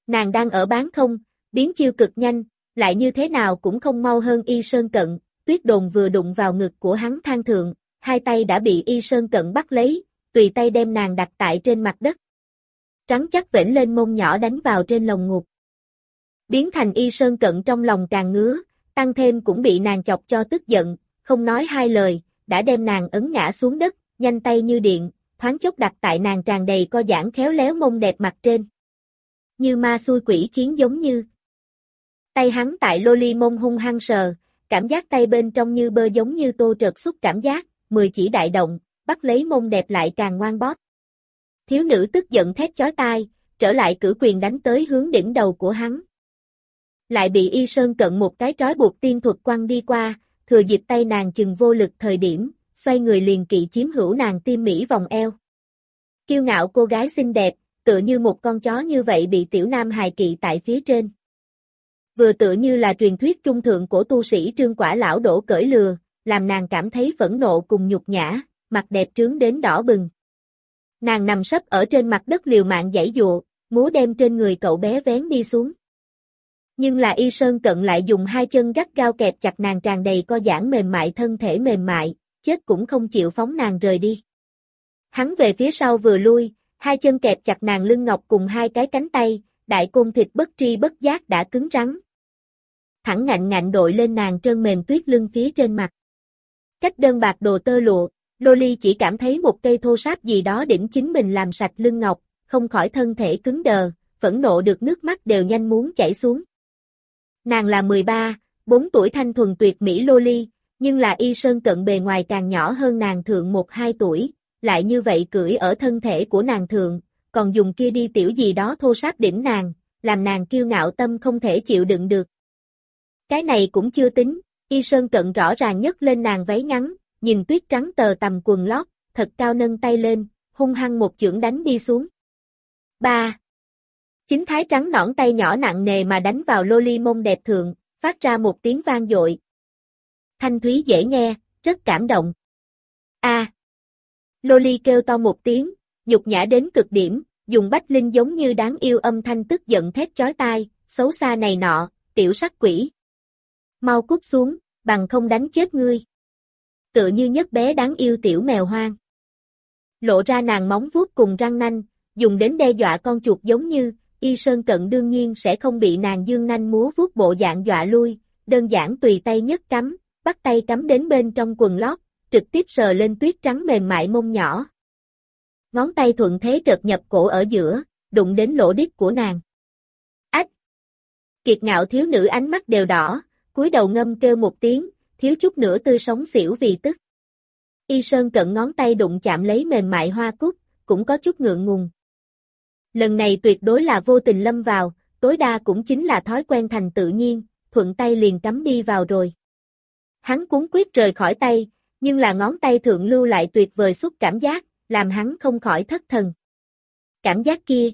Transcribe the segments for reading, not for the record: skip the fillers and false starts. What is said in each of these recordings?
Nàng đang ở bán không, biến chiêu cực nhanh, lại như thế nào cũng không mau hơn Y Sơn Cận, Tuyết Đồn vừa đụng vào ngực của hắn than thượng, hai tay đã bị Y Sơn Cận bắt lấy, tùy tay đem nàng đặt tại trên mặt đất. Trắng chắc vểnh lên mông nhỏ đánh vào trên lồng ngực. Biến thành Y Sơn Cận trong lòng càng ngứa, tăng thêm cũng bị nàng chọc cho tức giận, không nói hai lời, đã đem nàng ấn ngã xuống đất, nhanh tay như điện, thoáng chốc đặt tại nàng tràn đầy co giãn khéo léo mông đẹp mặt trên. Như ma xui quỷ khiến giống như. Tay hắn tại loli mông hung hăng sờ, cảm giác tay bên trong như bơ giống như tô trợt xúc cảm giác, 10 chỉ đại động, bắt lấy mông đẹp lại càng ngoan bóp. Thiếu nữ tức giận thét chói tai, trở lại cử quyền đánh tới hướng đỉnh đầu của hắn. Lại bị Y Sơn Cận một cái trói buộc tiên thuật quăng đi qua, thừa dịp tay nàng chừng vô lực thời điểm, xoay người liền kỵ chiếm hữu nàng tim mỹ vòng eo. Kiêu ngạo cô gái xinh đẹp, tựa như một con chó như vậy bị tiểu nam hài kỵ tại phía trên. Vừa tựa như là truyền thuyết trung thượng của tu sĩ Trương Quả lão đổ cởi lừa, làm nàng cảm thấy phẫn nộ cùng nhục nhã, mặt đẹp trướng đến đỏ bừng. Nàng nằm sấp ở trên mặt đất liều mạng giãy giụa, múa đem trên người cậu bé vén đi xuống. Nhưng là Y Sơn Cận lại dùng hai chân gắt gao kẹp chặt nàng tràn đầy co giãn mềm mại thân thể mềm mại, chết cũng không chịu phóng nàng rời đi. Hắn về phía sau vừa lui, hai chân kẹp chặt nàng lưng ngọc cùng hai cái cánh tay, đại côn thịt bất tri bất giác đã cứng rắn. Thẳng ngạnh ngạnh đội lên nàng trơn mềm tuyết lưng phía trên mặt. Cách đơn bạc đồ tơ lụa, Loli chỉ cảm thấy một cây thô sáp gì đó đỉnh chính mình làm sạch lưng ngọc, không khỏi thân thể cứng đờ, phẫn nộ được nước mắt đều nhanh muốn chảy xuống. Nàng là 13, 4 tuổi thanh thuần tuyệt mỹ Loli, nhưng là Y Sơn Cận bề ngoài càng nhỏ hơn nàng thượng 1-2 tuổi, lại như vậy cưỡi ở thân thể của nàng thượng, còn dùng kia đi tiểu gì đó thô sáp đỉnh nàng, làm nàng kiêu ngạo tâm không thể chịu đựng được. Cái này cũng chưa tính, Y Sơn Cận rõ ràng nhấc lên nàng váy ngắn, nhìn tuyết trắng tờ tầm quần lót, thật cao nâng tay lên, hung hăng một chưởng đánh đi xuống. 3. Chính thái trắng nõn tay nhỏ nặng nề mà đánh vào Loli mông đẹp thượng, phát ra một tiếng vang dội. Thanh thúy dễ nghe, rất cảm động. A. Loli kêu to một tiếng, nhục nhã đến cực điểm, dùng bách linh giống như đáng yêu âm thanh tức giận thét chói tai, xấu xa này nọ, tiểu sắc quỷ. Mau cút xuống, bằng không đánh chết ngươi. Tựa như nhất bé đáng yêu tiểu mèo hoang. Lộ ra nàng móng vuốt cùng răng nanh, dùng đến đe dọa con chuột giống như, Y Sơn Cận đương nhiên sẽ không bị nàng dương nanh múa vuốt bộ dạng dọa lui, đơn giản tùy tay nhấc cắm, bắt tay cắm đến bên trong quần lót, trực tiếp sờ lên tuyết trắng mềm mại mông nhỏ. Ngón tay thuận thế trợt nhập cổ ở giữa, đụng đến lỗ đít của nàng. Ách! Kiệt ngạo thiếu nữ ánh mắt đều đỏ, cúi đầu ngâm kêu một tiếng, thiếu chút nữa tươi sống xỉu vì tức. Y Sơn Cận ngón tay đụng chạm lấy mềm mại hoa cúc, cũng có chút ngượng ngùng. Lần này tuyệt đối là vô tình lâm vào, tối đa cũng chính là thói quen thành tự nhiên, thuận tay liền cắm đi vào rồi. Hắn cuống quyết rời khỏi tay, nhưng là ngón tay thượng lưu lại tuyệt vời xúc cảm giác, làm hắn không khỏi thất thần. Cảm giác kia,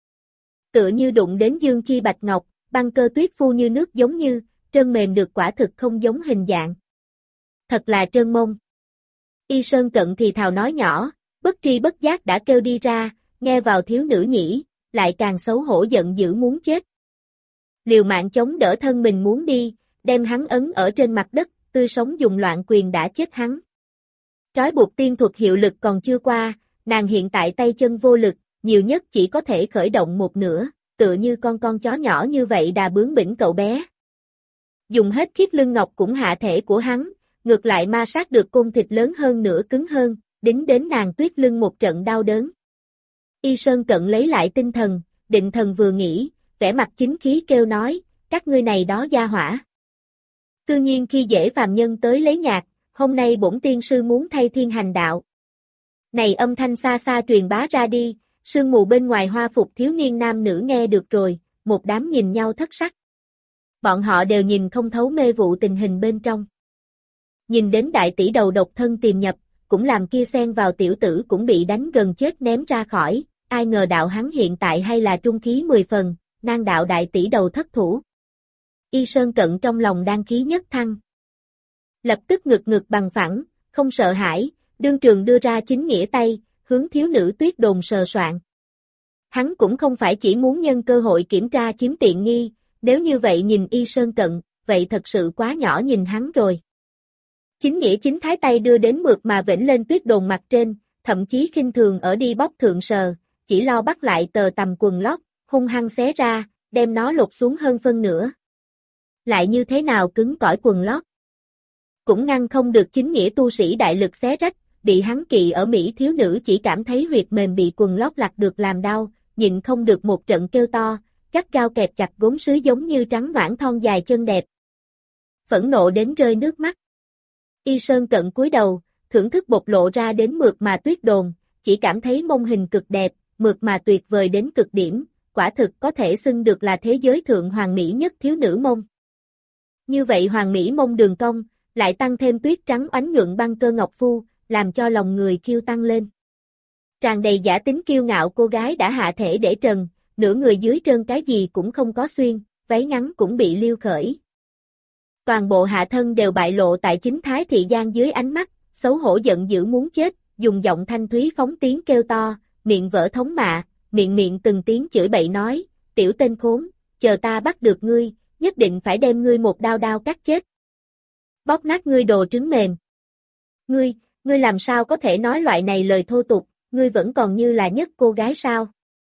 tựa như đụng đến dương chi bạch ngọc, băng cơ tuyết phu như nước giống như, trơn mềm được quả thực không giống hình dạng. Thật là trơn mông. Y Sơn Cận thì thào nói nhỏ, bất tri bất giác đã kêu đi ra, nghe vào thiếu nữ nhỉ, lại càng xấu hổ giận dữ muốn chết. Liều mạng chống đỡ thân mình muốn đi, đem hắn ấn ở trên mặt đất, tươi sống dùng loạn quyền đã chết hắn. Trói buộc tiên thuật hiệu lực còn chưa qua, nàng hiện tại tay chân vô lực, nhiều nhất chỉ có thể khởi động một nửa, tựa như con chó nhỏ như vậy đà bướng bỉnh cậu bé. Dùng hết khiết lưng ngọc cũng hạ thể của hắn, ngược lại ma sát được côn thịt lớn hơn nửa cứng hơn, đính đến nàng tuyết lưng một trận đau đớn. Y Sơn Cận lấy lại tinh thần, định thần vừa nghĩ, vẻ mặt chính khí kêu nói, các ngươi này đó gia hỏa. Tự nhiên khi dễ phàm nhân tới lấy nhạc, hôm nay bổn tiên sư muốn thay thiên hành đạo. Này âm thanh xa xa truyền bá ra đi, sương mù bên ngoài hoa phục thiếu niên nam nữ nghe được rồi, một đám nhìn nhau thất sắc. Bọn họ đều nhìn không thấu mê vụ tình hình bên trong. Nhìn đến đại tỷ đầu độc thân tìm nhập, cũng làm kia xen vào tiểu tử cũng bị đánh gần chết ném ra khỏi, ai ngờ đạo hắn hiện tại hay là trung khí 10 phần, nan đạo đại tỷ đầu thất thủ. Y Sơn Cận trong lòng đang khí nhất thăng. Lập tức ngực ngực bằng phẳng, không sợ hãi, đương trường đưa ra chính nghĩa tay, hướng thiếu nữ Tuyết Đồn sờ soạn. Hắn cũng không phải chỉ muốn nhân cơ hội kiểm tra chiếm tiện nghi, nếu như vậy nhìn Y Sơn Cận, vậy thật sự quá nhỏ nhìn hắn rồi. Chính nghĩa chính thái tay đưa đến mượt mà vểnh lên tuyết đồn mặt trên, thậm chí khinh thường ở đi bóp thượng sờ, chỉ lo bắt lại tờ tằm quần lót, hung hăng xé ra, đem nó lột xuống hơn phân nửa. Lại như thế nào cứng cỏi quần lót. Cũng ngăn không được chính nghĩa tu sĩ đại lực xé rách, bị hắn kỵ ở Mỹ thiếu nữ chỉ cảm thấy huyệt mềm bị quần lót lặt được làm đau, nhịn không được một trận kêu to, gắt gao kẹp chặt gốm sứ giống như trắng noãn thon dài chân đẹp. Phẫn nộ đến rơi nước mắt. Y Sơn Cận cúi đầu, thưởng thức bộc lộ ra đến mượt mà tuyết đồn, chỉ cảm thấy mông hình cực đẹp, mượt mà tuyệt vời đến cực điểm, quả thực có thể xưng được là thế giới thượng hoàng mỹ nhất thiếu nữ mông. Như vậy hoàng mỹ mông đường cong, lại tăng thêm tuyết trắng oánh nhuận băng cơ ngọc phu, làm cho lòng người kiêu tăng lên. Tràn đầy giả tính kiêu ngạo cô gái đã hạ thể để trần, nửa người dưới trơn cái gì cũng không có xuyên, váy ngắn cũng bị liêu khởi. Toàn bộ hạ thân đều bại lộ tại chính thái thị gian dưới ánh mắt, xấu hổ giận dữ muốn chết, dùng giọng thanh thúy phóng tiếng kêu to, miệng vỡ thống mạ, miệng từng tiếng chửi bậy nói, tiểu tên khốn, chờ ta bắt được ngươi, nhất định phải đem ngươi một đao đao cắt chết. Bóp nát ngươi đồ trứng mềm. Ngươi làm sao có thể nói loại này lời thô tục, ngươi vẫn còn như là nhất cô gái sao?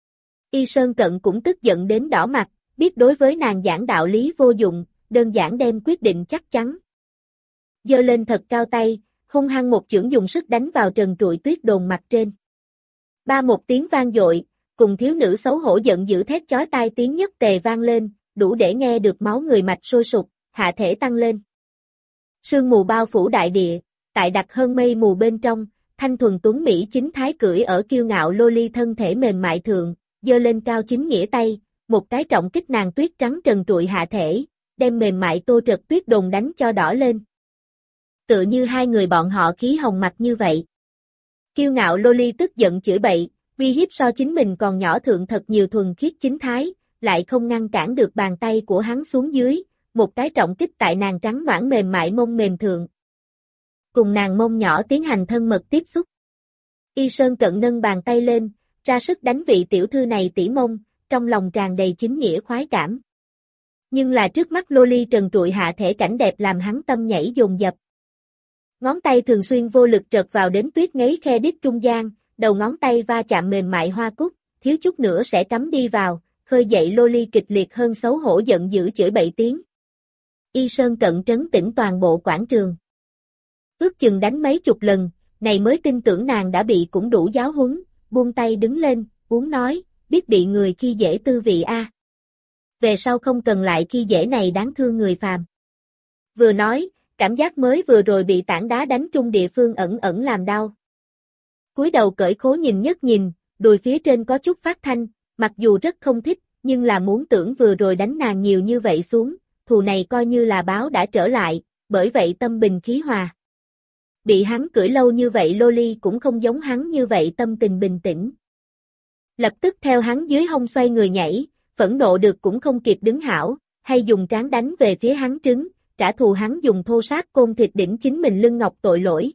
Y Sơn Cận cũng tức giận đến đỏ mặt, biết đối với nàng giảng đạo lý vô dụng, đơn giản đem quyết định chắc chắn. Giơ lên thật cao tay, hung hăng một chưởng dùng sức đánh vào trần trụi tuyết đồn mặt trên. Ba một tiếng vang dội, cùng thiếu nữ xấu hổ giận dữ thét chói tai tiếng nhất tề vang lên, đủ để nghe được máu người mạch sôi sục, hạ thể tăng lên. Sương mù bao phủ đại địa, tại đặc hơn mây mù bên trong, thanh thuần tuấn Mỹ chính thái cưỡi ở kiêu ngạo lô ly thân thể mềm mại thượng, giơ lên cao chính nghĩa tay, một cái trọng kích nàng tuyết trắng trần trụi hạ thể, đem mềm mại tô trật tuyết đồn đánh cho đỏ lên. Tựa như hai người bọn họ khí hồng mặt như vậy. Kiêu ngạo lô ly tức giận chửi bậy, uy hiếp so chính mình còn nhỏ thượng thật nhiều thuần khiết chính thái, lại không ngăn cản được bàn tay của hắn xuống dưới, một cái trọng kích tại nàng trắng noãn mềm mại mông mềm thượng. Cùng nàng mông nhỏ tiến hành thân mật tiếp xúc. Y Sơn Cận nâng bàn tay lên, ra sức đánh vị tiểu thư này tỉ mông, trong lòng tràn đầy chính nghĩa khoái cảm. Nhưng là trước mắt lô ly trần trụi hạ thể cảnh đẹp làm hắn tâm nhảy dồn dập. Ngón tay thường xuyên vô lực trật vào đến tuyết ngấy khe đít trung gian, đầu ngón tay va chạm mềm mại hoa cúc, thiếu chút nữa sẽ cắm đi vào, khơi dậy lô ly kịch liệt hơn xấu hổ giận dữ chửi bậy tiếng. Y Sơn Cận trấn tĩnh toàn bộ quảng trường. Ước chừng đánh mấy chục lần, này mới tin tưởng nàng đã bị cũng đủ giáo huấn, buông tay đứng lên, uống nói, biết bị người khi dễ tư vị a. Về sau không cần lại khi dễ này đáng thương người phàm. Vừa nói, cảm giác mới vừa rồi bị tảng đá đánh trúng địa phương ẩn ẩn làm đau. Cúi đầu cởi khố nhìn nhất nhìn, đùi phía trên có chút phát thanh, mặc dù rất không thích, nhưng là muốn tưởng vừa rồi đánh nàng nhiều như vậy xuống, thù này coi như là báo đã trở lại, bởi vậy tâm bình khí hòa. Bị hắn cưỡi lâu như vậy lô ly cũng không giống hắn như vậy tâm tình bình tĩnh. Lập tức theo hắn dưới hông xoay người nhảy, phẫn nộ được cũng không kịp đứng hảo, hay dùng trán đánh về phía hắn trứng, trả thù hắn dùng thô sát côn thịt đỉnh chính mình lưng ngọc tội lỗi.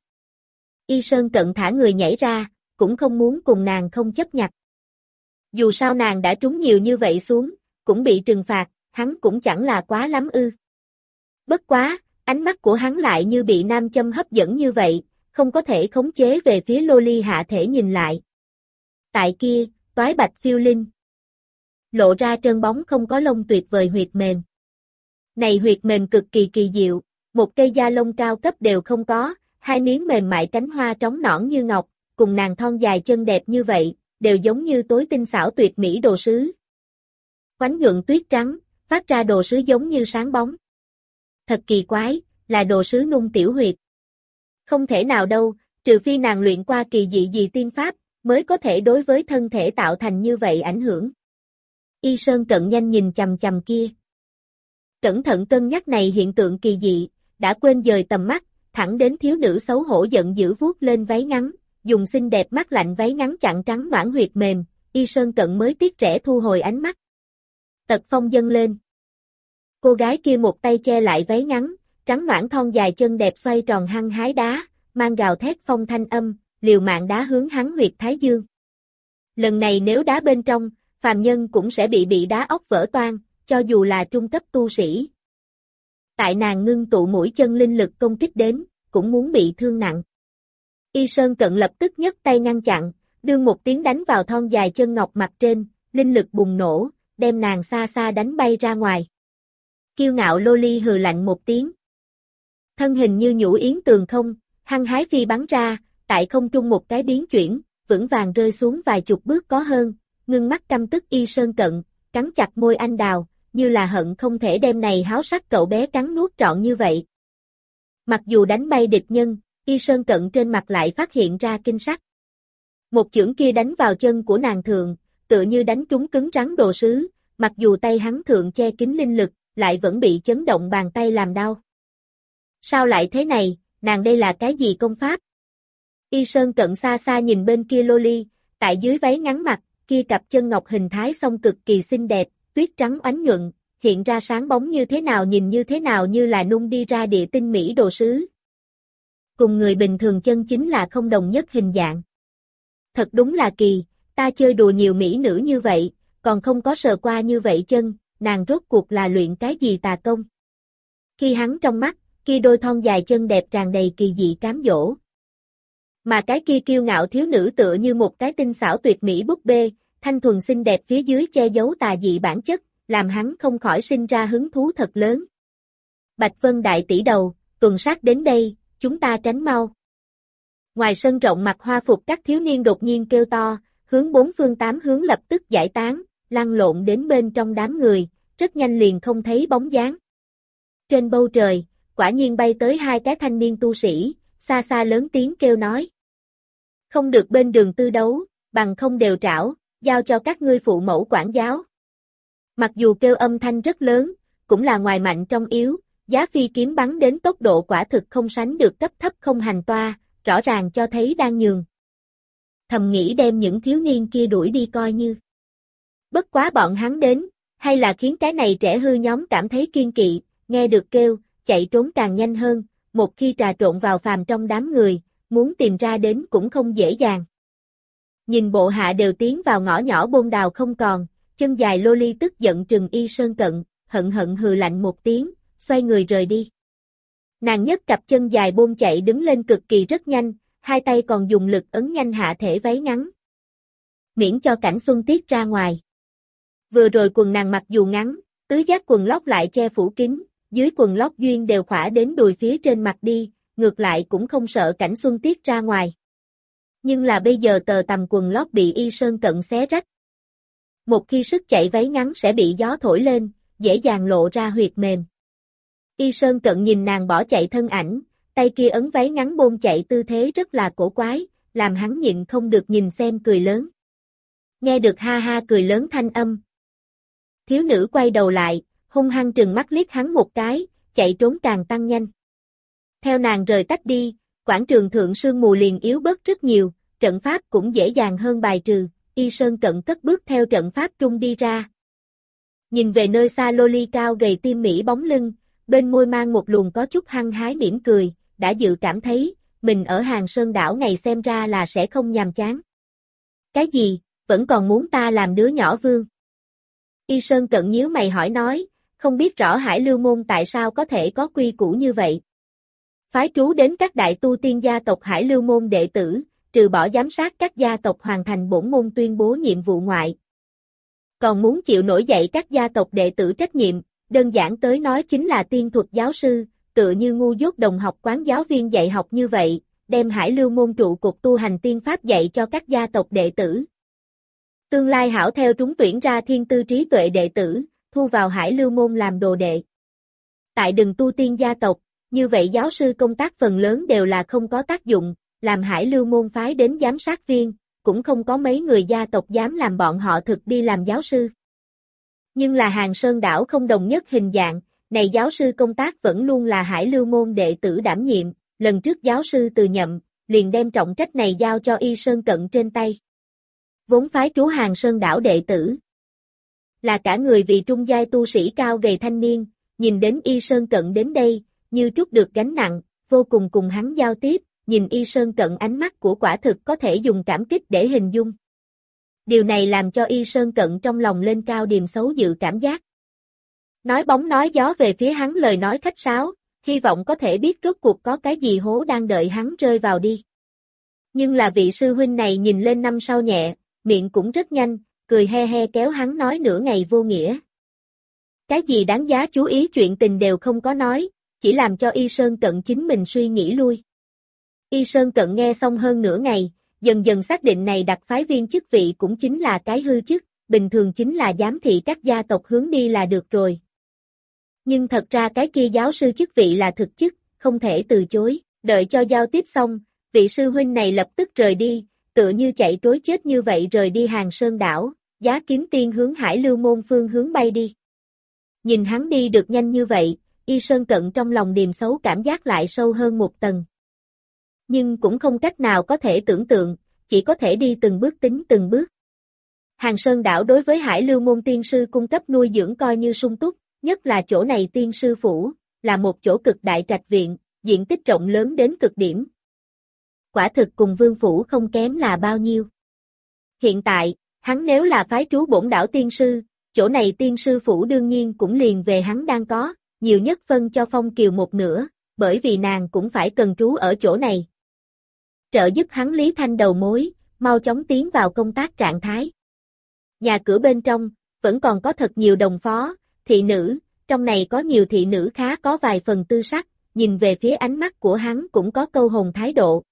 Y Sơn Cận thả người nhảy ra, cũng không muốn cùng nàng không chấp nhặt. Dù sao nàng đã trúng nhiều như vậy xuống, cũng bị trừng phạt, hắn cũng chẳng là quá lắm ư. Bất quá, ánh mắt của hắn lại như bị nam châm hấp dẫn như vậy, không có thể khống chế về phía lô ly hạ thể nhìn lại. Tại kia, toái bạch phiêu linh. Lộ ra trơn bóng không có lông tuyệt vời huyệt mềm. Này huyệt mềm cực kỳ kỳ diệu, một cây da lông cao cấp đều không có, hai miếng mềm mại cánh hoa trống nõn như ngọc, cùng nàng thon dài chân đẹp như vậy, đều giống như tối tinh xảo tuyệt mỹ đồ sứ. Oánh nhuận tuyết trắng, phát ra đồ sứ giống như sáng bóng. Thật kỳ quái, là đồ sứ nung tiểu huyệt. Không thể nào đâu, trừ phi nàng luyện qua kỳ dị gì tiên pháp, mới có thể đối với thân thể tạo thành như vậy ảnh hưởng. Y Sơn Cận nhanh nhìn chằm chằm kia. Cẩn thận cân nhắc này hiện tượng kỳ dị, đã quên dời tầm mắt, thẳng đến thiếu nữ xấu hổ giận dữ vuốt lên váy ngắn, dùng xinh đẹp mắt lạnh váy ngắn chặn trắng noãn huyệt mềm, Y Sơn Cận mới tiếc rẻ thu hồi ánh mắt. Tật phong dâng lên. Cô gái kia một tay che lại váy ngắn, trắng noãn thon dài chân đẹp xoay tròn hăng hái đá, mang gào thét phong thanh âm, liều mạng đá hướng hắn huyệt thái dương. Lần này nếu đá bên trong, phàm nhân cũng sẽ bị đá óc vỡ toang, cho dù là trung cấp tu sĩ. Tại nàng ngưng tụ mũi chân linh lực công kích đến, cũng muốn bị thương nặng. Y Sơn Cận lập tức nhấc tay ngăn chặn, đương một tiếng đánh vào thon dài chân ngọc mặt trên, linh lực bùng nổ, đem nàng xa xa đánh bay ra ngoài. Kiêu ngạo Loli hừ lạnh một tiếng. Thân hình như nhũ yến tường không, hăng hái phi bắn ra, tại không trung một cái biến chuyển, vững vàng rơi xuống vài chục bước có hơn, ngưng mắt căm tức Y Sơn Cận, cắn chặt môi anh đào, như là hận không thể đem này háo sắc cậu bé cắn nuốt trọn như vậy. Mặc dù đánh bay địch nhân, Y Sơn Cận trên mặt lại phát hiện ra kinh sắc. Một chưởng kia đánh vào chân của nàng thượng, tựa như đánh trúng cứng rắn đồ sứ, mặc dù tay hắn thượng che kín linh lực, lại vẫn bị chấn động bàn tay làm đau. Sao lại thế này, nàng đây là cái gì công pháp? Y Sơn Cận xa xa nhìn bên kia Loli, tại dưới váy ngắn mặt, kia cặp chân ngọc hình thái song cực kỳ xinh đẹp, tuyết trắng oánh nhuận, hiện ra sáng bóng như thế nào nhìn như thế nào như là nung đi ra địa tinh mỹ đồ sứ. Cùng người bình thường chân chính là không đồng nhất hình dạng. Thật đúng là kỳ, ta chơi đùa nhiều mỹ nữ như vậy, còn không có sờ qua như vậy chân, nàng rốt cuộc là luyện cái gì tà công. Khi hắn trong mắt, kia đôi thon dài chân đẹp tràn đầy kỳ dị cám dỗ. Mà cái kia kiêu ngạo thiếu nữ tựa như một cái tinh xảo tuyệt mỹ búp bê, thanh thuần xinh đẹp phía dưới che giấu tà dị bản chất, làm hắn không khỏi sinh ra hứng thú thật lớn. Bạch Vân đại tỷ đầu, tuần sát đến đây, chúng ta tránh mau. Ngoài sân rộng mặc hoa phục các thiếu niên đột nhiên kêu to, hướng bốn phương tám hướng lập tức giải tán, lăn lộn đến bên trong đám người, rất nhanh liền không thấy bóng dáng. Trên bầu trời, quả nhiên bay tới hai cái thanh niên tu sĩ, xa xa lớn tiếng kêu nói. Không được bên đường tư đấu, bằng không đều trảo, giao cho các ngươi phụ mẫu quản giáo. Mặc dù kêu âm thanh rất lớn, cũng là ngoài mạnh trong yếu, giá phi kiếm bắn đến tốc độ quả thực không sánh được cấp thấp không hành toa, rõ ràng cho thấy đang nhường. Thầm nghĩ đem những thiếu niên kia đuổi đi coi như. Bất quá bọn hắn đến, hay là khiến cái này trẻ hư nhóm cảm thấy kiên kỵ, nghe được kêu, chạy trốn càng nhanh hơn, một khi trà trộn vào phàm trong đám người, muốn tìm ra đến cũng không dễ dàng. Nhìn bộ hạ đều tiến vào ngõ nhỏ bôn đào không còn, chân dài Loli tức giận trừng Y Sơn Cận, hận hận hừ lạnh một tiếng, xoay người rời đi. Nàng nhấc cặp chân dài bôn chạy đứng lên cực kỳ rất nhanh, hai tay còn dùng lực ấn nhanh hạ thể váy ngắn. Miễn cho cảnh xuân tiết ra ngoài. Vừa rồi quần nàng mặc dù ngắn, tứ giác quần lót lại che phủ kín, dưới quần lót duyên đều khỏa đến đùi phía trên mặt đi, ngược lại cũng không sợ cảnh xuân tiết ra ngoài. Nhưng là bây giờ tờ tằm quần lót bị Y Sơn Cận xé rách. Một khi sức chạy váy ngắn sẽ bị gió thổi lên, dễ dàng lộ ra huyệt mềm. Y Sơn Cận nhìn nàng bỏ chạy thân ảnh, tay kia ấn váy ngắn bôn chạy tư thế rất là cổ quái, làm hắn nhịn không được nhìn xem cười lớn. Nghe được ha ha cười lớn thanh âm. Thiếu nữ quay đầu lại, hung hăng trừng mắt liếc hắn một cái, chạy trốn càng tăng nhanh. Theo nàng rời tách đi, quảng trường thượng sương mù liền yếu bớt rất nhiều, trận pháp cũng dễ dàng hơn bài trừ, Y Sơn Cận cất bước theo trận pháp trung đi ra. Nhìn về nơi xa Loli cao gầy tiêm mỹ bóng lưng, bên môi mang một luồng có chút hăng hái mỉm cười, đã dự cảm thấy, mình ở Hàng Sơn đảo ngày xem ra là sẽ không nhàm chán. Cái gì, vẫn còn muốn ta làm đứa nhỏ vương? Y Sơn Cận nhíu mày hỏi nói, không biết rõ Hải Lưu Môn tại sao có thể có quy củ như vậy. Phái trú đến các đại tu tiên gia tộc Hải Lưu Môn đệ tử, trừ bỏ giám sát các gia tộc hoàn thành bổn môn tuyên bố nhiệm vụ ngoại. Còn muốn chịu nổi dạy các gia tộc đệ tử trách nhiệm, đơn giản tới nói chính là tiên thuật giáo sư, tựa như ngu dốt đồng học quán giáo viên dạy học như vậy, đem Hải Lưu Môn trụ cột tu hành tiên pháp dạy cho các gia tộc đệ tử. Tương lai hảo theo trúng tuyển ra thiên tư trí tuệ đệ tử, thu vào Hải Lưu Môn làm đồ đệ. Tại đừng tu tiên gia tộc, như vậy giáo sư công tác phần lớn đều là không có tác dụng, làm Hải Lưu Môn phái đến giám sát viên, cũng không có mấy người gia tộc dám làm bọn họ thực đi làm giáo sư. Nhưng là Hàng Sơn đảo không đồng nhất hình dạng, này giáo sư công tác vẫn luôn là Hải Lưu Môn đệ tử đảm nhiệm, lần trước giáo sư từ nhậm, liền đem trọng trách này giao cho Y Sơn Cận trên tay. Vốn phái trú Hàng Sơn đảo đệ tử là cả người vì trung giai tu sĩ cao gầy thanh niên, nhìn đến Y Sơn Cận đến đây, như trút được gánh nặng, vô cùng cùng hắn giao tiếp, nhìn Y Sơn Cận ánh mắt của quả thực có thể dùng cảm kích để hình dung. Điều này làm cho Y Sơn Cận trong lòng lên cao điềm xấu dự cảm giác. Nói bóng nói gió về phía hắn lời nói khách sáo, hy vọng có thể biết rốt cuộc có cái gì hố đang đợi hắn rơi vào đi. Nhưng là vị sư huynh này nhìn lên năm sau nhẹ, miệng cũng rất nhanh, cười he he kéo hắn nói nửa ngày vô nghĩa. Cái gì đáng giá chú ý chuyện tình đều không có nói, chỉ làm cho Y Sơn Cận chính mình suy nghĩ lui. Y Sơn Cận nghe xong hơn nửa ngày, dần dần xác định này đặc phái viên chức vị cũng chính là cái hư chức, bình thường chính là giám thị các gia tộc hướng đi là được rồi. Nhưng thật ra cái kia giáo sư chức vị là thực chức, không thể từ chối, đợi cho giao tiếp xong, vị sư huynh này lập tức rời đi, tựa như chạy trối chết như vậy rời đi Hàng Sơn đảo, Giá Kiếm Tiên hướng Hải Lưu Môn phương hướng bay đi. Nhìn hắn đi được nhanh như vậy, Y Sơn Cận trong lòng điềm xấu cảm giác lại sâu hơn một tầng. Nhưng cũng không cách nào có thể tưởng tượng, chỉ có thể đi từng bước tính từng bước. Hàng Sơn đảo đối với Hải Lưu Môn tiên sư cung cấp nuôi dưỡng coi như sung túc, nhất là chỗ này tiên sư phủ, là một chỗ cực đại trạch viện, diện tích rộng lớn đến cực điểm. Quả thực cùng vương phủ không kém là bao nhiêu. Hiện tại, hắn nếu là phái trú bổn đảo tiên sư, chỗ này tiên sư phủ đương nhiên cũng liền về hắn đang có, nhiều nhất phân cho Phong Kiều một nửa, bởi vì nàng cũng phải cần trú ở chỗ này. Trợ giúp hắn Lý Thanh đầu mối, mau chóng tiến vào công tác trạng thái. Nhà cửa bên trong, vẫn còn có thật nhiều đồng phó, thị nữ, trong này có nhiều thị nữ khá có vài phần tư sắc, nhìn về phía ánh mắt của hắn cũng có câu hồn thái độ.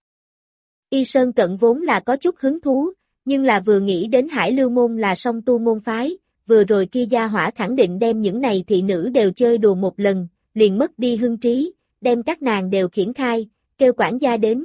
Y Sơn Cận vốn là có chút hứng thú, nhưng là vừa nghĩ đến Hải Lưu Môn là song tu môn phái, vừa rồi kia gia hỏa khẳng định đem những này thị nữ đều chơi đùa một lần, liền mất đi hưng trí, đem các nàng đều khiển khai, kêu quản gia đến.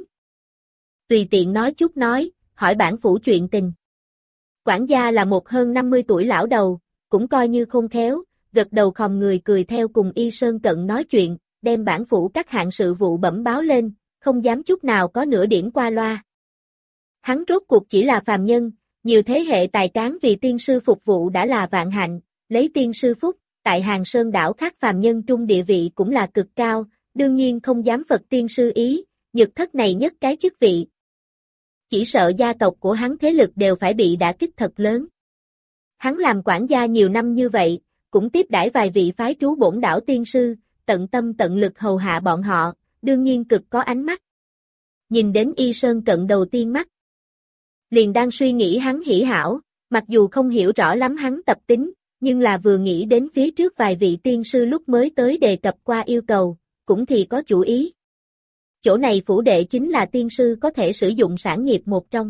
Tùy tiện nói chút nói, hỏi bản phủ chuyện tình. Quản gia là một hơn 50 tuổi lão đầu, cũng coi như khôn khéo, gật đầu khom người cười theo cùng Y Sơn Cận nói chuyện, đem bản phủ các hạng sự vụ bẩm báo lên, không dám chút nào có nửa điểm qua loa. Hắn rốt cuộc chỉ là phàm nhân, nhiều thế hệ tài cán vì tiên sư phục vụ đã là vạn hạnh, lấy tiên sư phúc, tại Hàng Sơn đảo khác phàm nhân trung địa vị cũng là cực cao, đương nhiên không dám phật tiên sư ý, nhược thất này nhất cái chức vị. Chỉ sợ gia tộc của hắn thế lực đều phải bị đả kích thật lớn. Hắn làm quản gia nhiều năm như vậy, cũng tiếp đãi vài vị phái trú bổn đảo tiên sư, tận tâm tận lực hầu hạ bọn họ, đương nhiên cực có ánh mắt. Nhìn đến Y Sơn Cận đầu tiên mắt, liền đang suy nghĩ hắn hỉ hảo, mặc dù không hiểu rõ lắm hắn tập tính, nhưng là vừa nghĩ đến phía trước vài vị tiên sư lúc mới tới đề cập qua yêu cầu, cũng thì có chủ ý. Chỗ này phủ đệ chính là tiên sư có thể sử dụng sản nghiệp một trong.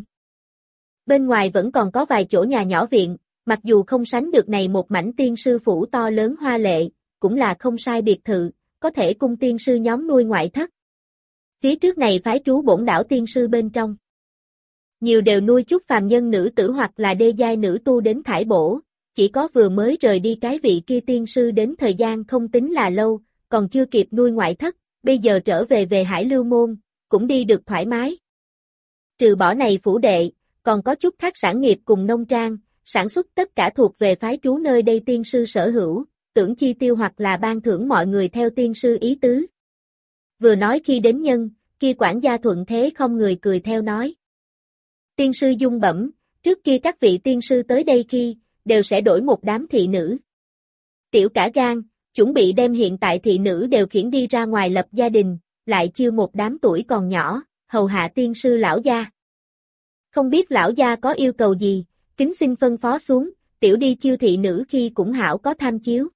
Bên ngoài vẫn còn có vài chỗ nhà nhỏ viện, mặc dù không sánh được này một mảnh tiên sư phủ to lớn hoa lệ, cũng là không sai biệt thự, có thể cung tiên sư nhóm nuôi ngoại thất. Phía trước này phái trú bổn đảo tiên sư bên trong. Nhiều đều nuôi chút phàm nhân nữ tử hoặc là đê giai nữ tu đến thải bổ, chỉ có vừa mới rời đi cái vị kia tiên sư đến thời gian không tính là lâu, còn chưa kịp nuôi ngoại thất, bây giờ trở về Hải Lưu Môn, cũng đi được thoải mái. Trừ bỏ này phủ đệ, còn có chút khác sản nghiệp cùng nông trang, sản xuất tất cả thuộc về phái trú nơi đây tiên sư sở hữu, tưởng chi tiêu hoặc là ban thưởng mọi người theo tiên sư ý tứ. Vừa nói khi đến nhân, kia quản gia thuận thế không người cười theo nói. Tiên sư dung bẩm, trước kia các vị tiên sư tới đây khi, đều sẽ đổi một đám thị nữ. Tiểu cả gan, chuẩn bị đem hiện tại thị nữ đều khiển đi ra ngoài lập gia đình, lại chiêu một đám tuổi còn nhỏ, hầu hạ tiên sư lão gia. Không biết lão gia có yêu cầu gì, kính xin phân phó xuống, tiểu đi chiêu thị nữ khi cũng hảo có tham chiếu.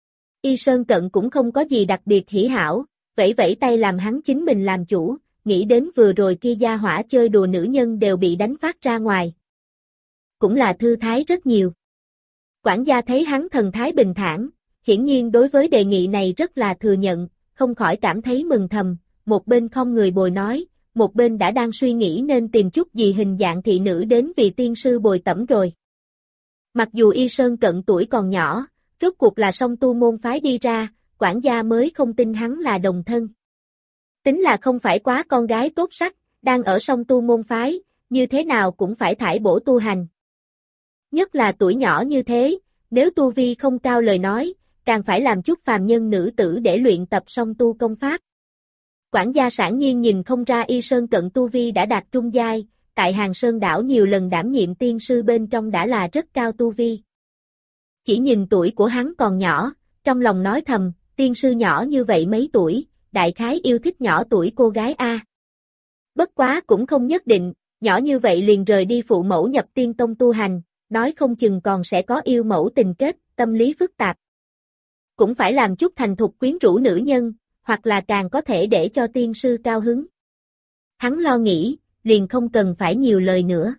Y Sơn Cận cũng không có gì đặc biệt hỉ hảo, vẫy vẫy tay làm hắn chính mình làm chủ, nghĩ đến vừa rồi kia gia hỏa chơi đùa nữ nhân đều bị đánh phát ra ngoài. Cũng là thư thái rất nhiều. Quản gia thấy hắn thần thái bình thản, hiển nhiên đối với đề nghị này rất là thừa nhận, không khỏi cảm thấy mừng thầm, một bên không người bồi nói, một bên đã đang suy nghĩ nên tìm chút gì hình dạng thị nữ đến vì tiên sư bồi tẩm rồi. Mặc dù Y Sơn Cận tuổi còn nhỏ, rốt cuộc là song tu môn phái đi ra, quản gia mới không tin hắn là đồng thân. Tính là không phải quá con gái tốt sắc, đang ở song tu môn phái, như thế nào cũng phải thải bổ tu hành. Nhất là tuổi nhỏ như thế, nếu tu vi không cao lời nói, càng phải làm chút phàm nhân nữ tử để luyện tập song tu công pháp. Quản gia sảng nhiên nhìn không ra Y Sơn Cận tu vi đã đạt trung giai, tại Hàng Sơn đảo nhiều lần đảm nhiệm tiên sư bên trong đã là rất cao tu vi. Chỉ nhìn tuổi của hắn còn nhỏ, trong lòng nói thầm, tiên sư nhỏ như vậy mấy tuổi, đại khái yêu thích nhỏ tuổi cô gái A. Bất quá cũng không nhất định, nhỏ như vậy liền rời đi phụ mẫu nhập tiên tông tu hành, nói không chừng còn sẽ có yêu mẫu tình kết, tâm lý phức tạp. Cũng phải làm chút thành thục quyến rũ nữ nhân, hoặc là càng có thể để cho tiên sư cao hứng. Hắn lo nghĩ, liền không cần phải nhiều lời nữa.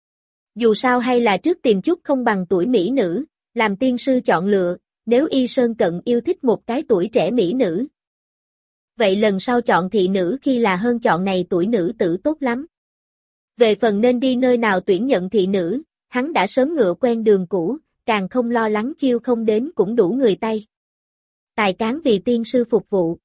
Dù sao hay là trước tìm chút không bằng tuổi mỹ nữ, làm tiên sư chọn lựa, nếu Y Sơn Cận yêu thích một cái tuổi trẻ mỹ nữ. Vậy lần sau chọn thị nữ khi là hơn chọn này tuổi nữ tử tốt lắm. Về phần nên đi nơi nào tuyển nhận thị nữ, hắn đã sớm ngựa quen đường cũ, càng không lo lắng chiêu không đến cũng đủ người Tây. Tài cán vì tiên sư phục vụ.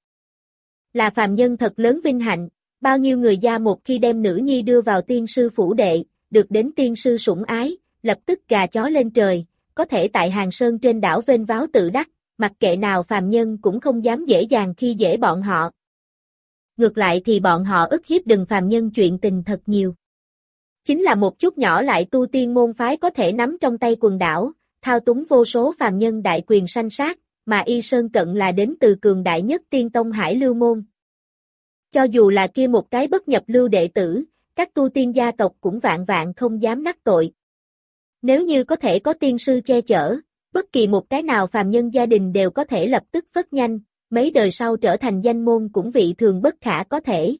Là phàm nhân thật lớn vinh hạnh, bao nhiêu người gia một khi đem nữ nhi đưa vào tiên sư phủ đệ, được đến tiên sư sủng ái, lập tức gà chó lên trời, có thể tại Hàng Sơn trên đảo vênh váo tự đắc, mặc kệ nào phàm nhân cũng không dám dễ dàng khi dễ bọn họ. Ngược lại thì bọn họ ức hiếp đừng phàm nhân chuyện tình thật nhiều. Chính là một chút nhỏ lại tu tiên môn phái có thể nắm trong tay quần đảo, thao túng vô số phàm nhân đại quyền sanh sát, mà Y Sơn Cận là đến từ cường đại nhất tiên tông Hải Lưu Môn. Cho dù là kia một cái bất nhập lưu đệ tử, các tu tiên gia tộc cũng vạn vạn không dám đắc tội. Nếu như có thể có tiên sư che chở, bất kỳ một cái nào phàm nhân gia đình đều có thể lập tức phất nhanh, mấy đời sau trở thành danh môn cũng vị thường bất khả có thể.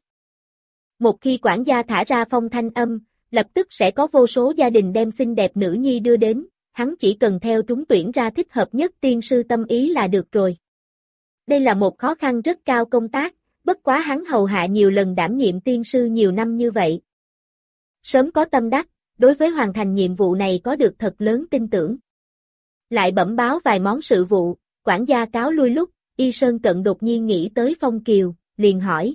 Một khi quản gia thả ra phong thanh âm, lập tức sẽ có vô số gia đình đem xinh đẹp nữ nhi đưa đến, hắn chỉ cần theo trúng tuyển ra thích hợp nhất tiên sư tâm ý là được rồi. Đây là một khó khăn rất cao công tác, bất quá hắn hầu hạ nhiều lần đảm nhiệm tiên sư nhiều năm như vậy. Sớm có tâm đắc, đối với hoàn thành nhiệm vụ này có được thật lớn tin tưởng. Lại bẩm báo vài món sự vụ, quản gia cáo lui lúc, Y Sơn Cận đột nhiên nghĩ tới Phong Kiều, liền hỏi,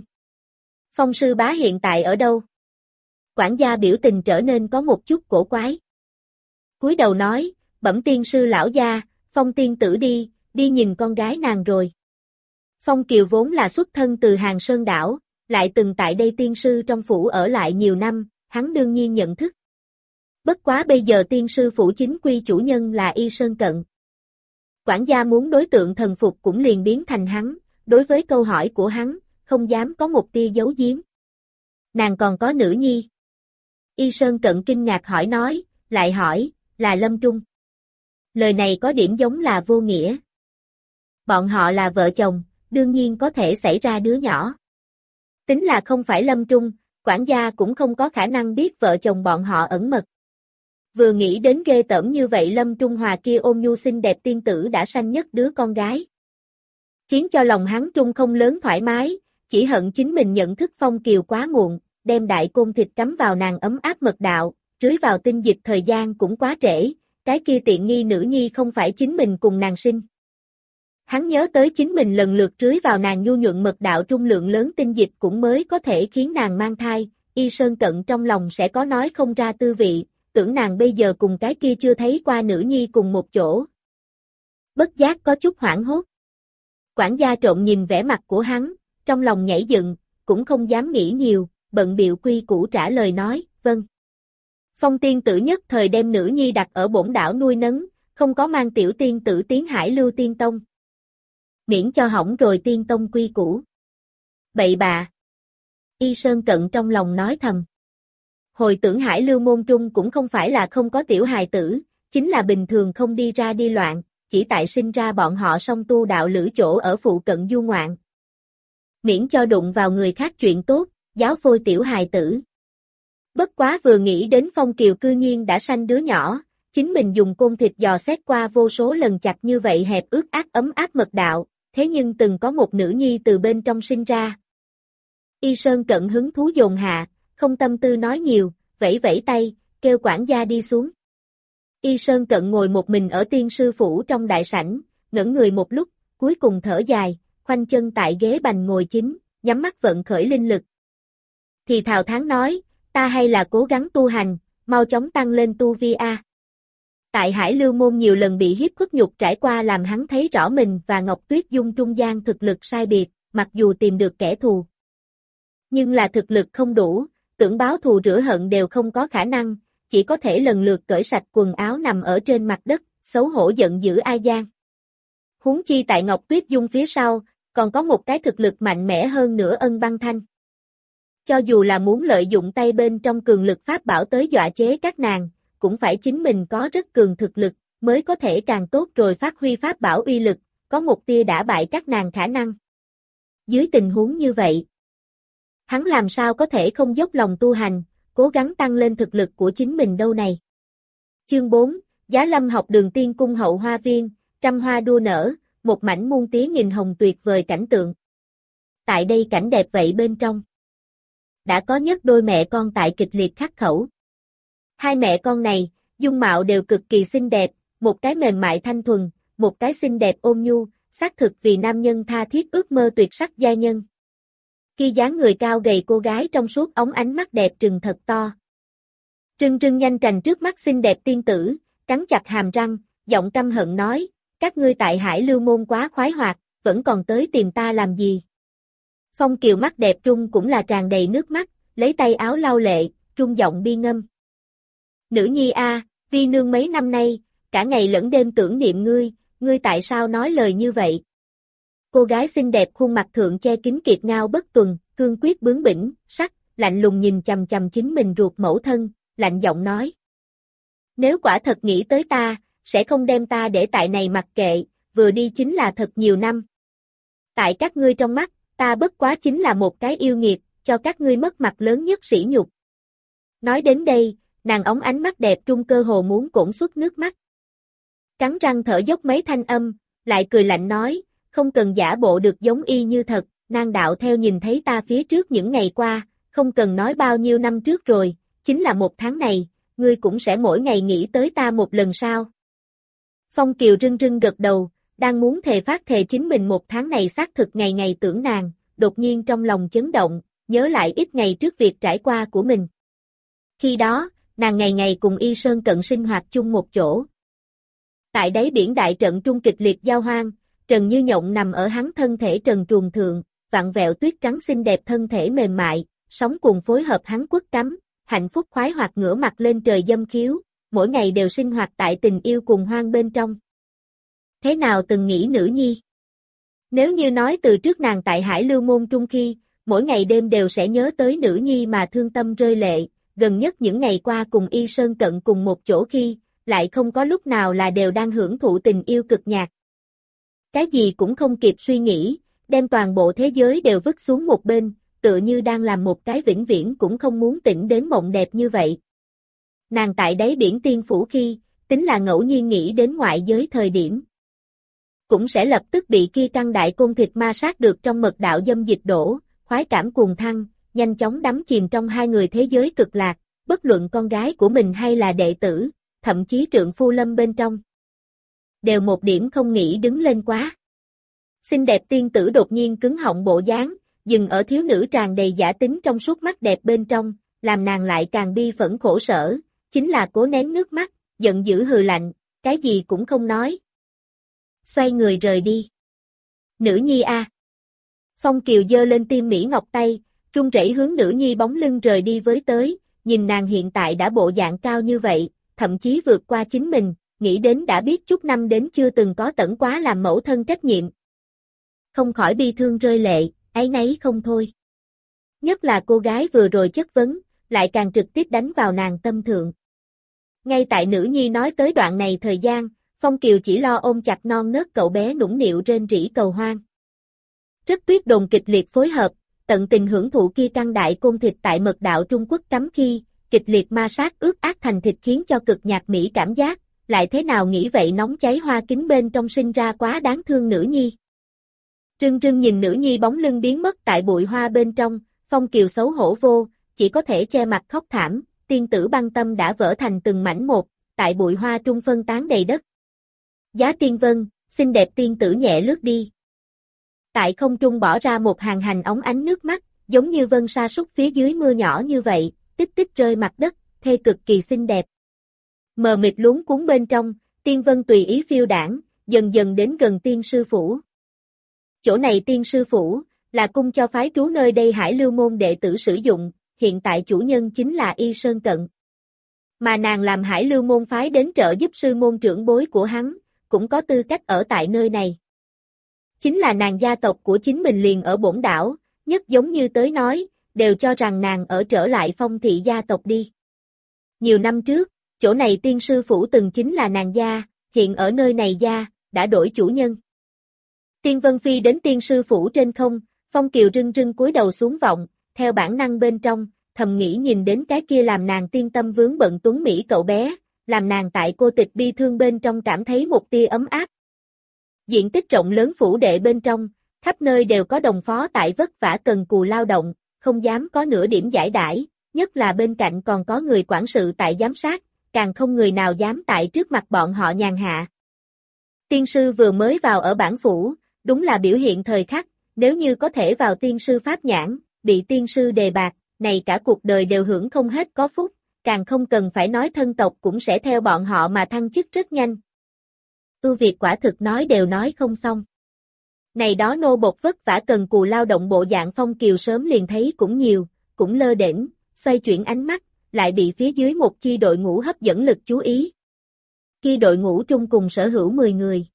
Phong sư bá hiện tại ở đâu? Quản gia biểu tình trở nên có một chút cổ quái. Cúi đầu nói, bẩm tiên sư lão gia, Phong tiên tử đi nhìn con gái nàng rồi. Phong Kiều vốn là xuất thân từ Hàng Sơn đảo, lại từng tại đây tiên sư trong phủ ở lại nhiều năm, hắn đương nhiên nhận thức. Bất quá bây giờ tiên sư phủ chính quy chủ nhân là Y Sơn Cận. Quản gia muốn đối tượng thần phục cũng liền biến thành hắn, đối với câu hỏi của hắn, không dám có một tia giấu giếm. Nàng còn có nữ nhi. Y Sơn Cận kinh ngạc hỏi nói, lại hỏi, là Lâm Trung. Lời này có điểm giống là vô nghĩa. Bọn họ là vợ chồng, đương nhiên có thể xảy ra đứa nhỏ. Tính là không phải Lâm Trung, quản gia cũng không có khả năng biết vợ chồng bọn họ ẩn mật. Vừa nghĩ đến ghê tởm như vậy Lâm Trung Hòa kia ôn nhu xinh đẹp tiên tử đã sanh nhất đứa con gái. Khiến cho lòng hắn trung không lớn thoải mái, chỉ hận chính mình nhận thức Phong Kiều quá muộn, đem đại côn thịt cắm vào nàng ấm áp mật đạo, rưới vào tinh dịch thời gian cũng quá trễ, cái kia tiện nghi nữ nhi không phải chính mình cùng nàng sinh. Hắn nhớ tới chính mình lần lượt rưới vào nàng nhu nhuận mật đạo trung lượng lớn tinh dịch cũng mới có thể khiến nàng mang thai, Y Sơn Cận trong lòng sẽ có nói không ra tư vị, tưởng nàng bây giờ cùng cái kia chưa thấy qua nữ nhi cùng một chỗ. Bất giác có chút hoảng hốt. Quản gia trộn nhìn vẻ mặt của hắn, trong lòng nhảy dựng, cũng không dám nghĩ nhiều, bận biệu quy củ trả lời nói, vâng. Phong tiên tử nhất thời đem nữ nhi đặt ở bổn đảo nuôi nấng, không có mang tiểu tiên tử tiến Hải Lưu Tiên Tông. Miễn cho hỏng rồi tiên tông quy củ. Bậy bạ. Y Sơn Cận trong lòng nói thầm. Hồi tưởng Hải Lưu môn trung cũng không phải là không có tiểu hài tử, chính là bình thường không đi ra đi loạn, chỉ tại sinh ra bọn họ song tu đạo lữ chỗ ở phụ cận du ngoạn. Miễn cho đụng vào người khác chuyện tốt, giáo phôi tiểu hài tử. Bất quá vừa nghĩ đến Phong Kiều cư nhiên đã sanh đứa nhỏ, chính mình dùng côn thịt dò xét qua vô số lần chặt như vậy hẹp ướt át ấm áp mật đạo, thế nhưng từng có một nữ nhi từ bên trong sinh ra. Y Sơn Cận hứng thú dồn hạ, không tâm tư nói nhiều, vẫy vẫy tay, kêu quản gia đi xuống. Y Sơn Cận ngồi một mình ở tiên sư phủ trong đại sảnh, ngẩn người một lúc, cuối cùng thở dài, khoanh chân tại ghế bành ngồi chính, nhắm mắt vận khởi linh lực. Thì thào tháng nói, ta hay là cố gắng tu hành, mau chóng tăng lên tu vi a. Tại Hải Lưu môn nhiều lần bị hiếp khuất nhục trải qua làm hắn thấy rõ mình và Ngọc Tuyết Dung trung gian thực lực sai biệt, mặc dù tìm được kẻ thù. Nhưng là thực lực không đủ, tưởng báo thù rửa hận đều không có khả năng, chỉ có thể lần lượt cởi sạch quần áo nằm ở trên mặt đất, xấu hổ giận dữ A Giang. Huống chi tại Ngọc Tuyết Dung phía sau, còn có một cái thực lực mạnh mẽ hơn nữa Ân Băng Thanh. Cho dù là muốn lợi dụng tay bên trong cường lực pháp bảo tới dọa chế các nàng, cũng phải chính mình có rất cường thực lực, mới có thể càng tốt rồi phát huy pháp bảo uy lực, có một tia đả bại các nàng khả năng. Dưới tình huống như vậy, hắn làm sao có thể không dốc lòng tu hành, cố gắng tăng lên thực lực của chính mình đâu này. Chương 4, Giá Lâm học đường Tiên cung hậu hoa viên, trăm hoa đua nở, một mảnh muôn tía nghìn hồng tuyệt vời cảnh tượng. Tại đây cảnh đẹp vậy bên trong, đã có nhất đôi mẹ con tại kịch liệt khắc khẩu. Hai mẹ con này, dung mạo đều cực kỳ xinh đẹp, một cái mềm mại thanh thuần, một cái xinh đẹp ôn nhu, xác thực vì nam nhân tha thiết ước mơ tuyệt sắc gia nhân. Khi dáng người cao gầy cô gái trong suốt ống ánh mắt đẹp trừng thật to. Trưng trưng nhanh trành trước mắt xinh đẹp tiên tử, cắn chặt hàm răng, giọng căm hận nói, các ngươi tại Hải Lưu Môn quá khoái hoạt, vẫn còn tới tìm ta làm gì? Phong Kiều mắt đẹp trung cũng là tràn đầy nước mắt, lấy tay áo lau lệ, trung giọng bi ngâm. Nữ nhi a, vi nương mấy năm nay, cả ngày lẫn đêm tưởng niệm ngươi tại sao nói lời như vậy? Cô gái xinh đẹp khuôn mặt thượng che kín kiệt ngao bất tuần, cương quyết bướng bỉnh, sắc, lạnh lùng nhìn chằm chằm chính mình ruột mẫu thân, lạnh giọng nói. Nếu quả thật nghĩ tới ta, sẽ không đem ta để tại này mặc kệ, vừa đi chính là thật nhiều năm. Tại các ngươi trong mắt, ta bất quá chính là một cái yêu nghiệt, cho các ngươi mất mặt lớn nhất sỉ nhục. Nói đến đây, nàng ống ánh mắt đẹp trung cơ hồ muốn cỗn xuất nước mắt. Cắn răng thở dốc mấy thanh âm, lại cười lạnh nói, không cần giả bộ được giống y như thật, nàng đạo theo nhìn thấy ta phía trước những ngày qua, không cần nói bao nhiêu năm trước rồi, chính là một tháng này, ngươi cũng sẽ mỗi ngày nghĩ tới ta một lần sao. Phong Kiều rưng rưng gật đầu, đang muốn thề phát thề chính mình một tháng này xác thực ngày ngày tưởng nàng, đột nhiên trong lòng chấn động, nhớ lại ít ngày trước việc trải qua của mình. Khi đó, nàng ngày ngày cùng Y Sơn Cận sinh hoạt chung một chỗ. Tại đáy biển đại trận trung kịch liệt giao hoang, Trần Như Nhộng nằm ở hắn thân thể trần truồng thượng, vặn vẹo tuyết trắng xinh đẹp thân thể mềm mại, sóng cuồng phối hợp hắn quất cắm, hạnh phúc khoái hoạt ngửa mặt lên trời dâm khiếu, mỗi ngày đều sinh hoạt tại tình yêu cùng hoang bên trong. Thế nào từng nghĩ nữ nhi? Nếu như nói từ trước nàng tại Hải Lưu Môn trung khi, mỗi ngày đêm đều sẽ nhớ tới nữ nhi mà thương tâm rơi lệ, gần nhất những ngày qua cùng Y Sơn Cận cùng một chỗ khi, lại không có lúc nào là đều đang hưởng thụ tình yêu cực nhạc. Cái gì cũng không kịp suy nghĩ, đem toàn bộ thế giới đều vứt xuống một bên, tựa như đang làm một cái vĩnh viễn cũng không muốn tỉnh đến mộng đẹp như vậy. Nàng tại đáy biển tiên phủ khi, tính là ngẫu nhiên nghĩ đến ngoại giới thời điểm, cũng sẽ lập tức bị kia căn đại côn thịt ma sát được trong mật đạo dâm dịch đổ, khoái cảm cuồng thăng, nhanh chóng đắm chìm trong hai người thế giới cực lạc, bất luận con gái của mình hay là đệ tử, thậm chí trượng phu lâm bên trong. Đều một điểm không nghĩ đứng lên quá. Xinh đẹp tiên tử đột nhiên cứng họng bộ dáng, dừng ở thiếu nữ tràn đầy giả tính trong suốt mắt đẹp bên trong, làm nàng lại càng bi phẫn khổ sở, chính là cố nén nước mắt, giận dữ hừ lạnh, cái gì cũng không nói. Xoay người rời đi. Nữ nhi a. Phong Kiều giơ lên tim mỹ ngọc tay, run rẩy hướng nữ nhi bóng lưng rời đi với tới, nhìn nàng hiện tại đã bộ dạng cao như vậy, thậm chí vượt qua chính mình, nghĩ đến đã biết chút năm đến chưa từng có tẩn quá làm mẫu thân trách nhiệm. Không khỏi bi thương rơi lệ, áy náy không thôi. Nhất là cô gái vừa rồi chất vấn, lại càng trực tiếp đánh vào nàng tâm thượng. Ngay tại nữ nhi nói tới đoạn này thời gian, Phong Kiều chỉ lo ôm chặt non nớt cậu bé nũng nịu rên rỉ cầu hoang. Rất Tuyết Đồn kịch liệt phối hợp, tận tình hưởng thụ kia căn đại côn thịt tại mật đạo Trung Quốc cắm khi, kịch liệt ma sát ướt át thành thịt khiến cho cực nhạc mỹ cảm giác, lại thế nào nghĩ vậy nóng cháy hoa kính bên trong sinh ra quá đáng thương nữ nhi. Trưng trưng nhìn nữ nhi bóng lưng biến mất tại bụi hoa bên trong, Phong Kiều xấu hổ vô, chỉ có thể che mặt khóc thảm, tiên tử băng tâm đã vỡ thành từng mảnh một, tại bụi hoa trung phân tán đầy đất. Giá Tiên Vân, xinh đẹp tiên tử nhẹ lướt đi. Tại không trung bỏ ra một hàng hành óng ánh nước mắt, giống như vân sa sút phía dưới mưa nhỏ như vậy, tích tích rơi mặt đất, thê cực kỳ xinh đẹp. Mờ mịt luống cuốn bên trong, Tiên Vân tùy ý phiêu đãng, dần dần đến gần tiên sư phủ. Chỗ này tiên sư phủ, là cung cho phái trú nơi đây Hải Lưu Môn đệ tử sử dụng, hiện tại chủ nhân chính là Y Sơn Cận. Mà nàng làm Hải Lưu môn phái đến trợ giúp sư môn trưởng bối của hắn, cũng có tư cách ở tại nơi này. Chính là nàng gia tộc của chính mình liền ở bổn đảo, nhất giống như tới nói, đều cho rằng nàng ở trở lại Phong thị gia tộc đi. Nhiều năm trước, chỗ này tiên sư phủ từng chính là nàng gia, hiện ở nơi này gia, đã đổi chủ nhân. Tiên Vân Phi đến tiên sư phủ trên không, Phong Kiều rưng rưng cúi đầu xuống vọng, theo bản năng bên trong, thầm nghĩ nhìn đến cái kia làm nàng tiên tâm vướng bận tuấn Mỹ cậu bé, làm nàng tại cô tịch bi thương bên trong cảm thấy một tia ấm áp. Diện tích rộng lớn phủ đệ bên trong, khắp nơi đều có đồng phó tại vất vả cần cù lao động, không dám có nửa điểm giải đãi, nhất là bên cạnh còn có người quản sự tại giám sát, càng không người nào dám tại trước mặt bọn họ nhàn hạ. Tiên sư vừa mới vào ở bản phủ, đúng là biểu hiện thời khắc, nếu như có thể vào tiên sư pháp nhãn, bị tiên sư đề bạt, này cả cuộc đời đều hưởng không hết có phúc, càng không cần phải nói thân tộc cũng sẽ theo bọn họ mà thăng chức rất nhanh. Ưu việt quả thực nói đều nói không xong. Này đó nô bộc vất vả cần cù lao động bộ dạng Phong Kiều sớm liền thấy cũng nhiều, cũng lơ đễnh, xoay chuyển ánh mắt, lại bị phía dưới một chi đội ngũ hấp dẫn lực chú ý. Khi đội ngũ trung cùng sở hữu 10 người.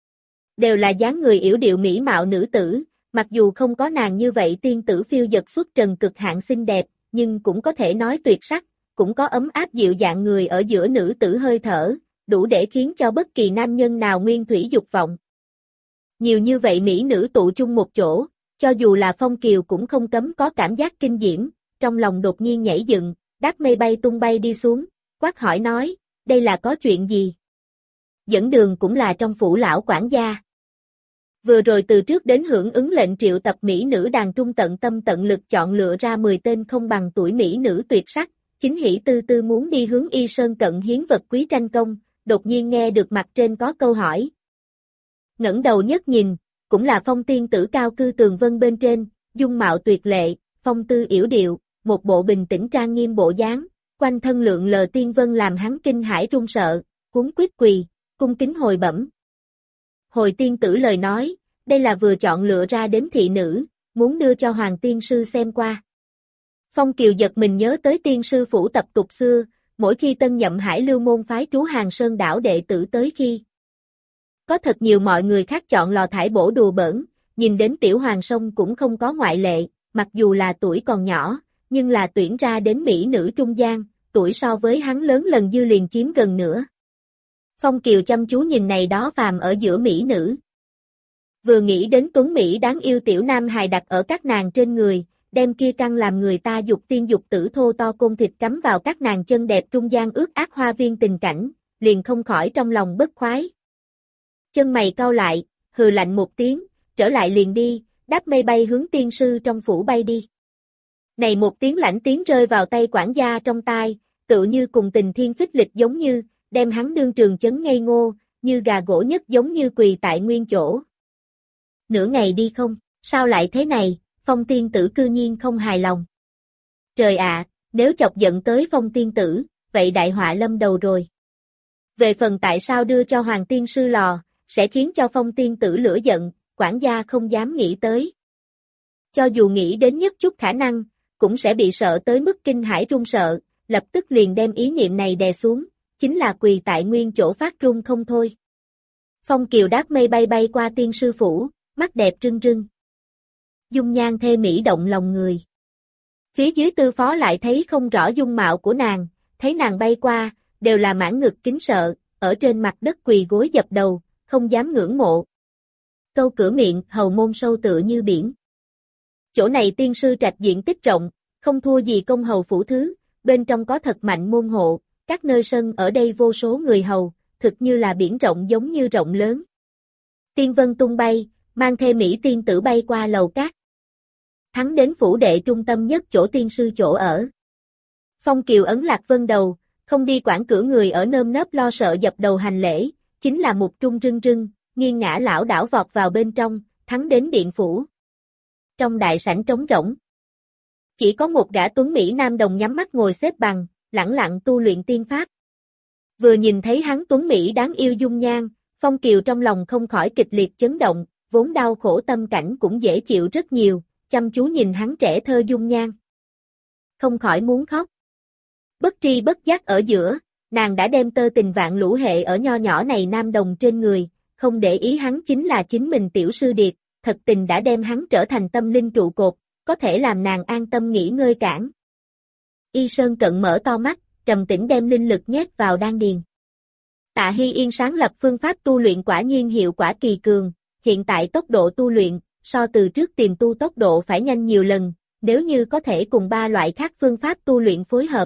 Đều là dáng người yểu điệu mỹ mạo nữ tử, mặc dù không có nàng như vậy tiên tử phiêu dật xuất trần cực hạn xinh đẹp, nhưng cũng có thể nói tuyệt sắc, cũng có ấm áp dịu dàng người ở giữa nữ tử hơi thở, đủ để khiến cho bất kỳ nam nhân nào nguyên thủy dục vọng. Nhiều như vậy mỹ nữ tụ chung một chỗ, cho dù là Phong Kiều cũng không cấm có cảm giác kinh diễm, trong lòng đột nhiên nhảy dựng, đáp mây bay tung bay đi xuống, quát hỏi nói, đây là có chuyện gì? Dẫn đường cũng là trong phủ lão quản gia. Vừa rồi từ trước đến hưởng ứng lệnh triệu tập mỹ nữ đàn trung tận tâm tận lực chọn lựa ra 10 tên không bằng tuổi mỹ nữ tuyệt sắc, chính hỷ tư tư muốn đi hướng Y Sơn Cận hiến vật quý tranh công, đột nhiên nghe được mặt trên có câu hỏi. Ngẩng đầu nhất nhìn, cũng là Phong tiên tử cao cư tường vân bên trên, dung mạo tuyệt lệ, phong tư yểu điệu, một bộ bình tĩnh trang nghiêm bộ dáng, quanh thân lượng lờ tiên vân làm hắn kinh hãi run sợ, cuống quýt quỳ, cung kính hồi bẩm. Hồi tiên tử lời nói, đây là vừa chọn lựa ra đến thị nữ, muốn đưa cho hoàng tiên sư xem qua. Phong Kiều giật mình nhớ tới tiên sư phủ tập tục xưa, mỗi khi tân nhậm Hải Lưu môn phái trú Hàng Sơn đảo đệ tử tới khi. Có thật nhiều mọi người khác chọn lò thải bổ đùa bỡn, nhìn đến tiểu hoàng sông cũng không có ngoại lệ, mặc dù là tuổi còn nhỏ, nhưng là tuyển ra đến mỹ nữ trung gian, tuổi so với hắn lớn lần dư liền chiếm gần nửa. Phong Kiều chăm chú nhìn này đó phàm ở giữa mỹ nữ. Vừa nghĩ đến tuấn Mỹ đáng yêu tiểu nam hài đặt ở các nàng trên người, đem kia căng làm người ta dục tiên dục tử thô to côn thịt cắm vào các nàng chân đẹp trung gian ướt át hoa viên tình cảnh, liền không khỏi trong lòng bất khoái. Chân mày cau lại, hừ lạnh một tiếng, trở lại liền đi, đáp mây bay hướng tiên sư trong phủ bay đi. Này một tiếng lãnh tiếng rơi vào tay quản gia trong tai, tự như cùng tình thiên phích lịch giống như, đem hắn đương trường chấn ngây ngô, như gà gỗ nhất giống như quỳ tại nguyên chỗ. Nửa ngày đi không, sao lại thế này, Phong tiên tử cư nhiên không hài lòng. Trời ạ, nếu chọc giận tới Phong tiên tử, vậy đại họa lâm đầu rồi. Về phần tại sao đưa cho hoàng tiên sư lò, sẽ khiến cho Phong tiên tử lửa giận, quản gia không dám nghĩ tới. Cho dù nghĩ đến nhất chút khả năng, cũng sẽ bị sợ tới mức kinh hãi run sợ, lập tức liền đem ý niệm này đè xuống, chính là quỳ tại nguyên chỗ phát run không thôi. Phong Kiều đáp mây bay bay qua tiên sư phủ, mắt đẹp rưng rưng. Dung nhan thê mỹ động lòng người. Phía dưới tư phó lại thấy không rõ dung mạo của nàng, thấy nàng bay qua, đều là mãn ngực kính sợ, ở trên mặt đất quỳ gối dập đầu, không dám ngưỡng mộ. Câu cửa miệng, hầu môn sâu tựa như biển. Chỗ này tiên sư trạch diện tích rộng, không thua gì công hầu phủ thứ, bên trong có thật mạnh môn hộ, các nơi sân ở đây vô số người hầu, thực như là biển rộng giống như rộng lớn. Tiên vân tung bay, mang theo mỹ tiên tử bay qua lầu cát. Hắn đến phủ đệ trung tâm nhất chỗ tiên sư chỗ ở. Phong Kiều ấn Lạc Vân đầu, không đi quản cửa người ở nơm nớp lo sợ dập đầu hành lễ, chính là một trung rưng rưng, nghiêng ngã lão đảo vọt vào bên trong, thắng đến điện phủ. Trong đại sảnh trống rỗng, chỉ có một gã tuấn Mỹ nam đồng nhắm mắt ngồi xếp bằng, lẳng lặng tu luyện tiên pháp. Vừa nhìn thấy hắn tuấn Mỹ đáng yêu dung nhan, Phong Kiều trong lòng không khỏi kịch liệt chấn động, vốn đau khổ tâm cảnh cũng dễ chịu rất nhiều, chăm chú nhìn hắn trẻ thơ dung nhan. không khỏi muốn khóc. Bất tri bất giác ở giữa, nàng đã đem tơ tình vạn lũ hệ ở nho nhỏ này nam đồng trên người, không để ý hắn chính là chính mình tiểu sư điệt, thật tình đã đem hắn trở thành tâm linh trụ cột, có thể làm nàng an tâm nghỉ ngơi cản. Y Sơn Cận mở to mắt, trầm tĩnh đem linh lực nhét vào đan điền. Tạ Hy Yên sáng lập phương pháp tu luyện quả nhiên hiệu quả kỳ cường, hiện tại tốc độ tu luyện, so từ trước tìm tu tốc độ phải nhanh nhiều lần, nếu như có thể cùng 3 loại khác phương pháp tu luyện phối hợp,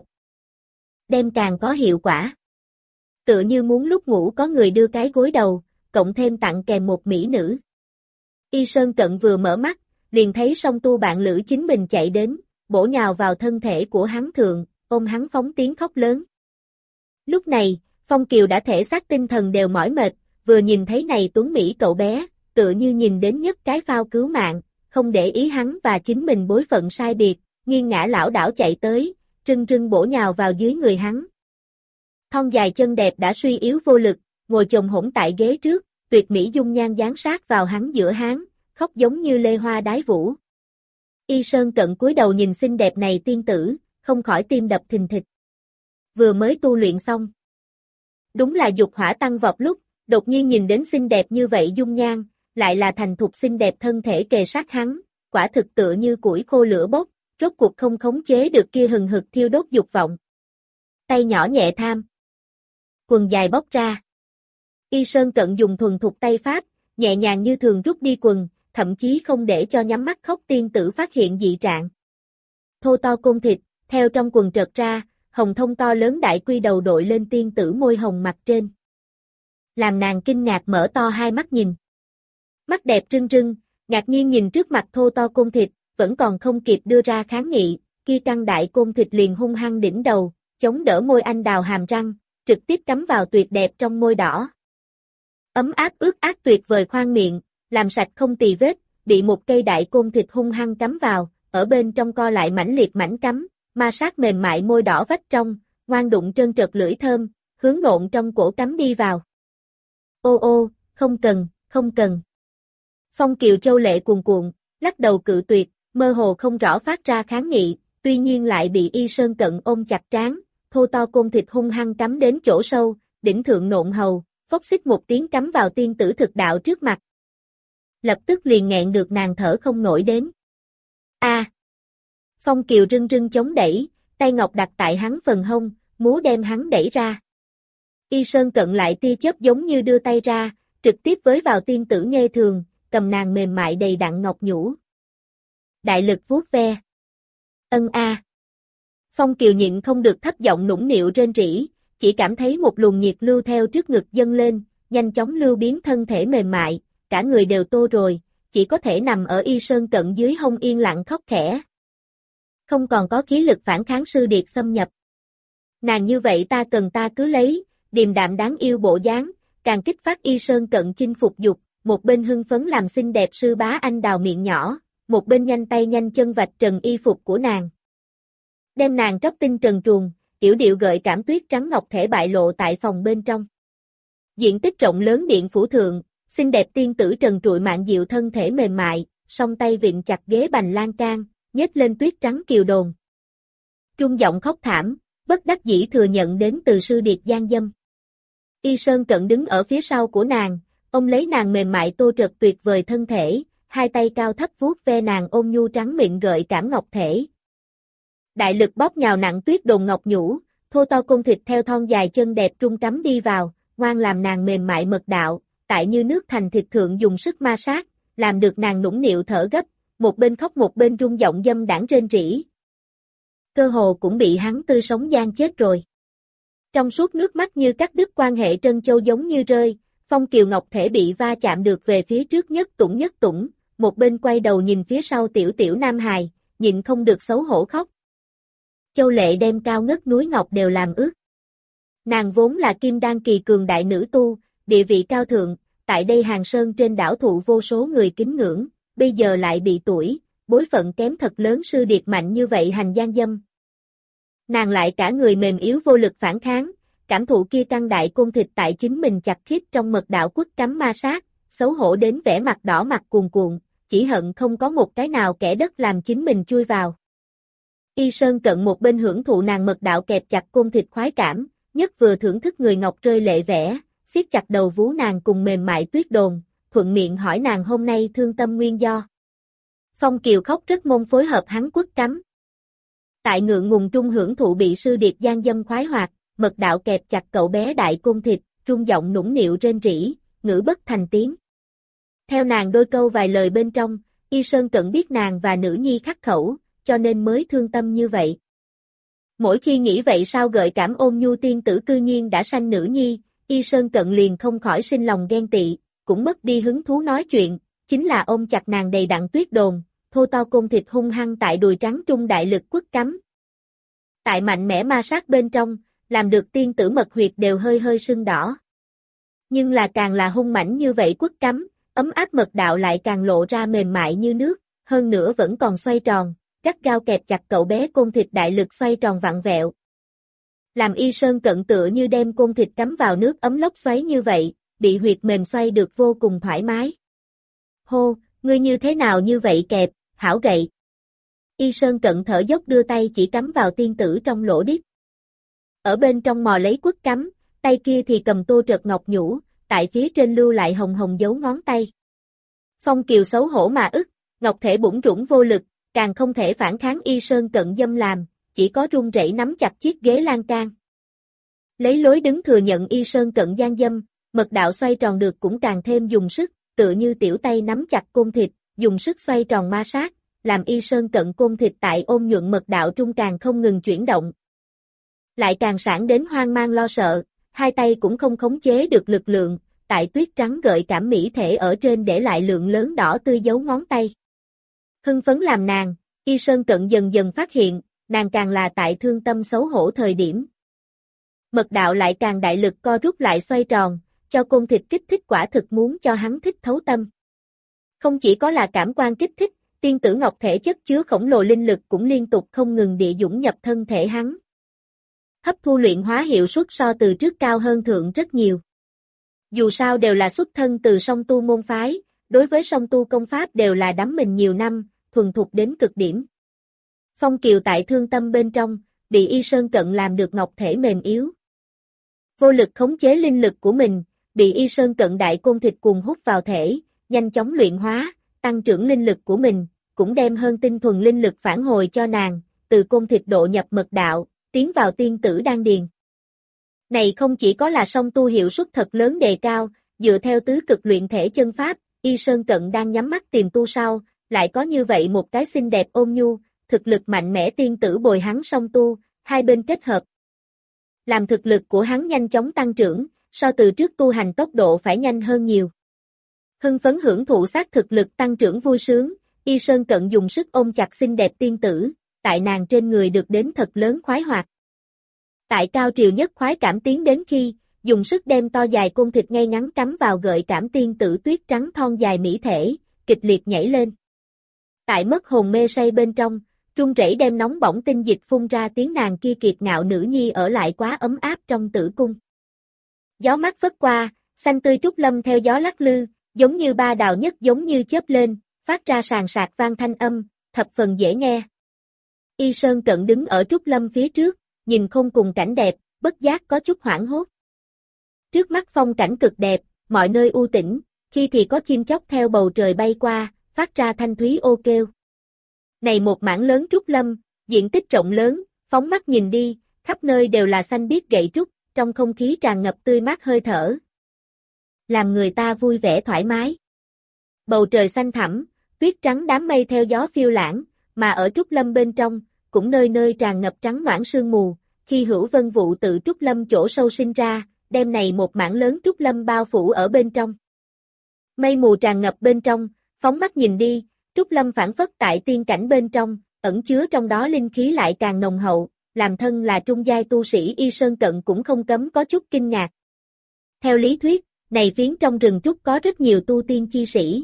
đem càng có hiệu quả. Tựa như muốn lúc ngủ có người đưa cái gối đầu, cộng thêm tặng kèm một mỹ nữ. Y Sơn Cận vừa mở mắt, liền thấy song tu bạn lữ chính mình chạy đến, bổ nhào vào thân thể của hắn thượng, ôm hắn phóng tiếng khóc lớn. Lúc này, Phong Kiều đã thể xác tinh thần đều mỏi mệt, vừa nhìn thấy này tuấn mỹ cậu bé, tựa như nhìn đến nhất cái phao cứu mạng, không để ý hắn và chính mình bối phận sai biệt, nghiêng ngã lảo đảo chạy tới, trưng trưng bổ nhào vào dưới người hắn. Thon dài chân đẹp đã suy yếu vô lực, ngồi chồng hỗn tại ghế trước, tuyệt mỹ dung nhan dán sát vào hắn giữa háng, khóc giống như lê hoa đái vũ. Y Sơn Cận cúi đầu nhìn xinh đẹp này tiên tử, không khỏi tim đập thình thịch. Vừa mới tu luyện xong. Đúng là dục hỏa tăng vọt lúc, đột nhiên nhìn đến xinh đẹp như vậy dung nhan, lại là thành thục xinh đẹp thân thể kề sát hắn, quả thực tựa như củi khô lửa bốc, rốt cuộc không khống chế được kia hừng hực thiêu đốt dục vọng. Tay nhỏ nhẹ tham. Quần dài bóc ra. Y Sơn Cận dùng thuần thục tay pháp, nhẹ nhàng như thường rút đi quần, thậm chí không để cho nhắm mắt khóc tiên tử phát hiện dị trạng. Thô to côn thịt, theo trong quần trợt ra, hồng thông to lớn đại quy đầu đội lên tiên tử môi hồng mặt trên. Làm nàng kinh ngạc mở to hai mắt nhìn. Mắt đẹp trưng trưng, ngạc nhiên nhìn trước mặt thô to côn thịt, vẫn còn không kịp đưa ra kháng nghị, kia căng đại côn thịt liền hung hăng đỉnh đầu, chống đỡ môi anh đào hàm răng, trực tiếp cắm vào tuyệt đẹp trong môi đỏ. Ấm áp ướt át tuyệt vời khoang miệng, làm sạch không tì vết, bị một cây đại côn thịt hung hăng cắm vào, ở bên trong co lại mãnh liệt mảnh cắm, ma sát mềm mại môi đỏ vách trong, ngoan đụng trơn trượt lưỡi thơm, hướng nộn trong cổ cắm đi vào. Ô ô, không cần, không cần. Phong Kiều Châu lệ cuồn cuộn, lắc đầu cự tuyệt, mơ hồ không rõ phát ra kháng nghị, tuy nhiên lại bị Y Sơn Cận ôm chặt trán, thô to côn thịt hung hăng cắm đến chỗ sâu, đỉnh thượng nộn hầu, phốc xích một tiếng cắm vào tiên tử thực đạo trước mặt. Lập tức liền nghẹn được nàng thở không nổi đến. A! Phong Kiều rưng rưng chống đẩy, tay ngọc đặt tại hắn phần hông, múa đem hắn đẩy ra. Y Sơn Cận lại tia chớp giống như đưa tay ra, trực tiếp với vào tiên tử nghe thường, cầm nàng mềm mại đầy đặn ngọc nhũ. Đại lực vuốt ve. Ân a. Phong Kiều nhịn không được thấp giọng nũng nịu rên rỉ, chỉ cảm thấy một luồng nhiệt lưu theo trước ngực dâng lên, nhanh chóng lưu biến thân thể mềm mại, cả người đều tô rồi, chỉ có thể nằm ở Y Sơn Cận dưới hông yên lặng khóc khẽ. Không còn có khí lực phản kháng sư điệt xâm nhập. Nàng như vậy ta cần ta cứ lấy, điềm đạm đáng yêu bộ dáng, càng kích phát Y Sơn Cận chinh phục dục, một bên hưng phấn làm xinh đẹp sư bá anh đào miệng nhỏ, một bên nhanh tay nhanh chân vạch trần y phục của nàng. Đem nàng tróc tinh trần truồng, yểu điệu gợi cảm tuyết trắng ngọc thể bại lộ tại phòng bên trong. Diện tích rộng lớn điện phủ thượng, xinh đẹp tiên tử trần trụi mạn diệu thân thể mềm mại, song tay vịn chặt ghế bành lan can, nhếch lên tuyết trắng kiều đồn. Trung giọng khóc thảm, bất đắc dĩ thừa nhận đến từ sư điệt gian dâm. Y Sơn Cận đứng ở phía sau của nàng, ông lấy nàng mềm mại tô trật tuyệt vời thân thể, hai tay cao thấp vuốt ve nàng ôm nhu trắng mịn gợi cảm ngọc thể. Đại lực bóp nhào nặng tuyết đồn ngọc nhũ, thô to côn thịt theo thon dài chân đẹp trung cắm đi vào, ngoan làm nàng mềm mại mật đạo, tại như nước thành thịt thượng dùng sức ma sát, làm được nàng nũng nịu thở gấp, một bên khóc một bên rung giọng dâm đãng rên rỉ. Cơ hồ cũng bị hắn tươi sống gian chết rồi. Trong suốt nước mắt như cắt đứt quan hệ trân châu giống như rơi, Phong Kiều Ngọc thể bị va chạm được về phía trước nhất tủng, một bên quay đầu nhìn phía sau tiểu tiểu nam hài, nhịn không được xấu hổ khóc. Châu lệ đem cao ngất núi ngọc đều làm ướt. Nàng vốn là kim đan kỳ cường đại nữ tu, địa vị cao thượng, tại đây Hàng Sơn trên đảo thụ vô số người kính ngưỡng, bây giờ lại bị tuổi, bối phận kém thật lớn sư điệt mạnh như vậy hành gian dâm. Nàng lại cả người mềm yếu vô lực phản kháng, cảm thụ kia căng đại côn thịt tại chính mình chặt khít trong mật đạo quất cắm ma sát, xấu hổ đến vẻ mặt đỏ mặt cuồn cuộn, chỉ hận không có một cái nào kẻ đất làm chính mình chui vào. Y Sơn Cận một bên hưởng thụ nàng mật đạo kẹp chặt côn thịt khoái cảm, nhất vừa thưởng thức người ngọc rơi lệ vẽ, siết chặt đầu vú nàng cùng mềm mại tuyết đồn, thuận miệng hỏi nàng hôm nay thương tâm nguyên do. Phong Kiều khóc rất mong phối hợp hắn quất cắm. Tại ngượng ngùng trung hưởng thụ bị sư điệt gian dâm khoái hoạt, mật đạo kẹp chặt cậu bé đại côn thịt, trung giọng nũng nịu rên rỉ, ngữ bất thành tiếng. Theo nàng đôi câu vài lời bên trong, Y Sơn Cận biết nàng và nữ nhi khắc khẩu, cho nên mới thương tâm như vậy. Mỗi khi nghĩ vậy sao gợi cảm ôn nhu tiên tử cư nhiên đã sanh nữ nhi, Y Sơn Cận liền không khỏi sinh lòng ghen tị, cũng mất đi hứng thú nói chuyện, chính là ôm chặt nàng đầy đặn tuyết đồn, thô to côn thịt hung hăng tại đùi trắng trung đại lực quất cắm. Tại mạnh mẽ ma sát bên trong, làm được tiên tử mật huyệt đều hơi hơi sưng đỏ. Nhưng là càng là hung mãnh như vậy quất cắm, ấm áp mật đạo lại càng lộ ra mềm mại như nước, hơn nữa vẫn còn xoay tròn, gắt gao kẹp chặt cậu bé côn thịt đại lực xoay tròn vặn vẹo. Làm Y Sơn Cận tựa như đem côn thịt cắm vào nước ấm lốc xoáy như vậy, bị huyệt mềm xoay được vô cùng thoải mái. Hô, ngươi như thế nào như vậy kẹp, hảo gậy. Y Sơn Cận thở dốc đưa tay chỉ cắm vào tiên tử trong lỗ đít. Ở bên trong mò lấy quất cắm, tay kia thì cầm tô trợt ngọc nhũ, tại phía trên lưu lại hồng hồng dấu ngón tay. Phong Kiều xấu hổ mà ức, ngọc thể bủn rủn vô lực, càng không thể phản kháng Y Sơn Cận dâm làm, chỉ có run rẩy nắm chặt chiếc ghế lan can. Lấy lối đứng thừa nhận Y Sơn Cận gian dâm, mật đạo xoay tròn được cũng càng thêm dùng sức, tựa như tiểu tay nắm chặt côn thịt, dùng sức xoay tròn ma sát, làm Y Sơn Cận côn thịt tại ôm nhuận mật đạo trung càng không ngừng chuyển động. Lại càng sản đến hoang mang lo sợ, hai tay cũng không khống chế được lực lượng, tại tuyết trắng gợi cảm mỹ thể ở trên để lại lượng lớn đỏ tươi dấu ngón tay. Hưng phấn làm nàng, Y Sơn Cận dần dần phát hiện, nàng càng là tại thương tâm xấu hổ thời điểm. Mật đạo lại càng đại lực co rút lại xoay tròn, cho côn thịt kích thích quả thực muốn cho hắn thích thấu tâm. Không chỉ có là cảm quan kích thích, tiên tử ngọc thể chất chứa khổng lồ linh lực cũng liên tục không ngừng địa dũng nhập thân thể hắn. Hấp thu luyện hóa hiệu suất so từ trước cao hơn thượng rất nhiều. Dù sao đều là xuất thân từ song tu môn phái, đối với song tu công pháp đều là đắm mình nhiều năm, thuần thục đến cực điểm. Phong Kiều tại thương tâm bên trong, bị Y Sơn Cận làm được ngọc thể mềm yếu. Vô lực khống chế linh lực của mình, bị Y Sơn Cận đại côn thịt cuồng hút vào thể, nhanh chóng luyện hóa, tăng trưởng linh lực của mình, cũng đem hơn tinh thuần linh lực phản hồi cho nàng, từ côn thịt độ nhập mật đạo, tiến vào tiên tử đan điền. Này không chỉ có là song tu hiệu suất thật lớn đề cao, dựa theo tứ cực luyện thể chân pháp, Y Sơn Cận đang nhắm mắt tìm tu sau, lại có như vậy một cái xinh đẹp ôn nhu, thực lực mạnh mẽ tiên tử bồi hắn song tu, hai bên kết hợp. Làm thực lực của hắn nhanh chóng tăng trưởng, so từ trước tu hành tốc độ phải nhanh hơn nhiều. Hưng phấn hưởng thụ sát thực lực tăng trưởng vui sướng, Y Sơn Cận dùng sức ôm chặt xinh đẹp tiên tử, tại nàng trên người được đến thật lớn khoái hoạt. Tại cao triều nhất khoái cảm tiến đến khi, dùng sức đem to dài côn thịt ngay ngắn cắm vào gợi cảm tiên tử tuyết trắng thon dài mỹ thể, kịch liệt nhảy lên. Tại mất hồn mê say bên trong, trung rẩy đem nóng bỏng tinh dịch phun ra tiếng nàng kia kiệt ngạo nữ nhi ở lại quá ấm áp trong tử cung. Gió mát phất qua, xanh tươi trúc lâm theo gió lắc lư, giống như ba đào nhất giống như chớp lên, phát ra sàn sạc vang thanh âm, thập phần dễ nghe. Y Sơn Cận đứng ở trúc lâm phía trước, nhìn không cùng cảnh đẹp, bất giác có chút hoảng hốt. Trước mắt phong cảnh cực đẹp, mọi nơi u tĩnh, khi thì có chim chóc theo bầu trời bay qua, phát ra thanh thúy ô kêu. Này một mảng lớn trúc lâm, diện tích rộng lớn, phóng mắt nhìn đi, khắp nơi đều là xanh biếc gậy trúc, trong không khí tràn ngập tươi mát hơi thở. Làm người ta vui vẻ thoải mái. Bầu trời xanh thẳm, tuyết trắng đám mây theo gió phiêu lãng, mà ở trúc lâm bên trong, cũng nơi nơi tràn ngập trắng noãn sương mù, khi hữu vân vụ tự trúc lâm chỗ sâu sinh ra, đem này một mảng lớn trúc lâm bao phủ ở bên trong. Mây mù tràn ngập bên trong, phóng mắt nhìn đi, trúc lâm phản phất tại tiên cảnh bên trong, ẩn chứa trong đó linh khí lại càng nồng hậu, làm thân là trung giai tu sĩ Y Sơn Cận cũng không cấm có chút kinh ngạc. Theo lý thuyết, này phiến trong rừng trúc có rất nhiều tu tiên chi sĩ.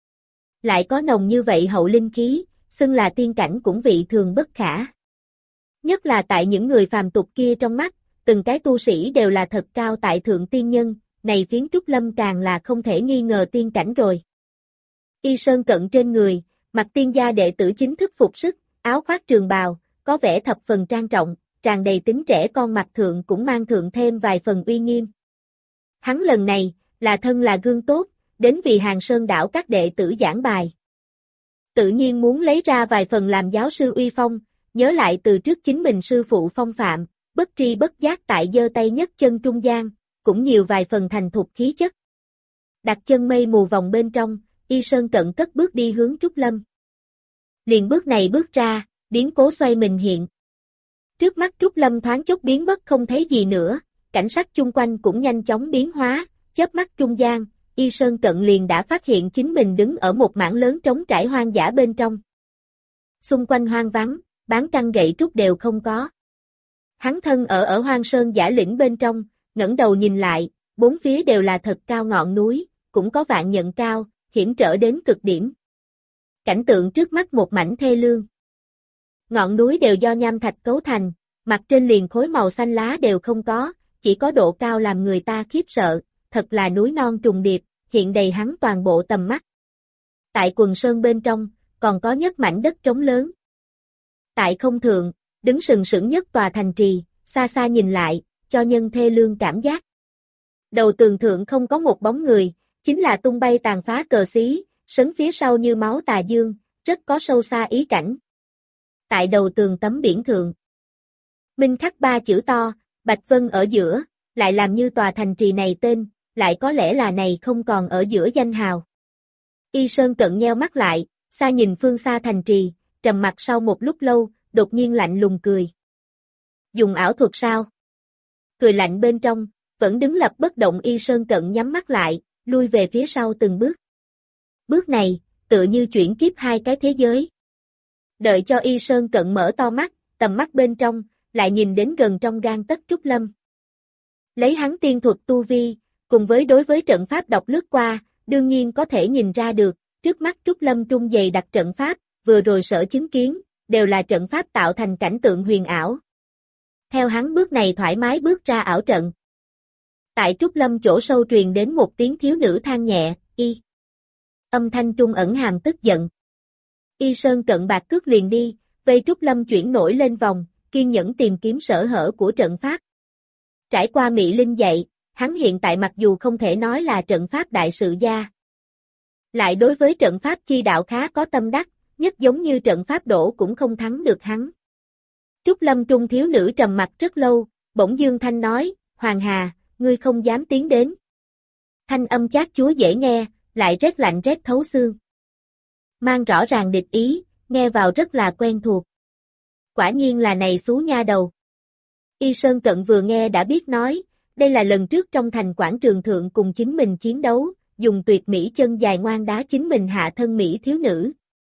Lại có nồng như vậy hậu linh khí, xưng là tiên cảnh cũng vị thường bất khả. Nhất là tại những người phàm tục kia trong mắt, từng cái tu sĩ đều là thật cao tại thượng tiên nhân, này phiến trúc lâm càng là không thể nghi ngờ tiên cảnh rồi. Y Sơn Cận trên người, mặc tiên gia đệ tử chính thức phục sức, áo khoác trường bào, có vẻ thập phần trang trọng, tràn đầy tính trẻ con, mặt thượng cũng mang thượng thêm vài phần uy nghiêm. Hắn lần này, là thân là gương tốt, đến vì Hàng Sơn đảo các đệ tử giảng bài. Tự nhiên muốn lấy ra vài phần làm giáo sư uy phong, nhớ lại từ trước chính mình sư phụ phong phạm, bất tri bất giác tại giơ tay nhấc chân trung gian, cũng nhiều vài phần thành thục khí chất. Đặt chân mây mù vòng bên trong, Y Sơn Cận cất bước đi hướng Trúc Lâm. Liền bước này bước ra, biến cố xoay mình hiện. Trước mắt Trúc Lâm thoáng chốc biến mất không thấy gì nữa, cảnh sắc chung quanh cũng nhanh chóng biến hóa, chớp mắt trung gian, Y Sơn Cận liền đã phát hiện chính mình đứng ở một mảng lớn trống trải hoang dã bên trong. Xung quanh hoang vắng, bán căn gậy trúc đều không có. Hắn thân ở hoang sơn giả lĩnh bên trong, ngẩng đầu nhìn lại, bốn phía đều là thật cao ngọn núi, cũng có vạn nhận cao, hiểm trở đến cực điểm. Cảnh tượng trước mắt một mảnh thê lương. Ngọn núi đều do nham thạch cấu thành, mặt trên liền khối màu xanh lá đều không có, chỉ có độ cao làm người ta khiếp sợ, thật là núi non trùng điệp, hiện đầy hắn toàn bộ tầm mắt. Tại quần sơn bên trong, còn có nhất mảnh đất trống lớn. Tại không thượng, đứng sừng sững nhất tòa thành trì, xa xa nhìn lại, cho nhân thê lương cảm giác. Đầu tường thượng không có một bóng người, chính là tung bay tàn phá cờ xí, sấn phía sau như máu tà dương, rất có sâu xa ý cảnh. Tại đầu tường tấm biển thượng, minh khắc ba chữ to, Bạch Vân ở giữa, lại làm như tòa thành trì này tên, lại có lẽ là này không còn ở giữa danh hào. Y Sơn Cận nheo mắt lại, xa nhìn phương xa thành trì, trầm mặt sau một lúc lâu, đột nhiên lạnh lùng cười. Dùng ảo thuật sao? Cười lạnh bên trong, vẫn đứng lập bất động Y Sơn Cận nhắm mắt lại, lui về phía sau từng bước. Bước này, tựa như chuyển kiếp hai cái thế giới. Đợi cho Y Sơn Cận mở to mắt, tầm mắt bên trong, lại nhìn đến gần trong gang tấc Trúc Lâm. Lấy hắn tiên thuật tu vi, cùng với đối với trận pháp đọc lướt qua, đương nhiên có thể nhìn ra được, trước mắt Trúc Lâm trung dày đặc trận pháp, vừa rồi sở chứng kiến, đều là trận pháp tạo thành cảnh tượng huyền ảo. Theo hắn bước này thoải mái bước ra ảo trận. Tại Trúc Lâm chỗ sâu truyền đến một tiếng thiếu nữ than nhẹ, y. Âm thanh trung ẩn hàm tức giận. Y Sơn Cận bạc cước liền đi, vây Trúc Lâm chuyển nổi lên vòng, kiên nhẫn tìm kiếm sở hở của trận pháp. Trải qua Mị Linh dạy, hắn hiện tại mặc dù không thể nói là trận pháp đại sự gia, lại đối với trận pháp chi đạo khá có tâm đắc, nhất giống như trận pháp đổ cũng không thắng được hắn. Trúc Lâm trung thiếu nữ trầm mặt rất lâu, bỗng Dương Thanh nói, Hoàng Hà, ngươi không dám tiến đến. Thanh âm chát chúa dễ nghe, lại rét lạnh rét thấu xương. Mang rõ ràng địch ý, nghe vào rất là quen thuộc. Quả nhiên là này xú nha đầu. Y Sơn Cận vừa nghe đã biết nói, đây là lần trước trong thành quảng trường thượng cùng chính mình chiến đấu, dùng tuyệt mỹ chân dài ngoan đá chính mình hạ thân mỹ thiếu nữ.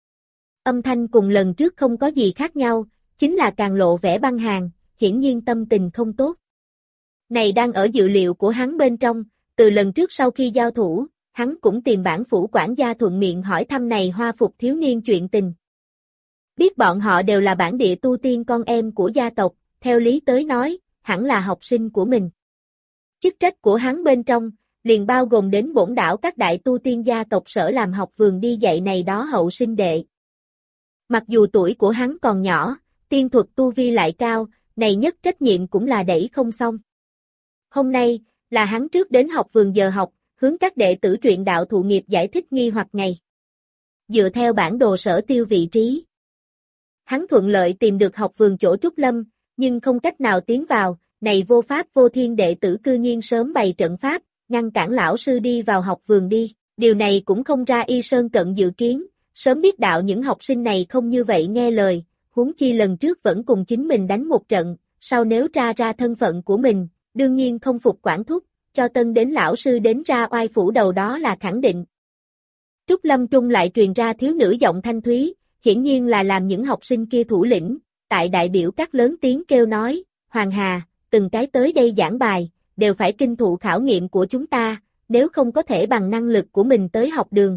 Âm thanh cùng lần trước không có gì khác nhau, chính là càng lộ vẻ băng hàn, hiển nhiên tâm tình không tốt. Này đang ở dự liệu của hắn bên trong, từ lần trước sau khi giao thủ, hắn cũng tìm bản phủ quản gia thuận miệng hỏi thăm này hoa phục thiếu niên chuyện tình. Biết bọn họ đều là bản địa tu tiên con em của gia tộc, theo lý tới nói, hẳn là học sinh của mình. Chức trách của hắn bên trong, liền bao gồm đến bổn đảo các đại tu tiên gia tộc sở làm học vườn đi dạy này đó hậu sinh đệ. Mặc dù tuổi của hắn còn nhỏ, tiên thuật tu vi lại cao, này nhất trách nhiệm cũng là đẩy không xong. Hôm nay, là hắn trước đến học vườn giờ học, hướng các đệ tử truyện đạo thụ nghiệp giải thích nghi hoặc ngày. Dựa theo bản đồ sở tiêu vị trí, hắn thuận lợi tìm được học vườn chỗ Trúc Lâm, nhưng không cách nào tiến vào, này vô pháp vô thiên đệ tử cư nhiên sớm bày trận pháp, ngăn cản lão sư đi vào học vườn đi, điều này cũng không ra Y Sơn Cận dự kiến, sớm biết đạo những học sinh này không như vậy nghe lời, huống chi lần trước vẫn cùng chính mình đánh một trận, sau nếu tra ra thân phận của mình, đương nhiên không phục quản thúc, cho tân đến lão sư đến ra oai phủ đầu đó là khẳng định. Trúc Lâm Trung lại truyền ra thiếu nữ giọng thanh thúy, hiển nhiên là làm những học sinh kia thủ lĩnh, tại đại biểu các lớn tiếng kêu nói, Hoàng Hà, từng cái tới đây giảng bài, đều phải kinh thụ khảo nghiệm của chúng ta, nếu không có thể bằng năng lực của mình tới học đường,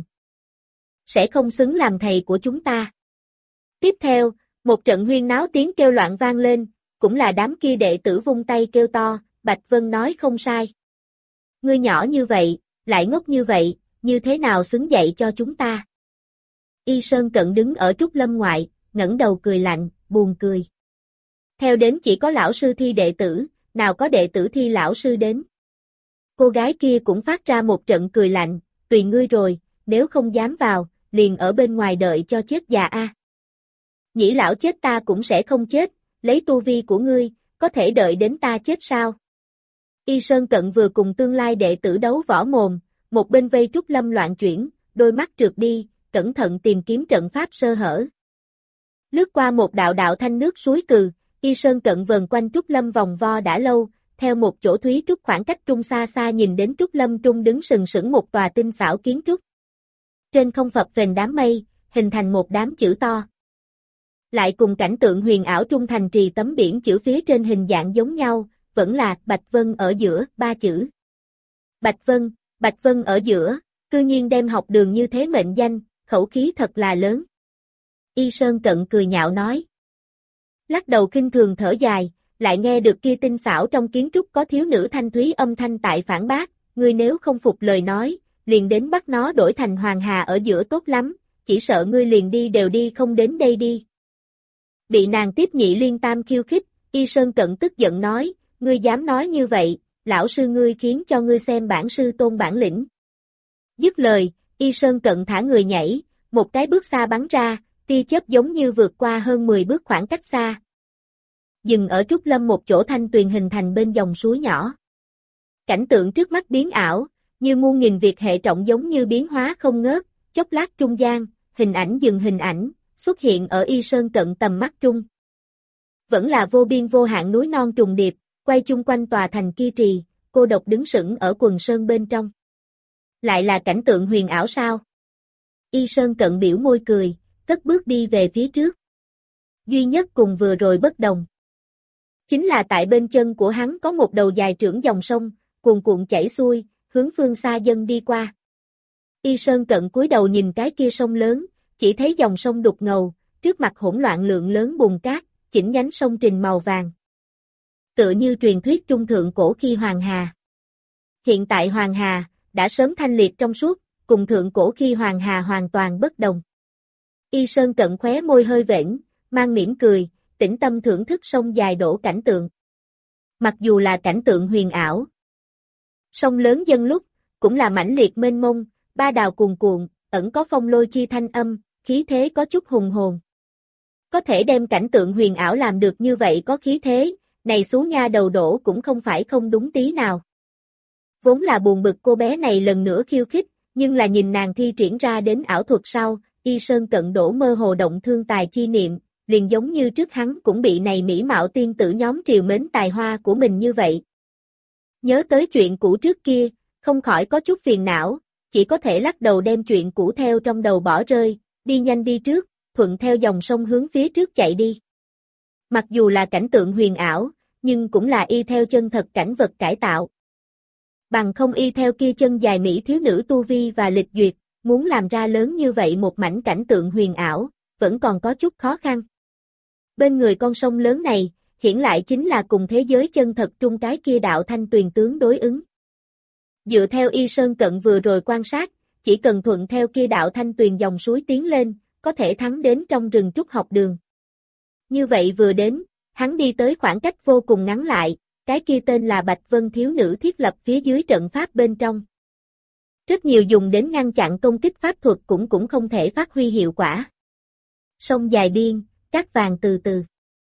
sẽ không xứng làm thầy của chúng ta. Tiếp theo, một trận huyên náo tiếng kêu loạn vang lên, cũng là đám kia đệ tử vung tay kêu to, Bạch Vân nói không sai. Ngươi nhỏ như vậy, lại ngốc như vậy, như thế nào xứng dạy cho chúng ta? Y Sơn Cận đứng ở Trúc Lâm ngoại, ngẩng đầu cười lạnh, buồn cười. Theo đến chỉ có lão sư thi đệ tử, nào có đệ tử thi lão sư đến. Cô gái kia cũng phát ra một trận cười lạnh, tùy ngươi rồi, nếu không dám vào, liền ở bên ngoài đợi cho chết già a. Nhĩ lão chết ta cũng sẽ không chết, lấy tu vi của ngươi, có thể đợi đến ta chết sao? Y Sơn Cận vừa cùng tương lai đệ tử đấu võ mồm, một bên vây Trúc Lâm loạn chuyển, đôi mắt trượt đi, cẩn thận tìm kiếm trận pháp sơ hở. Lướt qua một đạo đạo thanh nước suối cừ, Y Sơn Cận vần quanh Trúc Lâm vòng vo đã lâu, theo một chỗ thúy trúc khoảng cách trung xa xa nhìn đến Trúc Lâm trung đứng sừng sững một tòa tinh xảo kiến trúc. Trên không phập phềnh đám mây, hình thành một đám chữ to. Lại cùng cảnh tượng huyền ảo trung thành trì tấm biển chữ phía trên hình dạng giống nhau, vẫn là Bạch Vân ở giữa, ba chữ. Bạch Vân ở giữa, cư nhiên đem học đường như thế mệnh danh, khẩu khí thật là lớn. Y Sơn Cận cười nhạo nói. Lắc đầu khinh thường thở dài, lại nghe được kia tinh xảo trong kiến trúc có thiếu nữ thanh thúy âm thanh tại phản bác, ngươi nếu không phục lời nói, liền đến bắt nó đổi thành Hoàng Hà ở giữa tốt lắm, chỉ sợ ngươi liền đi đều đi không đến đây đi. Bị nàng tiếp nhị liên tam khiêu khích, Y Sơn Cận tức giận nói, ngươi dám nói như vậy, lão sư ngươi khiến cho ngươi xem bản sư tôn bản lĩnh. Dứt lời, Y Sơn Cận thả người nhảy, một cái bước xa bắn ra, tia chớp giống như vượt qua hơn 10 bước khoảng cách xa. Dừng ở Trúc Lâm một chỗ thanh tuyền hình thành bên dòng suối nhỏ. Cảnh tượng trước mắt biến ảo, như muôn nghìn việc hệ trọng giống như biến hóa không ngớt, chốc lát trung gian, hình ảnh dừng hình ảnh, xuất hiện ở Y Sơn Cận tầm mắt trung. Vẫn là vô biên vô hạn núi non trùng điệp, quay chung quanh tòa thành kia trì, cô độc đứng sững ở quần sơn bên trong. Lại là cảnh tượng huyền ảo sao? Y Sơn Cận biểu môi cười, cất bước đi về phía trước. Duy nhất cùng vừa rồi bất đồng. Chính là tại bên chân của hắn có một đầu dài trưởng dòng sông, cuồn cuộn chảy xuôi, hướng phương xa dâng đi qua. Y Sơn Cận cúi đầu nhìn cái kia sông lớn, chỉ thấy dòng sông đục ngầu, trước mặt hỗn loạn lượng lớn bùn cát, chỉnh nhánh sông trình màu vàng. Tựa như truyền thuyết trung thượng cổ khi Hoàng Hà. Hiện tại Hoàng Hà, đã sớm thanh liệt trong suốt, cùng thượng cổ khi Hoàng Hà hoàn toàn bất đồng. Y Sơn Cận khóe môi hơi vểnh, mang mỉm cười, tĩnh tâm thưởng thức sông dài đổ cảnh tượng. Mặc dù là cảnh tượng huyền ảo. Sông lớn dâng lúc, cũng là mãnh liệt mênh mông, ba đào cuồn cuộn, ẩn có phong lôi chi thanh âm, khí thế có chút hùng hồn. Có thể đem cảnh tượng huyền ảo làm được như vậy có khí thế, này xú nha đầu đổ cũng không phải không đúng tí nào. Vốn là buồn bực cô bé này lần nữa khiêu khích, nhưng là nhìn nàng thi triển ra đến ảo thuật sau, Y Sơn Cận đổ mơ hồ động thương tài chi niệm, liền giống như trước hắn cũng bị này mỹ mạo tiên tử nhóm triều mến tài hoa của mình như vậy. Nhớ tới chuyện cũ trước kia, không khỏi có chút phiền não, chỉ có thể lắc đầu đem chuyện cũ theo trong đầu bỏ rơi, đi nhanh đi trước, thuận theo dòng sông hướng phía trước chạy đi. Mặc dù là cảnh tượng huyền ảo, nhưng cũng là y theo chân thật cảnh vật cải tạo. Bằng không y theo kia chân dài mỹ thiếu nữ tu vi và lịch duyệt, muốn làm ra lớn như vậy một mảnh cảnh tượng huyền ảo, vẫn còn có chút khó khăn. Bên người con sông lớn này, hiển lại chính là cùng thế giới chân thật trung cái kia đạo thanh tuyền tướng đối ứng. Dựa theo Y Sơn Cận vừa rồi quan sát, chỉ cần thuận theo kia đạo thanh tuyền dòng suối tiến lên, có thể thắng đến trong rừng trúc học đường. Như vậy vừa đến, hắn đi tới khoảng cách vô cùng ngắn lại, cái kia tên là Bạch Vân thiếu nữ thiết lập phía dưới trận pháp bên trong. Rất nhiều dùng đến ngăn chặn công kích pháp thuật cũng không thể phát huy hiệu quả. Sông dài biên, cát vàng từ từ.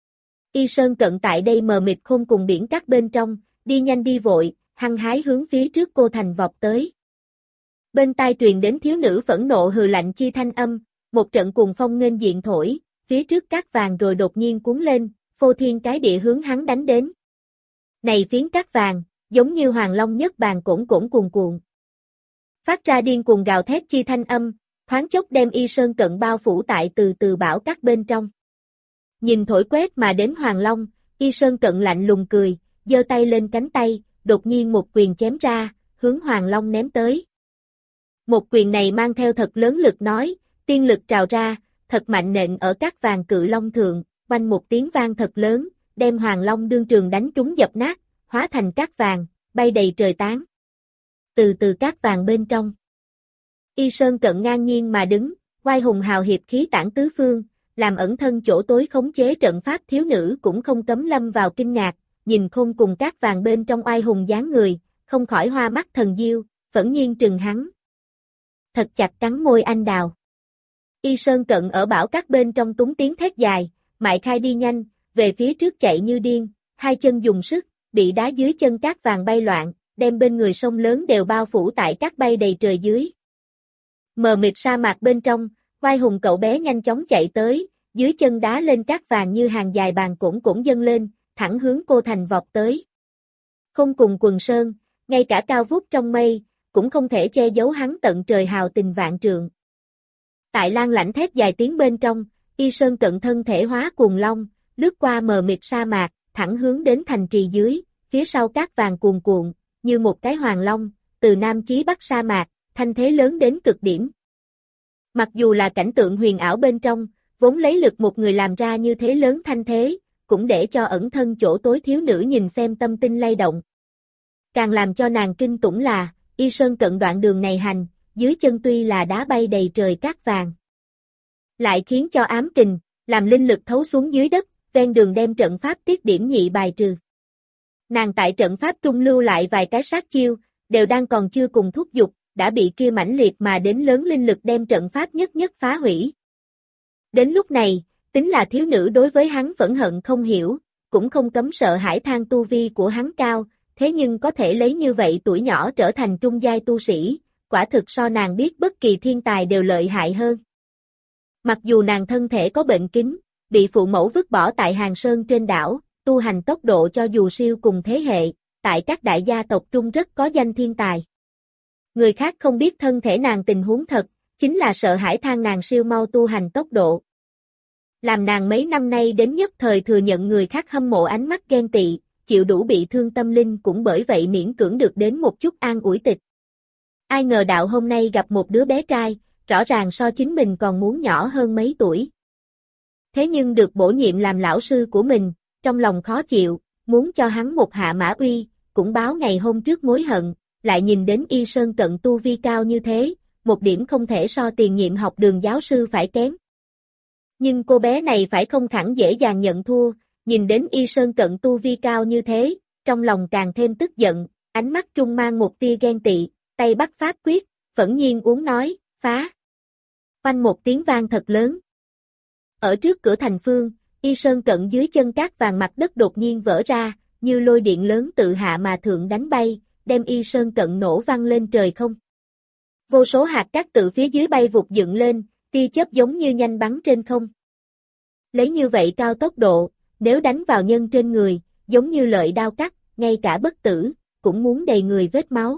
Y Sơn Cận tại đây mờ mịt khôn cùng biển cát bên trong, đi nhanh đi vội, hăng hái hướng phía trước cô thành vọt tới. Bên tai truyền đến thiếu nữ phẫn nộ hừ lạnh chi thanh âm, một trận cuồng phong nghênh diện thổi, phía trước cát vàng rồi đột nhiên cuốn lên, phô thiên cái địa hướng hắn đánh đến. Này phiến cát vàng, giống như hoàng long nhất bàn cổn cổn cuồn cuộn. Phát ra điên cuồng gào thét chi thanh âm, thoáng chốc đem Y Sơn Cận bao phủ tại từ từ bão cát bên trong. Nhìn thổi quét mà đến hoàng long, Y Sơn Cận lạnh lùng cười, giơ tay lên cánh tay, đột nhiên một quyền chém ra, hướng hoàng long ném tới. Một quyền này mang theo thật lớn lực nói, tiên lực trào ra, thật mạnh nện ở cát vàng cự long thượng, oanh một tiếng vang thật lớn, đem hoàng long đương trường đánh trúng dập nát, hóa thành cát vàng, bay đầy trời tán. Từ từ cát vàng bên trong. Y Sơn Cận ngang nhiên mà đứng, oai hùng hào hiệp khí tản tứ phương, làm ẩn thân chỗ tối khống chế trận pháp thiếu nữ cũng không cấm lâm vào kinh ngạc, nhìn Khôn cùng Cát Vàng bên trong oai hùng dáng người, không khỏi hoa mắt thần diêu, phẫn nhiên trừng hắn. Thật chặt cắn môi anh đào. Y Sơn Cận ở bảo các bên trong túng tiếng thét dài, Mại Khai đi nhanh, về phía trước chạy như điên, hai chân dùng sức, bị đá dưới chân Cát Vàng bay loạn, đem bên người sông lớn đều bao phủ tại cát bay đầy trời dưới. Mờ mịt sa mạc bên trong, oai hùng cậu bé nhanh chóng chạy tới, dưới chân đá lên Cát Vàng như hàng dài bàn cổn cổn dâng lên, thẳng hướng cô thành vọt tới. Không cùng Quần Sơn, ngay cả cao vút trong mây, cũng không thể che giấu hắn tận trời hào tình vạn trượng. Tại Lan Lãnh thét dài tiếng bên trong, Y Sơn Cận thân thể hóa cuồng long, lướt qua mờ mịt sa mạc, thẳng hướng đến thành trì dưới, phía sau Cát Vàng cuồn cuộn, như một cái hoàng long, từ nam chí bắc sa mạc, thanh thế lớn đến cực điểm. Mặc dù là cảnh tượng huyền ảo bên trong, vốn lấy lực một người làm ra như thế lớn thanh thế, cũng để cho ẩn thân chỗ tối thiếu nữ nhìn xem tâm tinh lay động. Càng làm cho nàng kinh tủng là, Y Sơn Cận đoạn đường này hành, dưới chân tuy là đá bay đầy trời cát vàng, lại khiến cho ám kình, làm linh lực thấu xuống dưới đất, ven đường đem trận pháp tiết điểm nhị bài trừ. Nàng tại trận pháp trung lưu lại vài cái sát chiêu, đều đang còn chưa cùng thúc giục, đã bị kia mãnh liệt mà đến lớn linh lực đem trận pháp nhất nhất phá hủy. Đến lúc này, tính là thiếu nữ đối với hắn phẫn hận không hiểu, cũng không cấm sợ hãi than tu vi của hắn cao, thế nhưng có thể lấy như vậy tuổi nhỏ trở thành trung giai tu sĩ, quả thực so nàng biết bất kỳ thiên tài đều lợi hại hơn. Mặc dù nàng thân thể có bệnh kính, bị phụ mẫu vứt bỏ tại Hàng Sơn trên đảo, tu hành tốc độ cho dù siêu cùng thế hệ, tại các đại gia tộc trung rất có danh thiên tài. Người khác không biết thân thể nàng tình huống thật, chính là sợ hãi than nàng siêu mau tu hành tốc độ. Làm nàng mấy năm nay đến nhất thời thừa nhận người khác hâm mộ ánh mắt ghen tị, chịu đủ bị thương tâm linh cũng bởi vậy miễn cưỡng được đến một chút an ủi tịch. Ai ngờ đạo hôm nay gặp một đứa bé trai, rõ ràng so chính mình còn muốn nhỏ hơn mấy tuổi. Thế nhưng được bổ nhiệm làm lão sư của mình, trong lòng khó chịu, muốn cho hắn một hạ mã uy, cũng báo ngày hôm trước mối hận, lại nhìn đến Y Sơn Cận tu vi cao như thế, một điểm không thể so tiền nhiệm học đường giáo sư phải kém. Nhưng cô bé này phải không thẳng dễ dàng nhận thua, nhìn đến Y Sơn Cận tu vi cao như thế, trong lòng càng thêm tức giận, ánh mắt trung mang một tia ghen tị, tay bắt pháp quyết, phẫn nhiên uống nói, phá. Oanh một tiếng vang thật lớn. Ở trước cửa thành phương, Y Sơn Cận dưới chân cát vàng mặt đất đột nhiên vỡ ra, như lôi điện lớn tự hạ mà thượng đánh bay, đem Y Sơn Cận nổ văng lên trời không. Vô số hạt cát tự phía dưới bay vụt dựng lên, tia chớp giống như nhanh bắn trên không. Lấy như vậy cao tốc độ, nếu đánh vào nhân trên người, giống như lợi đao cắt, ngay cả bất tử, cũng muốn đầy người vết máu.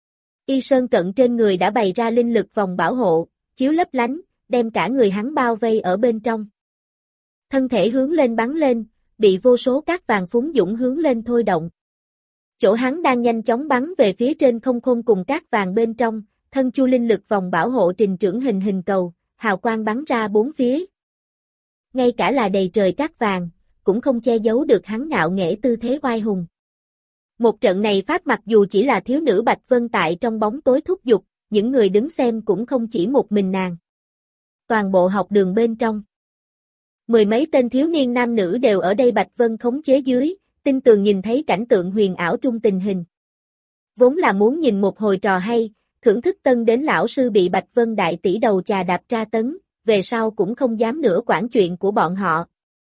Y Sơn Cận trên người đã bày ra linh lực vòng bảo hộ, chiếu lấp lánh, đem cả người hắn bao vây ở bên trong. Thân thể hướng lên bắn lên, bị vô số cát vàng phúng dũng hướng lên thôi động. Chỗ hắn đang nhanh chóng bắn về phía trên không khôn cùng cát vàng bên trong, thân chu linh lực vòng bảo hộ trình trưởng hình cầu, hào quang bắn ra bốn phía. Ngay cả là đầy trời cát vàng, cũng không che giấu được hắn ngạo nghễ tư thế oai hùng. Một trận này pháp mặc dù chỉ là thiếu nữ Bạch Vân tại trong bóng tối thúc giục, những người đứng xem cũng không chỉ một mình nàng. Toàn bộ học đường bên trong. Mười mấy tên thiếu niên nam nữ đều ở đây Bạch Vân khống chế dưới, tin tường nhìn thấy cảnh tượng huyền ảo trung tình hình. Vốn là muốn nhìn một hồi trò hay, thưởng thức tân đến lão sư bị Bạch Vân đại tỷ đầu chà đạp tra tấn, về sau cũng không dám nữa quản chuyện của bọn họ.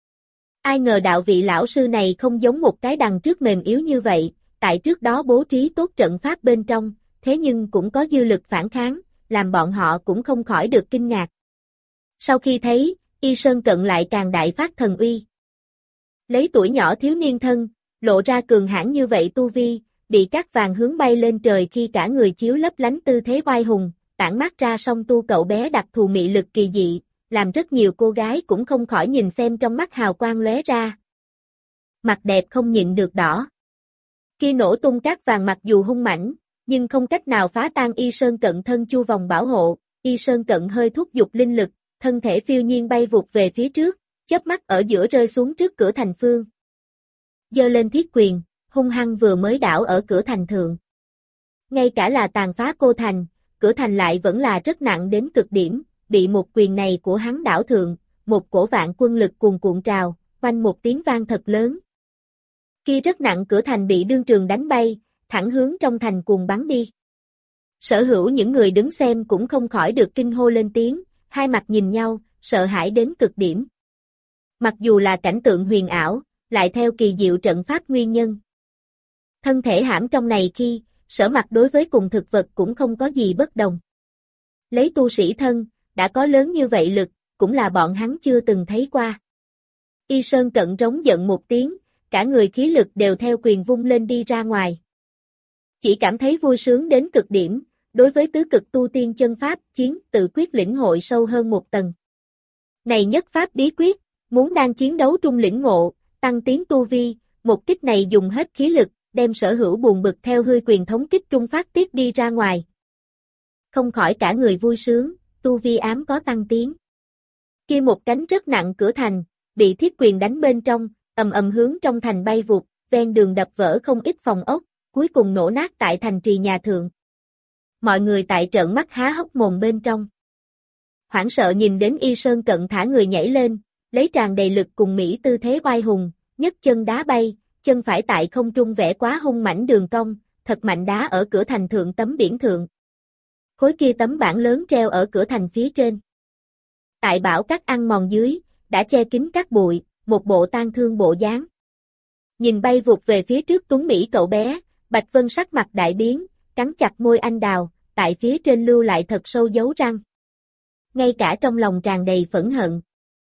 Ai ngờ đạo vị lão sư này không giống một cái đằng trước mềm yếu như vậy, tại trước đó bố trí tốt trận pháp bên trong, thế nhưng cũng có dư lực phản kháng, làm bọn họ cũng không khỏi được kinh ngạc. Sau khi thấy, Y Sơn Cận lại càng đại phát thần uy. Lấy tuổi nhỏ thiếu niên thân, lộ ra cường hãn như vậy tu vi, bị cát vàng hướng bay lên trời khi cả người chiếu lấp lánh tư thế oai hùng, tản mát ra song tu cậu bé đặc thù mị lực kỳ dị, làm rất nhiều cô gái cũng không khỏi nhìn xem trong mắt hào quang lóe ra. Mặt đẹp không nhịn được đỏ. Khi nổ tung cát vàng mặc dù hung mãnh, nhưng không cách nào phá tan Y Sơn Cận thân chu vòng bảo hộ, Y Sơn Cận hơi thúc giục linh lực, thân thể phiêu nhiên bay vụt về phía trước, chớp mắt ở giữa rơi xuống trước cửa thành phương. Giơ lên thiết quyền, hung hăng vừa mới đảo ở cửa thành thượng. Ngay cả là tàn phá cô thành, cửa thành lại vẫn là rất nặng đến cực điểm, bị một quyền này của hắn đảo thượng, một cổ vạn quân lực cuồn cuộn trào, oanh một tiếng vang thật lớn. Kia rất nặng cửa thành bị đương trường đánh bay, thẳng hướng trong thành cuồng bắn đi. Sở hữu những người đứng xem cũng không khỏi được kinh hô lên tiếng, hai mặt nhìn nhau, sợ hãi đến cực điểm. Mặc dù là cảnh tượng huyền ảo, lại theo kỳ diệu trận pháp nguyên nhân. Thân thể hãm trong này khi, Sở Mặc đối với cùng thực vật cũng không có gì bất đồng. Lấy tu sĩ thân, đã có lớn như vậy lực, cũng là bọn hắn chưa từng thấy qua. Y Sơn Cận rống giận một tiếng, cả người khí lực đều theo quyền vung lên đi ra ngoài. Chỉ cảm thấy vui sướng đến cực điểm, đối với tứ cực tu tiên chân pháp, chiến tự quyết lĩnh hội sâu hơn một tầng. Này nhất pháp bí quyết, muốn đang chiến đấu trung lĩnh ngộ, tăng tiến tu vi, một kích này dùng hết khí lực, đem sở hữu buồn bực theo hư quyền thống kích trung phát tiết đi ra ngoài. Không khỏi cả người vui sướng, tu vi ám có tăng tiến. Kia một cánh rất nặng cửa thành, bị thiết quyền đánh bên trong, ầm ầm hướng trong thành bay vụt, ven đường đập vỡ không ít phòng ốc, cuối cùng nổ nát tại thành trì nhà thượng. Mọi người tại trợn mắt há hốc mồm bên trong. Hoảng sợ nhìn đến Y Sơn Cận thả người nhảy lên, lấy tràn đầy lực cùng Mỹ tư thế oai hùng, nhấc chân đá bay, chân phải tại không trung vẽ quá hung mãnh đường cong, thật mạnh đá ở cửa thành thượng tấm biển thượng. Khối kia tấm bảng lớn treo ở cửa thành phía trên. Tại bão cát ăn mòn dưới, đã che kín các bụi, một bộ tang thương bộ dáng. Nhìn bay vụt về phía trước tuấn Mỹ cậu bé, Bạch Vân sắc mặt đại biến, cắn chặt môi anh đào, tại phía trên lưu lại thật sâu dấu răng. Ngay cả trong lòng tràn đầy phẫn hận.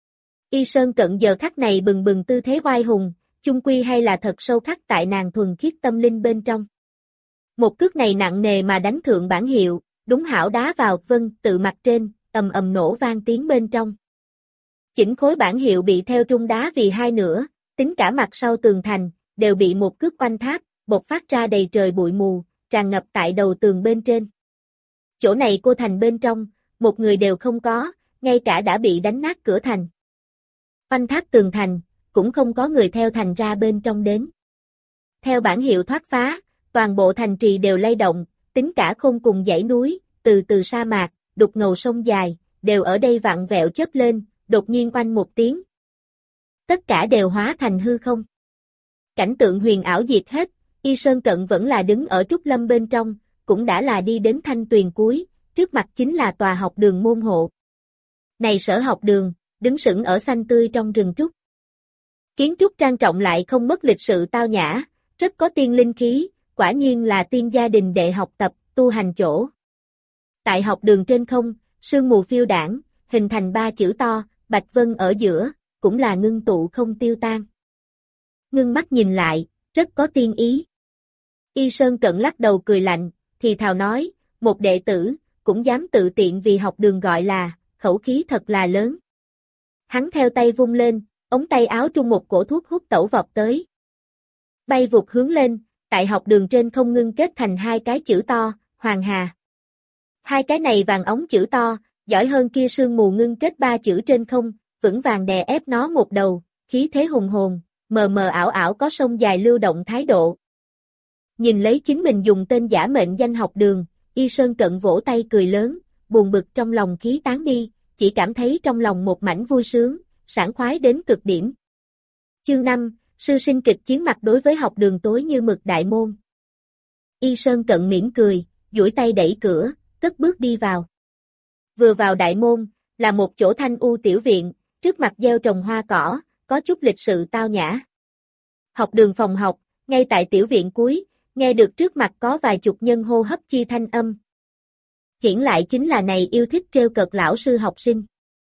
Y Sơn Cận giờ khắc này bừng bừng tư thế oai hùng, chung quy hay là thật sâu khắc tại nàng thuần khiết tâm linh bên trong. Một cước này nặng nề mà đánh thượng bản hiệu, đúng hảo đá vào vân tự mặt trên, ầm ầm nổ vang tiếng bên trong. Chỉnh khối bản hiệu bị theo trung đá vì hai nửa, tính cả mặt sau tường thành, đều bị một cước oanh tháp, bộc phát ra đầy trời bụi mù, tràn ngập tại đầu tường bên trên. Chỗ này cô thành bên trong, một người đều không có, ngay cả đã bị đánh nát cửa thành. Oanh tháp tường thành, cũng không có người theo thành ra bên trong đến. Theo bản hiệu thoát phá, toàn bộ thành trì đều lay động, tính cả khôn cùng dãy núi, từ sa mạc, đục ngầu sông dài, đều ở đây vặn vẹo chớp lên, đột nhiên oanh một tiếng. Tất cả đều hóa thành hư không. Cảnh tượng huyền ảo diệt hết, Y Sơn Cận vẫn là đứng ở Trúc Lâm bên trong, cũng đã là đi đến thanh tuyền cuối, trước mặt chính là tòa học đường môn hộ. Này Sở học đường, đứng sững ở xanh tươi trong rừng trúc. Kiến trúc trang trọng lại không mất lịch sự tao nhã, rất có tiên linh khí, quả nhiên là tiên gia đình đệ học tập, tu hành chỗ. Tại học đường trên không, sương mù phiêu đảng, hình thành ba chữ to, Bạch Vân ở giữa, cũng là ngưng tụ không tiêu tan. Ngưng mắt nhìn lại, rất có tiên ý. Y Sơn Cận lắc đầu cười lạnh, thì thào nói, một đệ tử, cũng dám tự tiện vì học đường gọi là, khẩu khí thật là lớn. Hắn theo tay vung lên, ống tay áo trung một cổ thuốc hút tẩu vọt tới. Bay vụt hướng lên, tại học đường trên không ngưng kết thành hai cái chữ to, Hoàng Hà. Hai cái này vàng ống chữ to, giỏi hơn kia sương mù ngưng kết ba chữ trên không, vững vàng đè ép nó một đầu, khí thế hùng hồn, mờ mờ ảo ảo có sông dài lưu động thái độ. Nhìn lấy chính mình dùng tên giả mệnh danh học đường, Y Sơn Cận vỗ tay cười lớn, buồn bực trong lòng khí tán đi, chỉ cảm thấy trong lòng một mảnh vui sướng, sảng khoái đến cực điểm. Chương 5, sư sinh kịch chiến mặt đối với học đường tối như mực đại môn. Y Sơn Cận mỉm cười, duỗi tay đẩy cửa, cất bước đi vào. Vừa vào đại môn, là một chỗ thanh u tiểu viện, trước mặt gieo trồng hoa cỏ, có chút lịch sự tao nhã. Học đường phòng học, ngay tại tiểu viện cuối, nghe được trước mặt có vài chục nhân hô hấp chi thanh âm. Hiển lại chính là này yêu thích trêu cợt lão sư học sinh.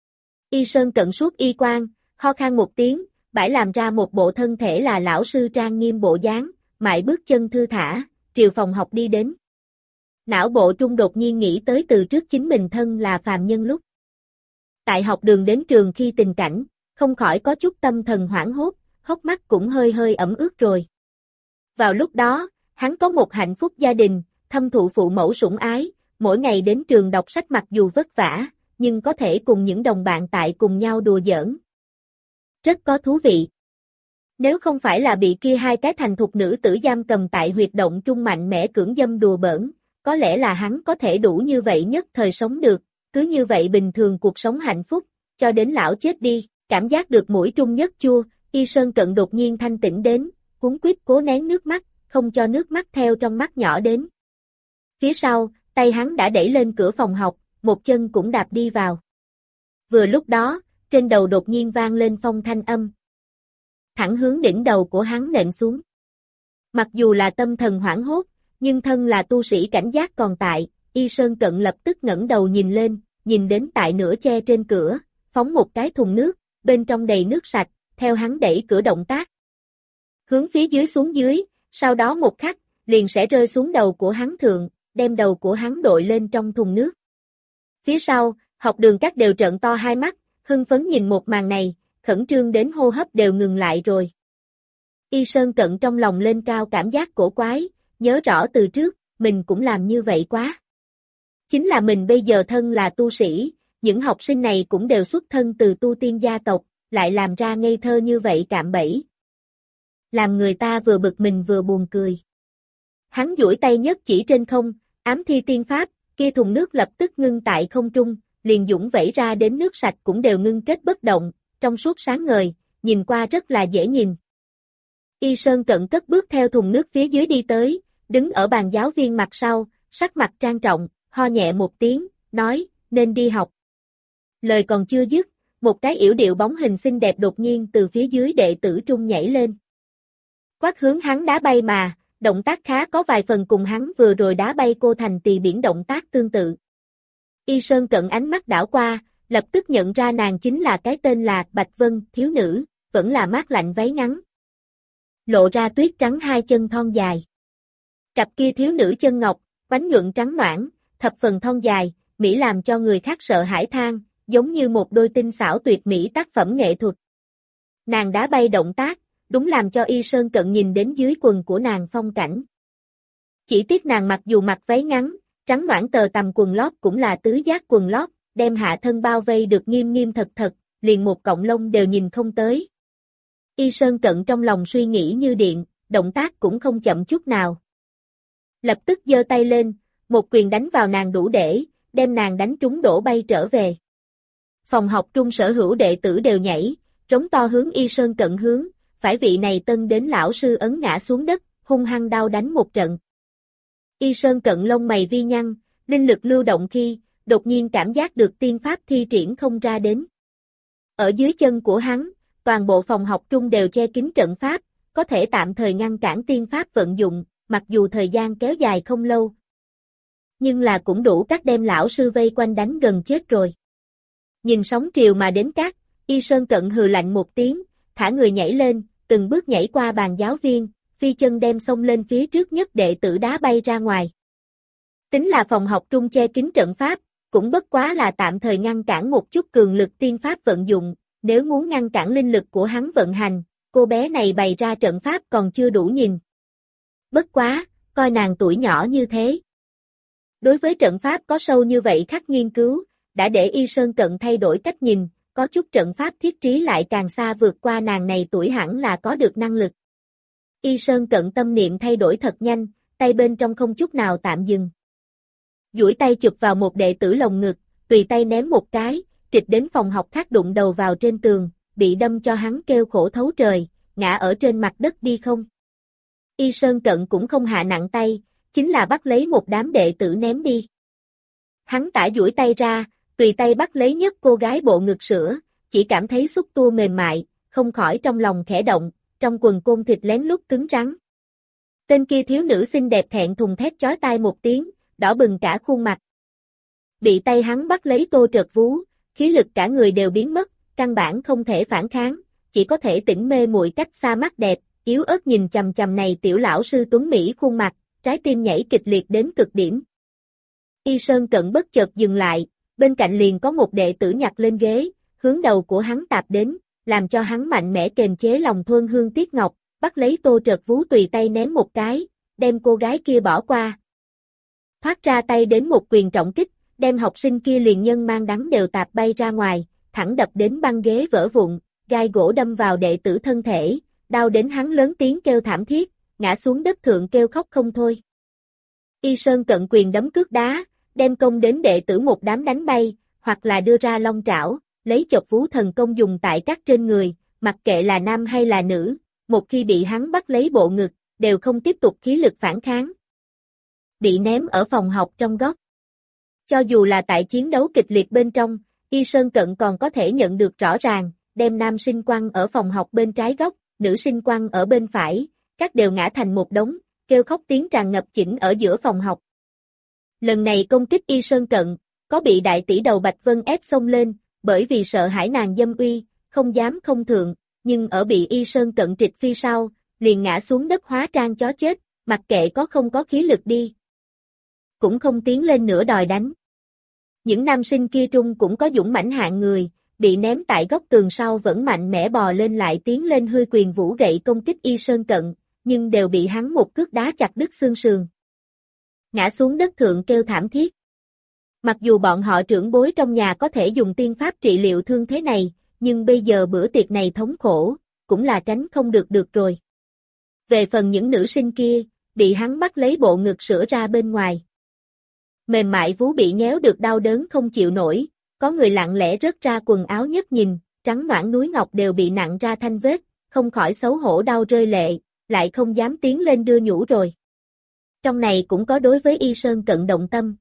Y Sơn Cận suốt y quan, ho khan một tiếng, bãi làm ra một bộ thân thể là lão sư trang nghiêm bộ dáng, mại bước chân thư thả, triều phòng học đi đến. Não bộ trung đột nhiên nghĩ tới từ trước chính mình thân là phàm nhân lúc. Tại học đường đến trường khi tình cảnh, không khỏi có chút tâm thần hoảng hốt, hốc mắt cũng hơi hơi ẩm ướt rồi. Vào lúc đó, hắn có một hạnh phúc gia đình, thâm thụ phụ mẫu sủng ái, mỗi ngày đến trường đọc sách mặc dù vất vả, nhưng có thể cùng những đồng bạn tại cùng nhau đùa giỡn. Rất có thú vị. Nếu không phải là bị kia hai cái thành thục nữ tử giam cầm tại huyệt động trung mạnh mẽ cưỡng dâm đùa bỡn, có lẽ là hắn có thể đủ như vậy nhất thời sống được, cứ như vậy bình thường cuộc sống hạnh phúc, cho đến lão chết đi, cảm giác được mũi trung nhất chua, Y Sơn Cận đột nhiên thanh tỉnh đến, cuống quýt cố nén nước mắt, không cho nước mắt theo trong mắt nhỏ đến. Phía sau, tay hắn đã đẩy lên cửa phòng học, một chân cũng đạp đi vào. Vừa lúc đó, trên đầu đột nhiên vang lên phong thanh âm. Thẳng hướng đỉnh đầu của hắn nện xuống. Mặc dù là tâm thần hoảng hốt, nhưng thân là tu sĩ cảnh giác còn tại, Y Sơn Cận lập tức ngẩng đầu nhìn lên, nhìn đến tại nửa che trên cửa, phóng một cái thùng nước, bên trong đầy nước sạch, theo hắn đẩy cửa động tác. Hướng phía dưới xuống dưới, sau đó một khắc, liền sẽ rơi xuống đầu của hắn thượng, đem đầu của hắn đội lên trong thùng nước. Phía sau, học đường các đều trợn to hai mắt, hưng phấn nhìn một màn này, khẩn trương đến hô hấp đều ngừng lại rồi. Y Sơn Cận trong lòng lên cao cảm giác cổ quái, nhớ rõ từ trước, mình cũng làm như vậy quá. Chính là mình bây giờ thân là tu sĩ, những học sinh này cũng đều xuất thân từ tu tiên gia tộc, lại làm ra ngây thơ như vậy cạm bẫy. Làm người ta vừa bực mình vừa buồn cười. Hắn duỗi tay nhất chỉ trên không, ám thi tiên pháp, kia thùng nước lập tức ngưng tại không trung, liền dũng vẩy ra đến nước sạch cũng đều ngưng kết bất động, trong suốt sáng ngời, nhìn qua rất là dễ nhìn. Y Sơn Cận cất bước theo thùng nước phía dưới đi tới, đứng ở bàn giáo viên mặt sau, sắc mặt trang trọng, ho nhẹ một tiếng, nói, nên đi học. Lời còn chưa dứt, một cái yểu điệu bóng hình xinh đẹp đột nhiên từ phía dưới đệ tử trung nhảy lên. Quát hướng hắn đá bay mà, động tác khá có vài phần cùng hắn vừa rồi đá bay cô thành tỳ biển động tác tương tự. Y Sơn Cận ánh mắt đảo qua, lập tức nhận ra nàng chính là cái tên là Bạch Vân, thiếu nữ, vẫn là mát lạnh váy ngắn. Lộ ra tuyết trắng hai chân thon dài. Cặp kia thiếu nữ chân ngọc, bánh nhuận trắng noãn, thập phần thon dài, mỹ làm cho người khác sợ hãi than, giống như một đôi tinh xảo tuyệt mỹ tác phẩm nghệ thuật. Nàng đá bay động tác, đúng làm cho Y Sơn Cận nhìn đến dưới quần của nàng phong cảnh. Chỉ tiếc nàng mặc dù mặc váy ngắn, trắng noãn tờ tằm quần lót cũng là tứ giác quần lót, đem hạ thân bao vây được nghiêm nghiêm thật thật, liền một cọng lông đều nhìn không tới. Y Sơn Cận trong lòng suy nghĩ như điện, động tác cũng không chậm chút nào. Lập tức giơ tay lên, một quyền đánh vào nàng đủ để, đem nàng đánh trúng đổ bay trở về. Phòng học trung sở hữu đệ tử đều nhảy, trống to hướng Y Sơn Cận hướng, phải vị này tân đến lão sư ấn ngã xuống đất, hung hăng đau đánh một trận. Y Sơn Cận lông mày vi nhăn, linh lực lưu động khi, đột nhiên cảm giác được tiên pháp thi triển không ra đến. Ở dưới chân của hắn, toàn bộ phòng học trung đều che kín trận pháp, có thể tạm thời ngăn cản tiên pháp vận dụng, mặc dù thời gian kéo dài không lâu. Nhưng là cũng đủ các đem lão sư vây quanh đánh gần chết rồi. Nhìn sóng triều mà đến cát, Y Sơn Cận hừ lạnh một tiếng, thả người nhảy lên, từng bước nhảy qua bàn giáo viên, phi chân đem xông lên phía trước nhất đệ tử đá bay ra ngoài. Tính là phòng học trung che kín trận pháp, cũng bất quá là tạm thời ngăn cản một chút cường lực tiên pháp vận dụng, nếu muốn ngăn cản linh lực của hắn vận hành, cô bé này bày ra trận pháp còn chưa đủ nhìn. Bất quá, coi nàng tuổi nhỏ như thế. Đối với trận pháp có sâu như vậy khắc nghiên cứu, đã để Y Sơn Cận thay đổi cách nhìn, có chút trận pháp thiết trí lại càng xa vượt qua nàng này tuổi hẳn là có được năng lực. Y Sơn Cận tâm niệm thay đổi thật nhanh, tay bên trong không chút nào tạm dừng. Duỗi tay chụp vào một đệ tử lồng ngực, tùy tay ném một cái, trịch đến phòng học khác đụng đầu vào trên tường, bị đâm cho hắn kêu khổ thấu trời, ngã ở trên mặt đất đi không. Y Sơn Cận cũng không hạ nặng tay, chính là bắt lấy một đám đệ tử ném đi. Hắn tả duỗi tay ra, tùy tay bắt lấy nhất cô gái bộ ngực sữa, chỉ cảm thấy xúc tua mềm mại, không khỏi trong lòng khẽ động, trong quần côn thịt lén lút cứng rắn. Tên kia thiếu nữ xinh đẹp thẹn thùng thét chói tai một tiếng, đỏ bừng cả khuôn mặt. Bị tay hắn bắt lấy tô trợt vú, khí lực cả người đều biến mất, căn bản không thể phản kháng, chỉ có thể tỉnh mê muội cách xa mắt đẹp, yếu ớt nhìn chằm chằm này tiểu lão sư tuấn mỹ khuôn mặt, trái tim nhảy kịch liệt đến cực điểm. Y Sơn Cận bất chợt dừng lại, bên cạnh liền có một đệ tử nhặt lên ghế, hướng đầu của hắn tạp đến, làm cho hắn mạnh mẽ kềm chế lòng Thuân Hương Tiết Ngọc, bắt lấy tô trợt vú tùy tay ném một cái, đem cô gái kia bỏ qua. Thoát ra tay đến một quyền trọng kích, đem học sinh kia liền nhân mang đắng đều tạp bay ra ngoài, thẳng đập đến băng ghế vỡ vụn, gai gỗ đâm vào đệ tử thân thể, đau đến hắn lớn tiếng kêu thảm thiết, ngã xuống đất thượng kêu khóc không thôi. Y Sơn Cận quyền đấm cước đá, đem công đến đệ tử một đám đánh bay, hoặc là đưa ra long trảo, lấy chộp vú thần công dùng tại các trên người, mặc kệ là nam hay là nữ, một khi bị hắn bắt lấy bộ ngực, đều không tiếp tục khí lực phản kháng. Bị ném ở phòng học trong góc. Cho dù là tại chiến đấu kịch liệt bên trong, Y Sơn Cận còn có thể nhận được rõ ràng, đem nam sinh quăng ở phòng học bên trái góc, nữ sinh quăng ở bên phải, các đều ngã thành một đống, kêu khóc tiếng tràn ngập chỉnh ở giữa phòng học. Lần này công kích Y Sơn Cận, có bị đại tỷ đầu Bạch Vân ép xông lên, bởi vì sợ hãi nàng dâm uy, không dám không thượng, nhưng ở bị Y Sơn Cận trịch phi sau, liền ngã xuống đất hóa trang chó chết, mặc kệ có không có khí lực đi. Cũng không tiến lên nữa đòi đánh. Những nam sinh kia trung cũng có dũng mãnh hạng người, bị ném tại góc tường sau vẫn mạnh mẽ bò lên lại tiến lên hươi quyền vũ gậy công kích Y Sơn Cận, nhưng đều bị hắn một cước đá chặt đứt xương sườn. Ngã xuống đất thượng kêu thảm thiết. Mặc dù bọn họ trưởng bối trong nhà có thể dùng tiên pháp trị liệu thương thế này, nhưng bây giờ bữa tiệc này thống khổ, cũng là tránh không được rồi. Về phần những nữ sinh kia, bị hắn bắt lấy bộ ngực sữa ra bên ngoài. Mềm mại vú bị nhéo được đau đớn không chịu nổi, có người lặng lẽ rớt ra quần áo nhất nhìn, trắng noãn núi ngọc đều bị nặng ra thanh vết, không khỏi xấu hổ đau rơi lệ, lại không dám tiến lên đưa nhũ rồi. Trong này cũng có đối với Y Sơn Cận động tâm.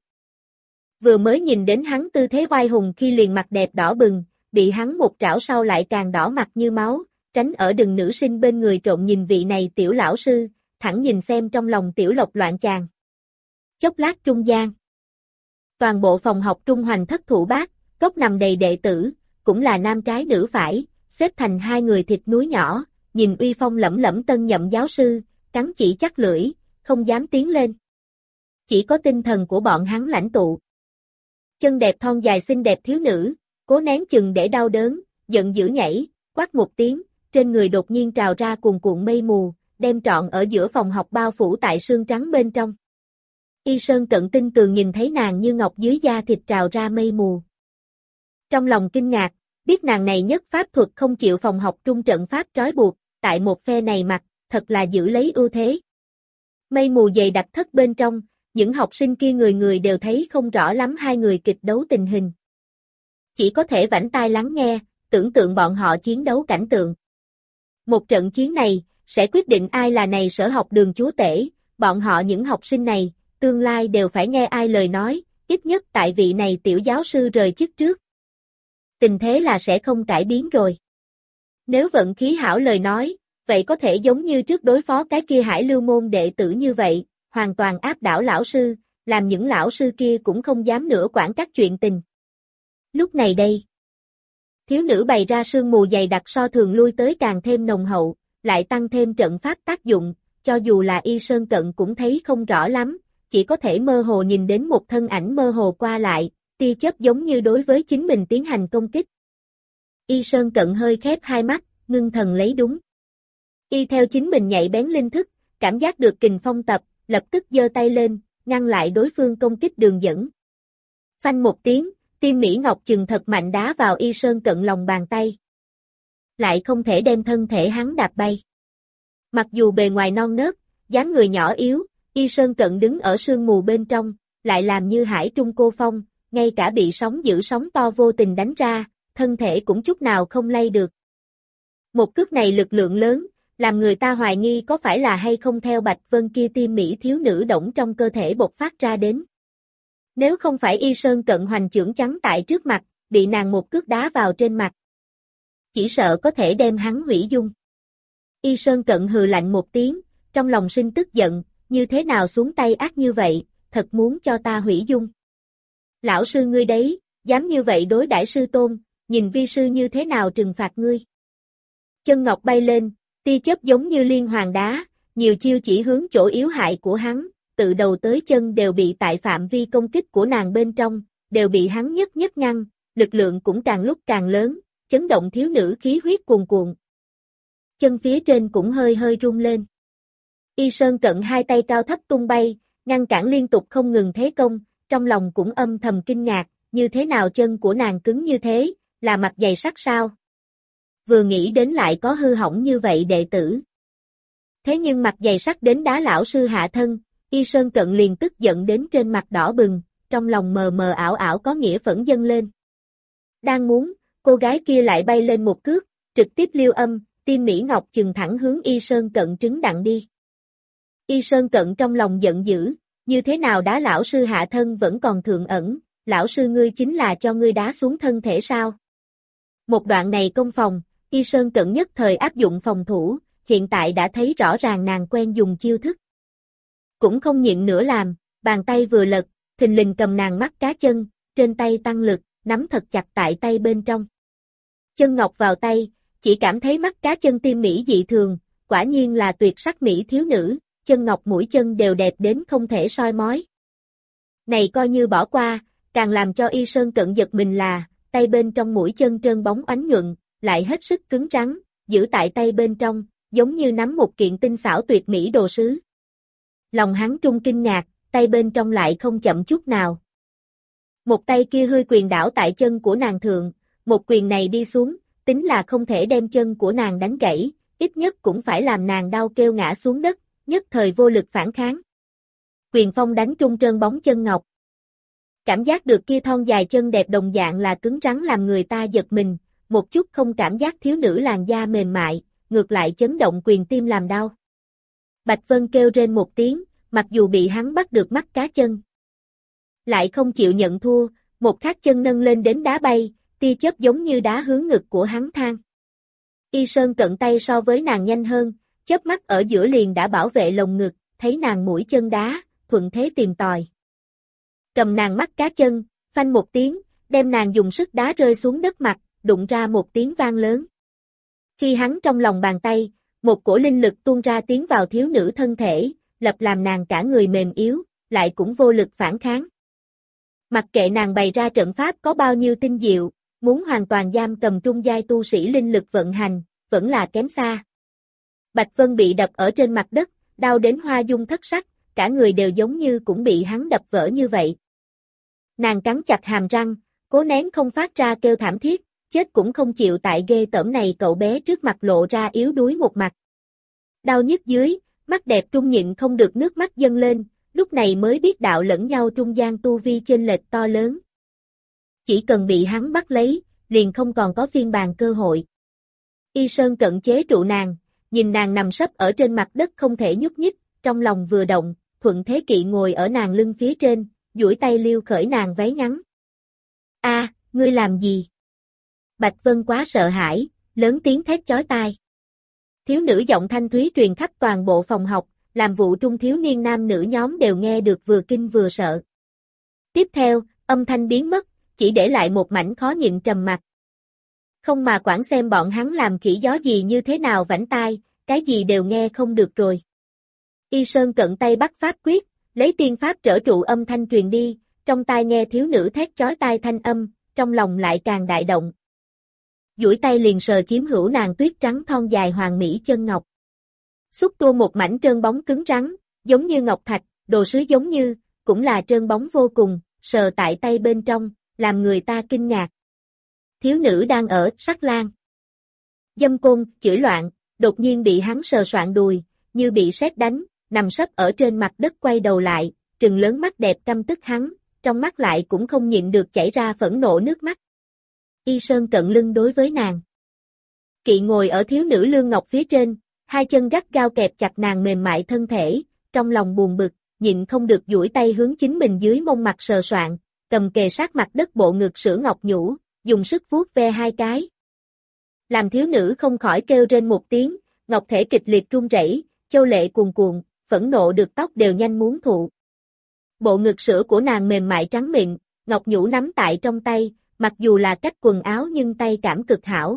Vừa mới nhìn đến hắn tư thế oai hùng khi liền mặt đẹp đỏ bừng, bị hắn một trảo sau lại càng đỏ mặt như máu, tránh ở đừng nữ sinh bên người trộn nhìn vị này tiểu lão sư, thẳng nhìn xem trong lòng tiểu lộc loạn chàng. Chốc lát trung gian. Toàn bộ phòng học trung hoành thất thủ bát, góc nằm đầy đệ tử, cũng là nam trái nữ phải, xếp thành hai người thịt núi nhỏ, nhìn uy phong lẫm lẫm tân nhậm giáo sư, cắn chỉ chắc lưỡi, không dám tiến lên. Chỉ có tinh thần của bọn hắn lãnh tụ. Chân đẹp thon dài xinh đẹp thiếu nữ, cố nén chừng để đau đớn, giận dữ nhảy, quát một tiếng, trên người đột nhiên trào ra cuồn cuộn mây mù, đem trọn ở giữa phòng học bao phủ tại sương trắng bên trong. Y Sơn Cận tinh tường nhìn thấy nàng như ngọc dưới da thịt trào ra mây mù. Trong lòng kinh ngạc, biết nàng này nhất pháp thuật không chịu phòng học trung trận pháp trói buộc, tại một phe này mặt, thật là giữ lấy ưu thế. Mây mù dày đặc thất bên trong, những học sinh kia người người đều thấy không rõ lắm hai người kịch đấu tình hình. Chỉ có thể vảnh tai lắng nghe, tưởng tượng bọn họ chiến đấu cảnh tượng. Một trận chiến này, sẽ quyết định ai là này sở học đường chúa tể, bọn họ những học sinh này, tương lai đều phải nghe ai lời nói, ít nhất tại vị này tiểu giáo sư rời chức trước. Tình thế là sẽ không cải biến rồi. Nếu vận khí hảo lời nói, vậy có thể giống như trước đối phó cái kia Hải Lưu môn đệ tử như vậy, hoàn toàn áp đảo lão sư, làm những lão sư kia cũng không dám nữa quản các chuyện tình. Lúc này đây, thiếu nữ bày ra sương mù dày đặc so thường lui tới càng thêm nồng hậu, lại tăng thêm trận pháp tác dụng, cho dù là Y Sơn Cận cũng thấy không rõ lắm, chỉ có thể mơ hồ nhìn đến một thân ảnh mơ hồ qua lại, tia chớp giống như đối với chính mình tiến hành công kích. Y Sơn Cận hơi khép hai mắt, ngưng thần lấy đúng. Y theo chính mình nhạy bén linh thức, cảm giác được kình phong tập, lập tức giơ tay lên, ngăn lại đối phương công kích đường dẫn. Phanh một tiếng, Tim Mỹ Ngọc chừng thật mạnh đá vào Y Sơn Cận lòng bàn tay. Lại không thể đem thân thể hắn đạp bay. Mặc dù bề ngoài non nớt, dáng người nhỏ yếu, Y Sơn Cận đứng ở sương mù bên trong, lại làm như hải trung cô phong, ngay cả bị sóng dữ sóng to vô tình đánh ra, thân thể cũng chút nào không lay được. Một cước này lực lượng lớn, làm người ta hoài nghi có phải là hay không theo Bạch Vân kia Tim Mỹ thiếu nữ động trong cơ thể bộc phát ra đến. Nếu không phải Y Sơn Cận hoành chưởng chắn tại trước mặt, bị nàng một cước đá vào trên mặt, chỉ sợ có thể đem hắn hủy dung. Y Sơn Cận hừ lạnh một tiếng, trong lòng sinh tức giận, như thế nào xuống tay ác như vậy, thật muốn cho ta hủy dung. Lão sư ngươi đấy, dám như vậy đối đãi sư tôn, nhìn vi sư như thế nào trừng phạt ngươi. Chân ngọc bay lên, tia chớp giống như liên hoàn đá, nhiều chiêu chỉ hướng chỗ yếu hại của hắn, từ đầu tới chân đều bị tại phạm vi công kích của nàng bên trong, đều bị hắn nhất nhất ngăn, lực lượng cũng càng lúc càng lớn, chấn động thiếu nữ khí huyết cuồn cuộn. Chân phía trên cũng hơi hơi rung lên. Y Sơn Cận hai tay cao thấp tung bay, ngăn cản liên tục không ngừng thế công, trong lòng cũng âm thầm kinh ngạc, như thế nào chân của nàng cứng như thế, là mặt dày sắt sao? Vừa nghĩ đến lại có hư hỏng như vậy đệ tử. Thế nhưng mặt dày sắt đến đá lão sư hạ thân, Y Sơn Cận liền tức giận đến trên mặt đỏ bừng, trong lòng mờ mờ ảo ảo có nghĩa phẫn dâng lên. Đang muốn, cô gái kia lại bay lên một cước, trực tiếp liêu âm, tim Mỹ Ngọc chừng thẳng hướng Y Sơn Cận trứng đặng đi. Y Sơn Cận trong lòng giận dữ, như thế nào đá lão sư hạ thân vẫn còn thượng ẩn, lão sư ngươi chính là cho ngươi đá xuống thân thể sao? Một đoạn này công phòng, Y Sơn Cận nhất thời áp dụng phòng thủ, hiện tại đã thấy rõ ràng nàng quen dùng chiêu thức. Cũng không nhịn nữa làm, bàn tay vừa lật, thình lình cầm nàng mắt cá chân, trên tay tăng lực, nắm thật chặt tại tay bên trong. Chân ngọc vào tay, chỉ cảm thấy mắt cá chân tim mỹ dị thường, quả nhiên là tuyệt sắc mỹ thiếu nữ, chân ngọc mũi chân đều đẹp đến không thể soi mói. Này coi như bỏ qua, càng làm cho Y Sơn Cận giật mình là, tay bên trong mũi chân trơn bóng ánh nhuận, lại hết sức cứng rắn, giữ tại tay bên trong, giống như nắm một kiện tinh xảo tuyệt mỹ đồ sứ. Lòng hắn trung kinh ngạc, tay bên trong lại không chậm chút nào. Một tay kia hơi quyền đảo tại chân của nàng thượng, một quyền này đi xuống, tính là không thể đem chân của nàng đánh gãy, ít nhất cũng phải làm nàng đau kêu ngã xuống đất, nhất thời vô lực phản kháng. Quyền phong đánh trung trơn bóng chân ngọc. Cảm giác được kia thon dài chân đẹp đồng dạng là cứng rắn làm người ta giật mình, một chút không cảm giác thiếu nữ làn da mềm mại, ngược lại chấn động quyền tim làm đau. Bạch Vân kêu rên một tiếng, mặc dù bị hắn bắt được mắt cá chân. Lại không chịu nhận thua, một khác chân nâng lên đến đá bay, tia chớp giống như đá hướng ngực của hắn thang. Y Sơn Cận tay so với nàng nhanh hơn, chớp mắt ở giữa liền đã bảo vệ lồng ngực, thấy nàng mũi chân đá, thuận thế tìm tòi. Cầm nàng mắt cá chân, phanh một tiếng, đem nàng dùng sức đá rơi xuống đất mặt, đụng ra một tiếng vang lớn. Khi hắn trong lòng bàn tay, một cổ linh lực tuôn ra tiến vào thiếu nữ thân thể, lập làm nàng cả người mềm yếu, lại cũng vô lực phản kháng. Mặc kệ nàng bày ra trận pháp có bao nhiêu tinh diệu, muốn hoàn toàn giam cầm trung giai tu sĩ linh lực vận hành, vẫn là kém xa. Bạch Vân bị đập ở trên mặt đất, đau đến hoa dung thất sắc, cả người đều giống như cũng bị hắn đập vỡ như vậy. Nàng cắn chặt hàm răng, cố nén không phát ra kêu thảm thiết, chết cũng không chịu tại ghê tởm này cậu bé trước mặt lộ ra yếu đuối một mặt. Đau nhức dưới, mắt đẹp trung nhịn không được nước mắt dâng lên, lúc này mới biết đạo lẫn nhau trung gian tu vi chênh lệch to lớn. Chỉ cần bị hắn bắt lấy, liền không còn có phiên bàn cơ hội. Y Sơn Cận chế trụ nàng, nhìn nàng nằm sấp ở trên mặt đất không thể nhúc nhích, trong lòng vừa động, thuận thế kỵ ngồi ở nàng lưng phía trên, duỗi tay liêu khởi nàng váy ngắn. A, ngươi làm gì? Bạch Vân quá sợ hãi, lớn tiếng thét chói tai. Thiếu nữ giọng thanh thúy truyền khắp toàn bộ phòng học, làm vụ trung thiếu niên nam nữ nhóm đều nghe được vừa kinh vừa sợ. Tiếp theo, âm thanh biến mất, chỉ để lại một mảnh khó nhịn trầm mặc. Không mà quản xem bọn hắn làm khỉ gió gì như thế nào vảnh tai, cái gì đều nghe không được rồi. Y Sơn Cận tay bắt pháp quyết, lấy tiên pháp trở trụ âm thanh truyền đi, trong tai nghe thiếu nữ thét chói tai thanh âm, trong lòng lại càng đại động. Duỗi tay liền sờ chiếm hữu nàng tuyết trắng thon dài hoàng mỹ chân ngọc. Xúc tua một mảnh trơn bóng cứng rắn, giống như ngọc thạch, đồ sứ giống như, cũng là trơn bóng vô cùng, sờ tại tay bên trong, làm người ta kinh ngạc. Thiếu nữ đang ở sắc lang. Dâm côn, chửi loạn, đột nhiên bị hắn sờ soạng đùi, như bị sét đánh, nằm sấp ở trên mặt đất quay đầu lại, trừng lớn mắt đẹp căm tức hắn, trong mắt lại cũng không nhịn được chảy ra phẫn nộ nước mắt. Y Sơn Cận lưng đối với nàng. Kỵ ngồi ở thiếu nữ lương ngọc phía trên, hai chân gắt gao kẹp chặt nàng mềm mại thân thể, trong lòng buồn bực, nhịn không được duỗi tay hướng chính mình dưới mông mặt sờ soạng, cầm kề sát mặt đất bộ ngực sữa ngọc nhũ, dùng sức vuốt ve hai cái. Làm thiếu nữ không khỏi kêu rên một tiếng, ngọc thể kịch liệt run rẩy, châu lệ cuồn cuộn, phẫn nộ được tóc đều nhanh muốn thụ. Bộ ngực sữa của nàng mềm mại trắng mịn, ngọc nhũ nắm tại trong tay, mặc dù là cách quần áo nhưng tay cảm cực hảo.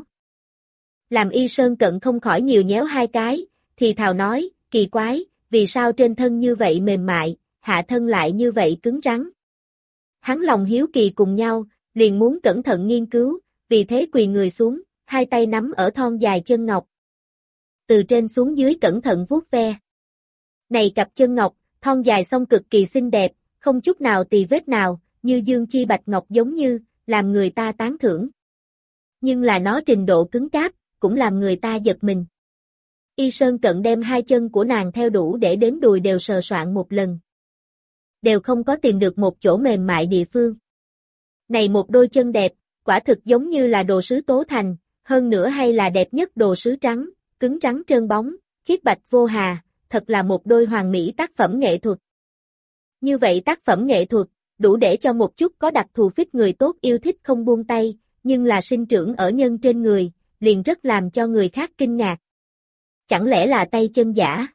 Làm Y Sơn Cận không khỏi nhiều nhéo hai cái, thì thào nói, kỳ quái, vì sao trên thân như vậy mềm mại, hạ thân lại như vậy cứng rắn. Hắn lòng hiếu kỳ cùng nhau, liền muốn cẩn thận nghiên cứu, vì thế quỳ người xuống, hai tay nắm ở thon dài chân ngọc. Từ trên xuống dưới cẩn thận vuốt ve. Này cặp chân ngọc, thon dài song cực kỳ xinh đẹp, không chút nào tì vết nào, như dương chi bạch ngọc giống như, làm người ta tán thưởng. Nhưng là nó trình độ cứng cáp, cũng làm người ta giật mình. Y Sơn Cận đem hai chân của nàng theo đủ để đến đùi đều sờ soạng một lần. Đều không có tìm được một chỗ mềm mại địa phương. Này một đôi chân đẹp, quả thực giống như là đồ sứ tố thành, hơn nữa hay là đẹp nhất đồ sứ trắng, cứng rắn trơn bóng, khiết bạch vô hà, thật là một đôi hoàn mỹ tác phẩm nghệ thuật. Như vậy tác phẩm nghệ thuật, đủ để cho một chút có đặc thù phích người tốt yêu thích không buông tay, nhưng là sinh trưởng ở nhân trên người, liền rất làm cho người khác kinh ngạc. Chẳng lẽ là tay chân giả?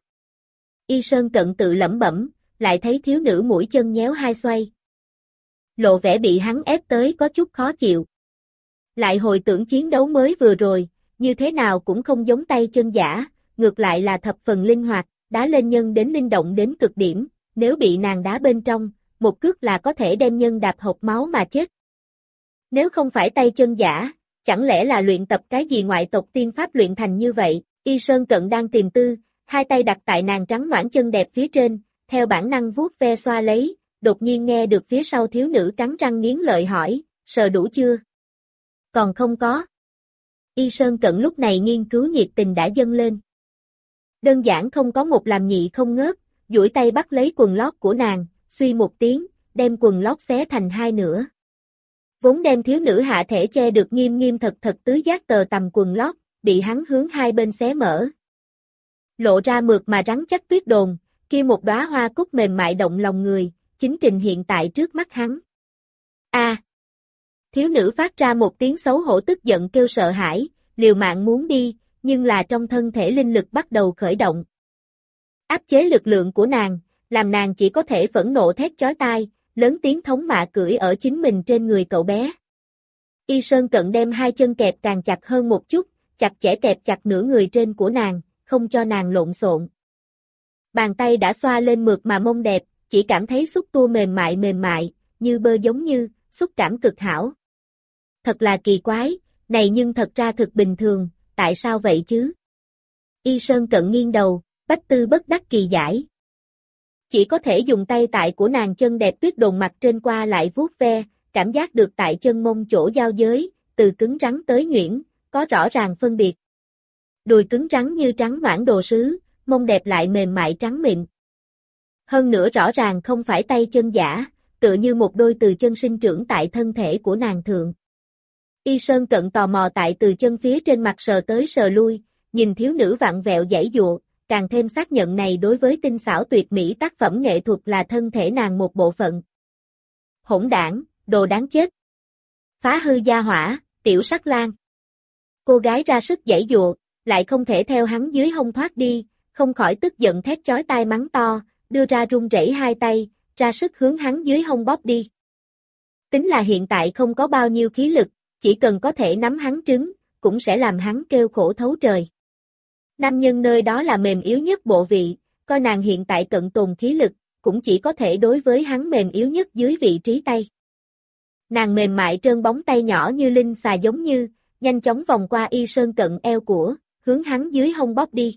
Y Sơn Cận tự lẩm bẩm, lại thấy thiếu nữ mũi chân nhéo hai xoay. Lộ vẻ bị hắn ép tới có chút khó chịu. Lại hồi tưởng chiến đấu mới vừa rồi, như thế nào cũng không giống tay chân giả, ngược lại là thập phần linh hoạt, đá lên nhân đến linh động đến cực điểm, nếu bị nàng đá bên trong, một cước là có thể đem nhân đạp hộc máu mà chết. Nếu không phải tay chân giả, chẳng lẽ là luyện tập cái gì ngoại tộc tiên pháp luyện thành như vậy? Y Sơn Cận đang tìm tư, hai tay đặt tại nàng trắng nõn chân đẹp phía trên, theo bản năng vuốt ve xoa lấy, đột nhiên nghe được phía sau thiếu nữ cắn răng nghiến lợi hỏi, sờ đủ chưa? Còn không có. Y Sơn Cận lúc này nghiên cứu nhiệt tình đã dâng lên. Đơn giản không có một làm nhị không ngớt, duỗi tay bắt lấy quần lót của nàng, suy một tiếng, đem quần lót xé thành hai nửa. Vốn đem thiếu nữ hạ thể che được nghiêm nghiêm thật thật tứ giác tờ tầm quần lót, bị hắn hướng hai bên xé mở. Lộ ra mượt mà rắn chắc tuyết đồn, kia một đóa hoa cúc mềm mại động lòng người, chính trình hiện tại trước mắt hắn. A! Thiếu nữ phát ra một tiếng xấu hổ tức giận kêu sợ hãi, liều mạng muốn đi, nhưng là trong thân thể linh lực bắt đầu khởi động. Áp chế lực lượng của nàng, làm nàng chỉ có thể phẫn nộ thét chói tai, lớn tiếng thống mạ cưỡi ở chính mình trên người cậu bé. Y Sơn Cận đem hai chân kẹp càng chặt hơn một chút, chặt chẽ kẹp chặt nửa người trên của nàng, không cho nàng lộn xộn. Bàn tay đã xoa lên mượt mà mông đẹp, chỉ cảm thấy xúc tua mềm mại, như bơ giống như, xúc cảm cực hảo. Thật là kỳ quái, này nhưng thật ra thực bình thường, tại sao vậy chứ? Y Sơn Cận nghiêng đầu, bách tư bất đắc kỳ giải. Chỉ có thể dùng tay tại của nàng chân đẹp tuyết đồn mặt trên qua lại vuốt ve, cảm giác được tại chân mông chỗ giao giới, từ cứng rắn tới nhuyễn, có rõ ràng phân biệt. Đùi cứng rắn như trắng noãn đồ sứ, mông đẹp lại mềm mại trắng mịn. Hơn nữa rõ ràng không phải tay chân giả, tựa như một đôi từ chân sinh trưởng tại thân thể của nàng thượng. Y Sơn Cận tò mò tại từ chân phía trên mặt sờ tới sờ lui, nhìn thiếu nữ vặn vẹo giãy giụa, càng thêm xác nhận này đối với tinh xảo tuyệt mỹ tác phẩm nghệ thuật là thân thể nàng một bộ phận. Hỗn đảng, đồ đáng chết. Phá hư gia hỏa, tiểu sắc lang. Cô gái ra sức giãy giụa, lại không thể theo hắn dưới hông thoát đi, không khỏi tức giận thét chói tai mắng to, đưa ra run rẩy hai tay, ra sức hướng hắn dưới hông bóp đi. Tính là hiện tại không có bao nhiêu khí lực, chỉ cần có thể nắm hắn trứng, cũng sẽ làm hắn kêu khổ thấu trời. Nam nhân nơi đó là mềm yếu nhất bộ vị, coi nàng hiện tại cận tồn khí lực, cũng chỉ có thể đối với hắn mềm yếu nhất dưới vị trí tay. Nàng mềm mại trơn bóng tay nhỏ như linh xà giống như, nhanh chóng vòng qua Y Sơn Cận eo của, hướng hắn dưới hông bóp đi.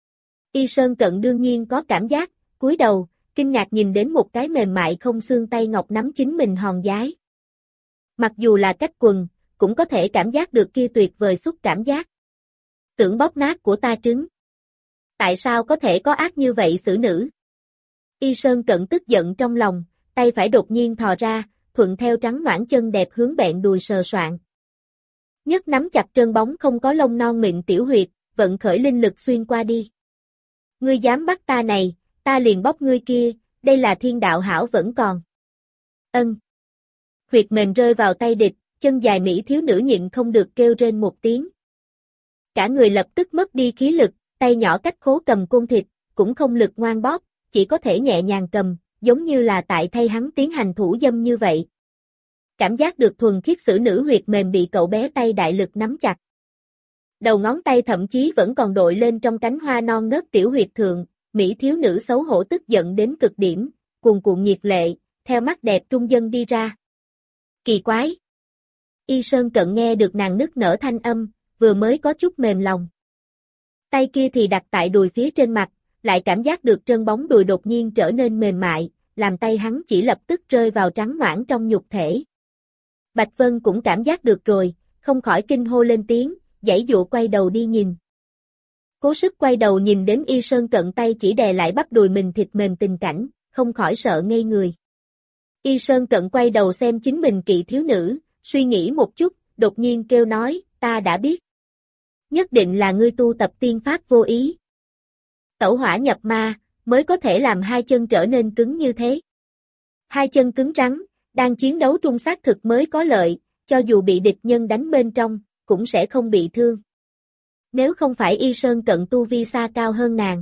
Y Sơn Cận đương nhiên có cảm giác, cúi đầu, kinh ngạc nhìn đến một cái mềm mại không xương tay ngọc nắm chính mình hòn giái. Mặc dù là cách quần, cũng có thể cảm giác được kia tuyệt vời xúc cảm giác. Tưởng bóp nát của ta trứng. Tại sao có thể có ác như vậy xử nữ? Y Sơn Cận tức giận trong lòng, tay phải đột nhiên thò ra, thuận theo trắng noãn chân đẹp hướng bẹn đùi sờ soạn. Nhất nắm chặt trơn bóng không có lông non mịn tiểu huyệt, vận khởi linh lực xuyên qua đi. Ngươi dám bắt ta này, ta liền bóp ngươi kia, đây là thiên đạo hảo vẫn còn. Ân. Huyệt mềm rơi vào tay địch, chân dài mỹ thiếu nữ nhịn không được kêu rên một tiếng. Cả người lập tức mất đi khí lực, tay nhỏ cách khố cầm côn thịt, cũng không lực ngoan bóp, chỉ có thể nhẹ nhàng cầm, giống như là tại thay hắn tiến hành thủ dâm như vậy. Cảm giác được thuần khiết xử nữ huyệt mềm bị cậu bé tay đại lực nắm chặt. Đầu ngón tay thậm chí vẫn còn đội lên trong cánh hoa non nớt tiểu huyệt thượng, mỹ thiếu nữ xấu hổ tức giận đến cực điểm, cuồn cuộn nhiệt lệ, theo mắt đẹp trung dân đi ra. Kỳ quái! Y Sơn Cận nghe được nàng nức nở thanh âm, vừa mới có chút mềm lòng. Tay kia thì đặt tại đùi phía trên mặt, lại cảm giác được trơn bóng đùi đột nhiên trở nên mềm mại, làm tay hắn chỉ lập tức rơi vào trắng noãn trong nhục thể. Bạch Vân cũng cảm giác được rồi, không khỏi kinh hô lên tiếng, giãy dụa quay đầu đi nhìn. Cố sức quay đầu nhìn đến Y Sơn Cận tay chỉ đè lại bắp đùi mình thịt mềm tình cảnh, không khỏi sợ ngây người. Y Sơn Cận quay đầu xem chính mình kỵ thiếu nữ, suy nghĩ một chút, đột nhiên kêu nói, ta đã biết. Nhất định là ngươi tu tập tiên pháp vô ý. Tẩu hỏa nhập ma, mới có thể làm hai chân trở nên cứng như thế. Hai chân cứng rắn, đang chiến đấu trung xác thực mới có lợi, cho dù bị địch nhân đánh bên trong, cũng sẽ không bị thương. Nếu không phải Y Sơn Cận tu vi xa cao hơn nàng.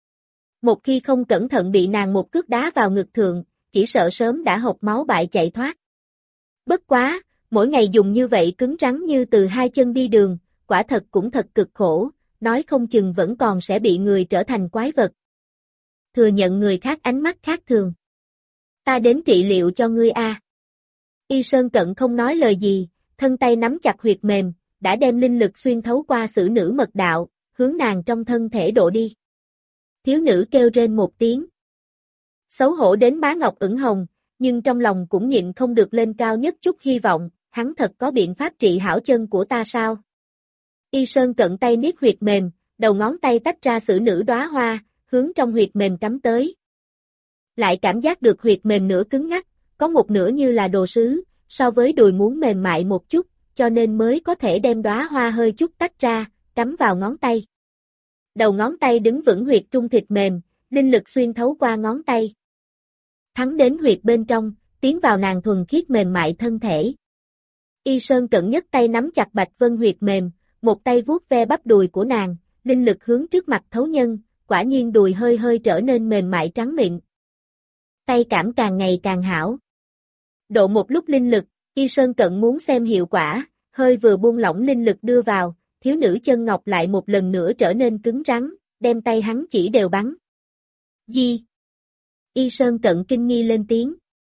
Một khi không cẩn thận bị nàng một cước đá vào ngực thượng, chỉ sợ sớm đã hộc máu bại chạy thoát. Bất quá, mỗi ngày dùng như vậy cứng rắn như từ hai chân đi đường, quả thật cũng thật cực khổ, nói không chừng vẫn còn sẽ bị người trở thành quái vật. Thừa nhận người khác ánh mắt khác thường. Ta đến trị liệu cho ngươi a. Y Sơn Cận không nói lời gì, thân tay nắm chặt huyệt mềm, đã đem linh lực xuyên thấu qua sử nữ mật đạo, hướng nàng trong thân thể độ đi. Thiếu nữ kêu rên một tiếng. Xấu hổ đến má ngọc ửng hồng, nhưng trong lòng cũng nhịn không được lên cao nhất chút hy vọng, hắn thật có biện pháp trị hảo chân của ta sao? Y Sơn Cận tay niết huyệt mềm, đầu ngón tay tách ra sử nữ đóa hoa, hướng trong huyệt mềm cắm tới. Lại cảm giác được huyệt mềm nửa cứng ngắc, có một nửa như là đồ sứ, so với đùi muốn mềm mại một chút, cho nên mới có thể đem đóa hoa hơi chút tách ra, cắm vào ngón tay. Đầu ngón tay đứng vững huyệt trung thịt mềm, linh lực xuyên thấu qua ngón tay. Thắng đến huyệt bên trong, tiến vào nàng thuần khiết mềm mại thân thể. Y Sơn Cận nhất tay nắm chặt Bạch Vân huyệt mềm, một tay vuốt ve bắp đùi của nàng, linh lực hướng trước mặt thấu nhân, quả nhiên đùi hơi hơi trở nên mềm mại trắng mịn. Tay cảm càng ngày càng hảo. Độ một lúc linh lực, Y Sơn Cận muốn xem hiệu quả, hơi vừa buông lỏng linh lực đưa vào, thiếu nữ chân ngọc lại một lần nữa trở nên cứng rắn, đem tay hắn chỉ đều bắn. Gì? Y Sơn Cận kinh nghi lên tiếng.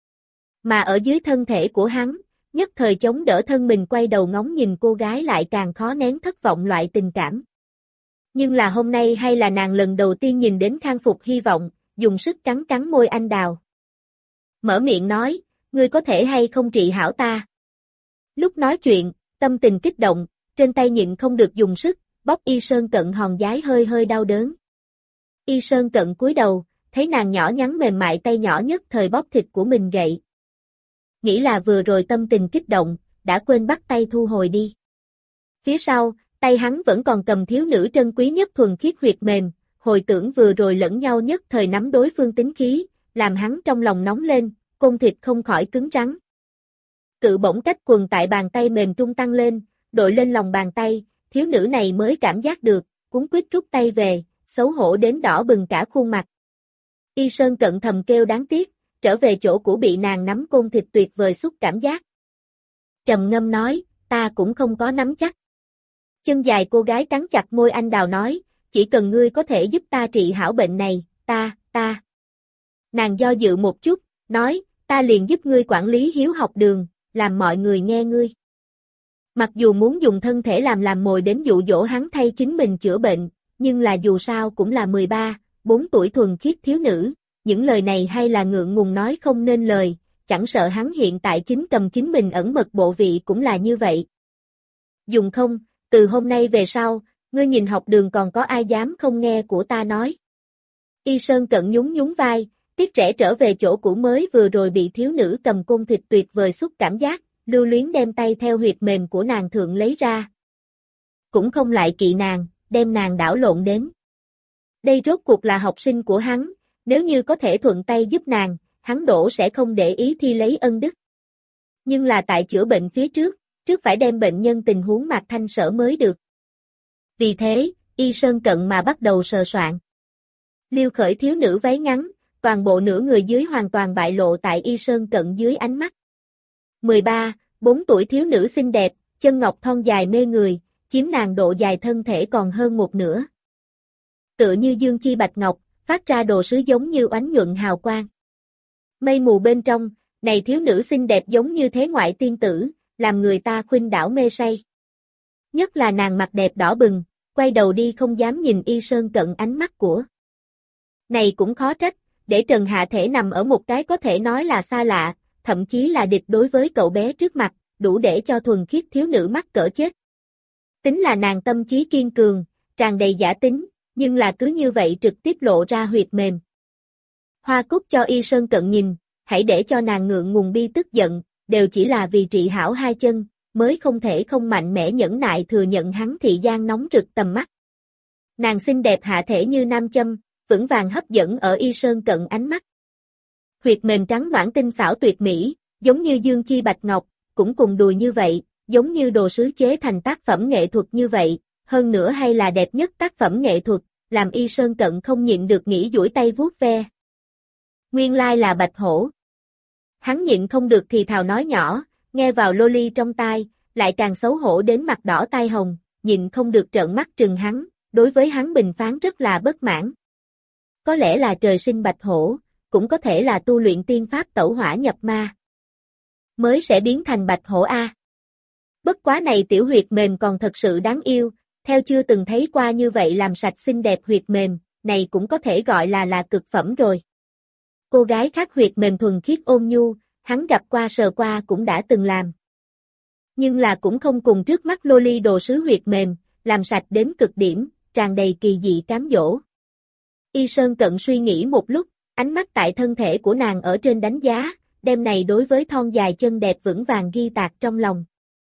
Mà ở dưới thân thể của hắn, nhất thời chống đỡ thân mình quay đầu ngóng nhìn cô gái lại càng khó nén thất vọng loại tình cảm. Nhưng là hôm nay hay là nàng lần đầu tiên nhìn đến khang phục hy vọng, dùng sức cắn cắn môi anh đào. Mở miệng nói, ngươi có thể hay không trị hảo ta. Lúc nói chuyện, tâm tình kích động, trên tay nhịn không được dùng sức, bóp Y Sơn Cận hòn giái hơi hơi đau đớn. Y Sơn Cận cúi đầu, thấy nàng nhỏ nhắn mềm mại tay nhỏ nhất thời bóp thịt của mình gậy. Nghĩ là vừa rồi tâm tình kích động, đã quên bắt tay thu hồi đi. Phía sau, tay hắn vẫn còn cầm thiếu nữ trân quý nhất thuần khiết huyệt mềm, hồi tưởng vừa rồi lẫn nhau nhất thời nắm đối phương tính khí, làm hắn trong lòng nóng lên, côn thịt không khỏi cứng rắn. Cự bổng cách quần tại bàn tay mềm trung tăng lên, đội lên lòng bàn tay, thiếu nữ này mới cảm giác được, cuống quýt rút tay về, xấu hổ đến đỏ bừng cả khuôn mặt. Y Sơn Cận thầm kêu đáng tiếc, trở về chỗ cũ bị nàng nắm côn thịt tuyệt vời xúc cảm giác. Trầm ngâm nói, ta cũng không có nắm chắc. Chân dài cô gái cắn chặt môi anh đào nói, chỉ cần ngươi có thể giúp ta trị hảo bệnh này, ta. Nàng do dự một chút, nói, ta liền giúp ngươi quản lý hiếu học đường, làm mọi người nghe ngươi. Mặc dù muốn dùng thân thể làm mồi đến dụ dỗ hắn thay chính mình chữa bệnh, nhưng là dù sao cũng là 13, 4 tuổi thuần khiết thiếu nữ, những lời này hay là ngượng ngùng nói không nên lời, chẳng sợ hắn hiện tại chính cầm chính mình ẩn mật bộ vị cũng là như vậy. Dùng không, từ hôm nay về sau, ngươi nhìn học đường còn có ai dám không nghe của ta nói. Y Sơn Cận nhún nhún vai, tiếc rẻ trở về chỗ cũ mới vừa rồi bị thiếu nữ cầm côn thịt tuyệt vời xúc cảm giác, lưu luyến đem tay theo huyệt mềm của nàng thượng lấy ra. Cũng không lại kỵ nàng, đem nàng đảo lộn đến. Đây rốt cuộc là học sinh của hắn, nếu như có thể thuận tay giúp nàng, hắn đổ sẽ không để ý thi lấy ân đức. Nhưng là tại chữa bệnh phía trước phải đem bệnh nhân tình huống mạc thanh sở mới được. Vì thế, Y Sơn Cận mà bắt đầu sờ soạn. Liêu khởi thiếu nữ váy ngắn, toàn bộ nửa người dưới hoàn toàn bại lộ tại Y Sơn Cận dưới ánh mắt. 13, 4 tuổi thiếu nữ xinh đẹp, chân ngọc thon dài mê người, chiếm nàng độ dài thân thể còn hơn một nửa. Tựa như dương chi bạch ngọc, phát ra đồ sứ giống như oánh nhuận hào quang. Mây mù bên trong, này thiếu nữ xinh đẹp giống như thế ngoại tiên tử, làm người ta khuynh đảo mê say. Nhất là nàng mặt đẹp đỏ bừng, quay đầu đi không dám nhìn Y Sơn Cận ánh mắt của. Này cũng khó trách, để Trần Hạ Thể nằm ở một cái có thể nói là xa lạ, thậm chí là địch đối với cậu bé trước mặt, đủ để cho thuần khiết thiếu nữ mắc cỡ chết. Tính là nàng tâm trí kiên cường, tràn đầy giả tính, nhưng là cứ như vậy trực tiếp lộ ra huyệt mềm. Hoa cúc cho Y Sơn Cận nhìn, hãy để cho nàng ngượng ngùng bi tức giận, đều chỉ là vì trị hảo hai chân, mới không thể không mạnh mẽ nhẫn nại thừa nhận hắn thị gian nóng rực tầm mắt. Nàng xinh đẹp hạ thể như nam châm, vững vàng hấp dẫn ở Y Sơn Cận ánh mắt. Huyệt mềm trắng nõn tinh xảo tuyệt mỹ, giống như dương chi bạch ngọc, cũng cùng đùi như vậy, giống như đồ sứ chế thành tác phẩm nghệ thuật như vậy, hơn nữa hay là đẹp nhất tác phẩm nghệ thuật, làm Y Sơn Cận không nhịn được nghĩ duỗi tay vuốt ve. Nguyên lai là bạch hổ. Hắn nhịn không được thì thào nói nhỏ, nghe vào loli trong tai, lại càng xấu hổ đến mặt đỏ tai hồng, nhịn không được trợn mắt trừng hắn, đối với hắn bình phán rất là bất mãn. Có lẽ là trời sinh bạch hổ, cũng có thể là tu luyện tiên pháp tẩu hỏa nhập ma, mới sẽ biến thành bạch hổ a. Bất quá này tiểu huyệt mềm còn thật sự đáng yêu, theo chưa từng thấy qua như vậy làm sạch xinh đẹp huyệt mềm, này cũng có thể gọi là cực phẩm rồi. Cô gái khác huyệt mềm thuần khiết ôn nhu, hắn gặp qua sờ qua cũng đã từng làm. Nhưng là cũng không cùng trước mắt loli đồ sứ huyệt mềm, làm sạch đến cực điểm, tràn đầy kỳ dị cám dỗ. Y Sơn Cận suy nghĩ một lúc, ánh mắt tại thân thể của nàng ở trên đánh giá, đêm này đối với thon dài chân đẹp vững vàng ghi tạc trong lòng.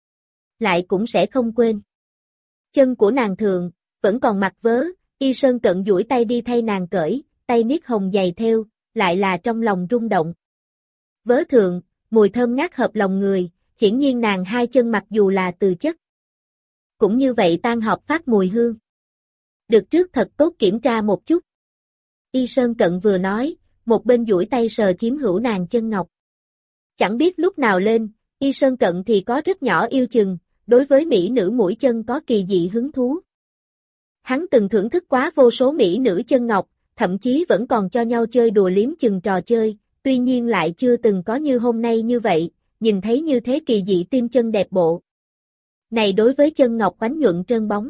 Lại cũng sẽ không quên. Chân của nàng thượng, vẫn còn mặc vớ, Y Sơn Cận duỗi tay đi thay nàng cởi, tay niết hồng giày theo, lại là trong lòng rung động. Vớ thượng, mùi thơm ngát hợp lòng người, hiển nhiên nàng hai chân mặc dù là từ chất. Cũng như vậy tan họp phát mùi hương. Được trước thật tốt kiểm tra một chút. Y Sơn Cận vừa nói, một bên duỗi tay sờ chiếm hữu nàng chân ngọc. Chẳng biết lúc nào lên, Y Sơn Cận thì có rất nhỏ yêu chừng, đối với mỹ nữ mũi chân có kỳ dị hứng thú. Hắn từng thưởng thức quá vô số mỹ nữ chân ngọc, thậm chí vẫn còn cho nhau chơi đùa liếm chừng trò chơi, tuy nhiên lại chưa từng có như hôm nay như vậy, nhìn thấy như thế kỳ dị tim chân đẹp bộ. Này đối với chân ngọc oánh nhuận trơn bóng.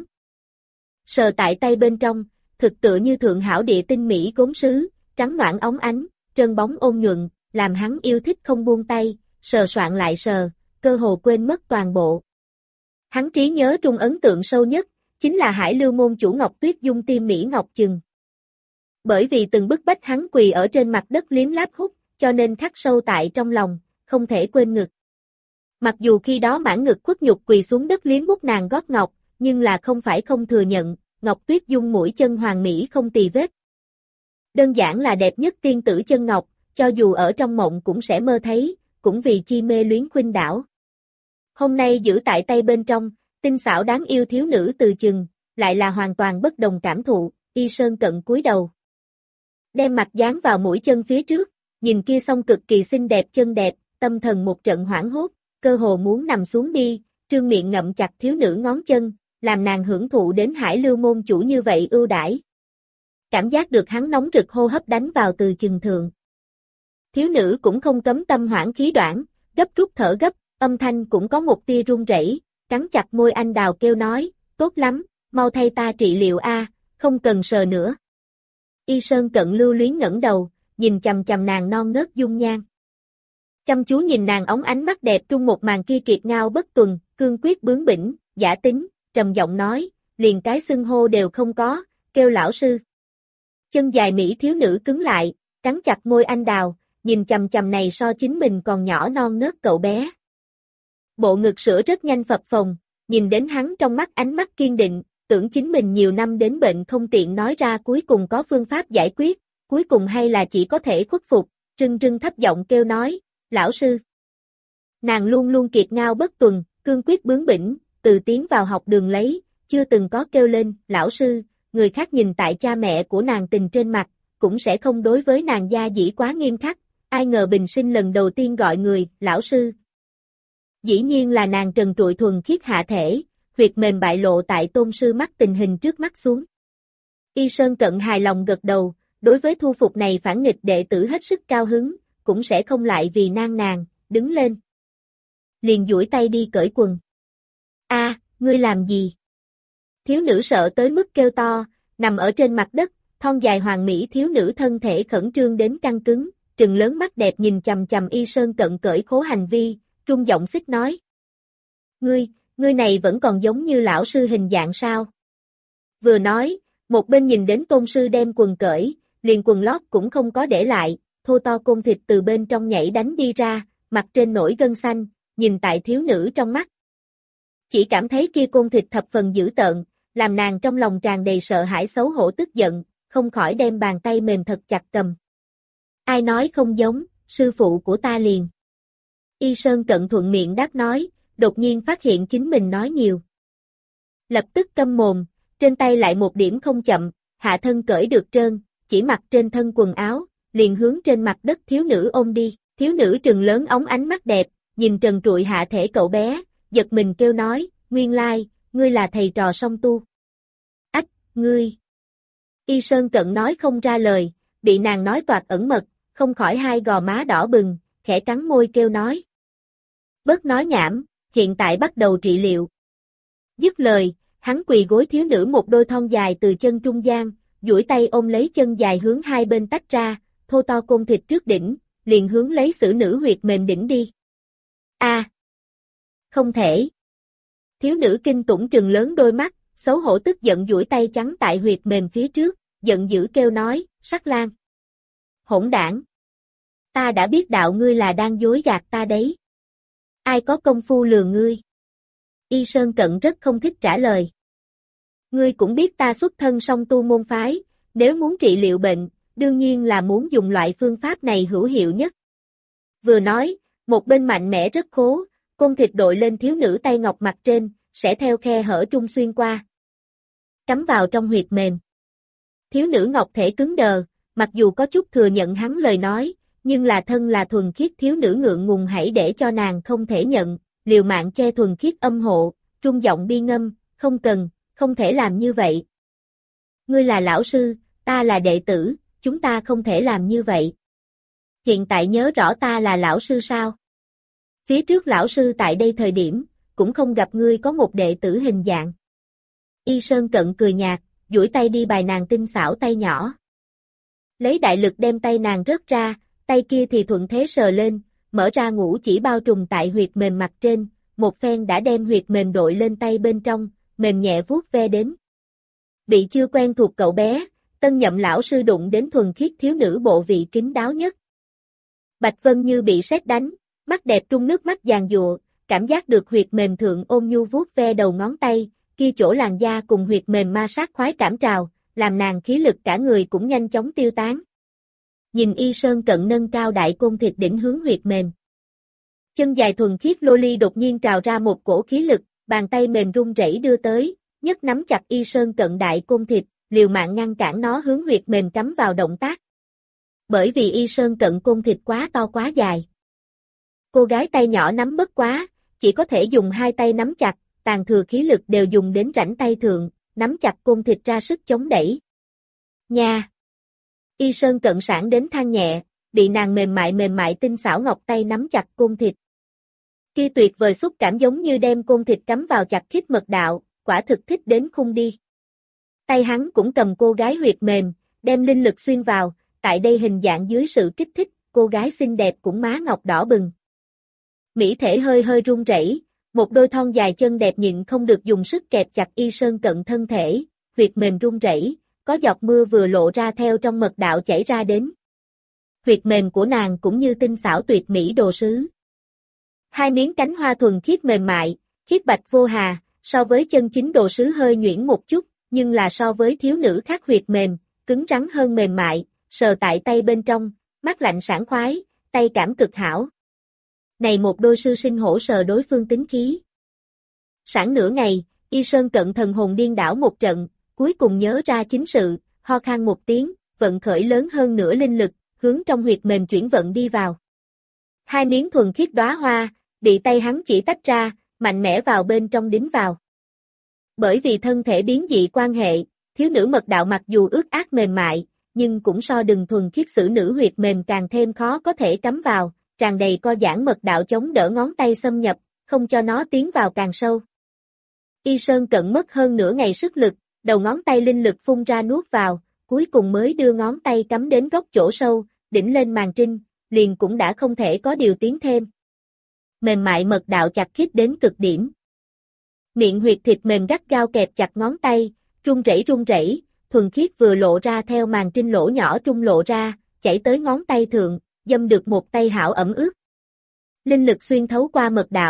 Sờ tại tay bên trong, thực tựa như thượng hảo địa tinh mỹ gốm sứ, trắng noãn óng ánh, trơn bóng ôn nhuận, làm hắn yêu thích không buông tay, sờ soạn lại sờ, cơ hồ quên mất toàn bộ. Hắn trí nhớ trung ấn tượng sâu nhất, chính là Hải Lưu môn chủ Ngọc Tuyết Dung Tiêm Mỹ Ngọc Chừng. Bởi vì từng bức bách hắn quỳ ở trên mặt đất liếm láp hút, cho nên khắc sâu tại trong lòng, không thể quên ngực. Mặc dù khi đó mãn ngực khuất nhục quỳ xuống đất liếm mút nàng gót ngọc, nhưng là không phải không thừa nhận, Ngọc Tuyết Dung mũi chân hoàng mỹ không tì vết. Đơn giản là đẹp nhất tiên tử chân ngọc, cho dù ở trong mộng cũng sẽ mơ thấy, cũng vì chi mê luyến khuynh đảo. Hôm nay giữ tại tay bên trong, tinh xảo đáng yêu thiếu nữ từ chừng, lại là hoàn toàn bất đồng cảm thụ, Y Sơn Cận cúi đầu. Đem mặt dán vào mũi chân phía trước, nhìn kia song cực kỳ xinh đẹp chân đẹp, tâm thần một trận hoảng hốt, cơ hồ muốn nằm xuống đi, trương miệng ngậm chặt thiếu nữ ngón chân, làm nàng hưởng thụ đến Hải Lưu môn chủ như vậy ưu đãi. Cảm giác được hắn nóng rực hô hấp đánh vào từ chừng thượng. Thiếu nữ cũng không cấm tâm hoảng khí đoạn, gấp rút thở gấp, âm thanh cũng có một tia run rẩy, cắn chặt môi anh đào kêu nói, tốt lắm, mau thay ta trị liệu a, không cần sờ nữa. Y Sơn Cận lưu luyến ngẩng đầu, nhìn chằm chằm nàng non nớt dung nhan. Chăm chú nhìn nàng óng ánh mắt đẹp trung một màn kia kiệt ngao bất tuần, cương quyết bướng bỉnh, giả tính, trầm giọng nói, liền cái xưng hô đều không có, kêu lão sư. Chân dài mỹ thiếu nữ cứng lại, cắn chặt môi anh đào, nhìn chằm chằm này so chính mình còn nhỏ non nớt cậu bé. Bộ ngực sữa rất nhanh phập phồng, nhìn đến hắn trong mắt ánh mắt kiên định, tưởng chính mình nhiều năm đến bệnh không tiện nói ra cuối cùng có phương pháp giải quyết, cuối cùng hay là chỉ có thể khuất phục, rưng rưng thấp giọng kêu nói, lão sư. Nàng luôn luôn kiệt ngao bất tuần, cương quyết bướng bỉnh, từ tiến vào học đường lấy, chưa từng có kêu lên, lão sư, người khác nhìn tại cha mẹ của nàng tình trên mặt, cũng sẽ không đối với nàng gia dĩ quá nghiêm khắc, ai ngờ bình sinh lần đầu tiên gọi người, lão sư. Dĩ nhiên là nàng trần trụi thuần khiết hạ thể, huyệt mềm bại lộ tại tôn sư mắt tình hình trước mắt xuống. Y Sơn Cận hài lòng gật đầu, đối với thu phục này phản nghịch đệ tử hết sức cao hứng, cũng sẽ không lại vì nàng, đứng lên. Liền duỗi tay đi cởi quần. A, ngươi làm gì? Thiếu nữ sợ tới mức kêu to, nằm ở trên mặt đất, thon dài hoàng mỹ thiếu nữ thân thể khẩn trương đến căng cứng, trừng lớn mắt đẹp nhìn chằm chằm Y Sơn Cận cởi khố hành vi, trung giọng xích nói. Ngươi này vẫn còn giống như lão sư hình dạng sao? Vừa nói, một bên nhìn đến tôn sư đem quần cởi, liền quần lót cũng không có để lại, thô to côn thịt từ bên trong nhảy đánh đi ra, mặt trên nổi gân xanh, nhìn tại thiếu nữ trong mắt. chỉ cảm thấy kia côn thịt thập phần dữ tợn, làm nàng trong lòng tràn đầy sợ hãi xấu hổ tức giận, không khỏi đem bàn tay mềm thật chặt cầm. Ai nói không giống, sư phụ của ta liền. Y Sơn Cận thuận miệng đáp nói, đột nhiên phát hiện chính mình nói nhiều. Lập tức câm mồm, trên tay lại một điểm không chậm, hạ thân cởi được trơn, chỉ mặc trên thân quần áo, liền hướng trên mặt đất thiếu nữ ôm đi. Thiếu nữ trừng lớn ống ánh mắt đẹp, nhìn trần trụi hạ thể cậu bé, giật mình kêu nói, nguyên lai, ngươi là thầy trò song tu. Ách, ngươi. Y Sơn Cận nói không ra lời, bị nàng nói toạc ẩn mật, không khỏi hai gò má đỏ bừng, khẽ cắn môi kêu nói. Bớt nói nhảm, hiện tại bắt đầu trị liệu. Dứt lời, hắn quỳ gối thiếu nữ một đôi thon dài từ chân trung gian, duỗi tay ôm lấy chân dài hướng hai bên tách ra, thô to côn thịt trước đỉnh, liền hướng lấy xử nữ huyệt mềm đỉnh đi. A, không thể. Thiếu nữ kinh tủng trừng lớn đôi mắt, xấu hổ tức giận duỗi tay trắng tại huyệt mềm phía trước, giận dữ kêu nói, Sắc Lang. Hỗn đảng. Ta đã biết đạo ngươi là đang dối gạt ta đấy. Ai có công phu lừa ngươi? Y Sơn Cận rất không thích trả lời. Ngươi cũng biết ta xuất thân song tu môn phái, nếu muốn trị liệu bệnh, đương nhiên là muốn dùng loại phương pháp này hữu hiệu nhất. Vừa nói, một bên mạnh mẽ rất khố, côn thịt đội lên thiếu nữ tay ngọc mặt trên, sẽ theo khe hở trung xuyên qua. Cắm vào trong huyệt mềm. Thiếu nữ ngọc thể cứng đờ, mặc dù có chút thừa nhận hắn lời nói, nhưng là thân là thuần khiết thiếu nữ ngượng ngùng hãy để cho nàng không thể nhận, liều mạng che thuần khiết âm hộ, trung giọng bi ngâm, không cần, không thể làm như vậy. Ngươi là lão sư, ta là đệ tử, chúng ta không thể làm như vậy. Hiện tại nhớ rõ ta là lão sư sao? Phía trước lão sư tại đây thời điểm, cũng không gặp ngươi có một đệ tử hình dạng. Y Sơn Cận cười nhạt, duỗi tay đi bài nàng tinh xảo tay nhỏ. Lấy đại lực đem tay nàng rớt ra, tay kia thì thuận thế sờ lên, mở ra ngũ chỉ bao trùm tại huyệt mềm mặt trên, một phen đã đem huyệt mềm đội lên tay bên trong, mềm nhẹ vuốt ve đến. Bị chưa quen thuộc cậu bé, tân nhậm lão sư đụng đến thuần khiết thiếu nữ bộ vị kín đáo nhất. Bạch Vân như bị sét đánh, mắt đẹp trung nước mắt giàn giụa, cảm giác được huyệt mềm thượng ôn nhu vuốt ve đầu ngón tay, kia chỗ làn da cùng huyệt mềm ma sát khoái cảm trào, làm nàng khí lực cả người cũng nhanh chóng tiêu tán. Nhìn Y Sơn Cận nâng cao đại côn thịt đỉnh hướng huyệt mềm. Chân dài thuần khiết lô ly đột nhiên trào ra một cổ khí lực, bàn tay mềm run rẩy đưa tới, nhất nắm chặt Y Sơn Cận đại côn thịt, liều mạng ngăn cản nó hướng huyệt mềm cắm vào động tác. Bởi vì Y Sơn Cận côn thịt quá to quá dài. Cô gái tay nhỏ nắm bất quá, chỉ có thể dùng hai tay nắm chặt, tàn thừa khí lực đều dùng đến rãnh tay thượng, nắm chặt côn thịt ra sức chống đẩy. Nha! Y Sơn Cận sản đến than nhẹ, bị nàng mềm mại tinh xảo ngọc tay nắm chặt côn thịt. Kia tuyệt vời xúc cảm giống như đem côn thịt cắm vào chặt khít mật đạo, quả thực thích đến khung đi. Tay hắn cũng cầm cô gái huyệt mềm, đem linh lực xuyên vào, tại đây hình dạng dưới sự kích thích, cô gái xinh đẹp cũng má ngọc đỏ bừng. Mỹ thể hơi hơi run rẩy, một đôi thon dài chân đẹp nhịn không được dùng sức kẹp chặt Y Sơn Cận thân thể, huyệt mềm run rẩy, có giọt mưa vừa lộ ra theo trong mật đạo chảy ra đến. Huyệt mềm của nàng cũng như tinh xảo tuyệt mỹ đồ sứ. Hai miếng cánh hoa thuần khiết mềm mại, khiết bạch vô hà, so với chân chính đồ sứ hơi nhuyễn một chút, nhưng là so với thiếu nữ khác huyệt mềm, cứng rắn hơn mềm mại, sờ tại tay bên trong, mát lạnh sảng khoái, tay cảm cực hảo. Này một đôi sư sinh hỗ sờ đối phương tính khí. Sảng nửa ngày, Y Sơn Cận thần hồn điên đảo một trận, cuối cùng nhớ ra chính sự, ho khan một tiếng, vận khởi lớn hơn nửa linh lực, hướng trong huyệt mềm chuyển vận đi vào. Hai miếng thuần khiết đóa hoa, bị tay hắn chỉ tách ra, mạnh mẽ vào bên trong đính vào. Bởi vì thân thể biến dị quan hệ, thiếu nữ mật đạo mặc dù ướt át mềm mại, nhưng cũng so đừng thuần khiết xử nữ huyệt mềm càng thêm khó có thể cắm vào, tràn đầy co giãn mật đạo chống đỡ ngón tay xâm nhập, không cho nó tiến vào càng sâu. Y Sơn Cận mất hơn nửa ngày sức lực, đầu ngón tay linh lực phun ra nuốt vào, cuối cùng mới đưa ngón tay cắm đến góc chỗ sâu, đỉnh lên màn trinh, liền cũng đã không thể có điều tiến thêm. Mềm mại mật đạo chặt khít đến cực điểm. Miệng huyệt thịt mềm gắt gao kẹp chặt ngón tay, run rẩy, thuần khiết vừa lộ ra theo màn trinh lỗ nhỏ trung lộ ra, chảy tới ngón tay thượng, dâm được một tay hảo ẩm ướt. Linh lực xuyên thấu qua mật đạo,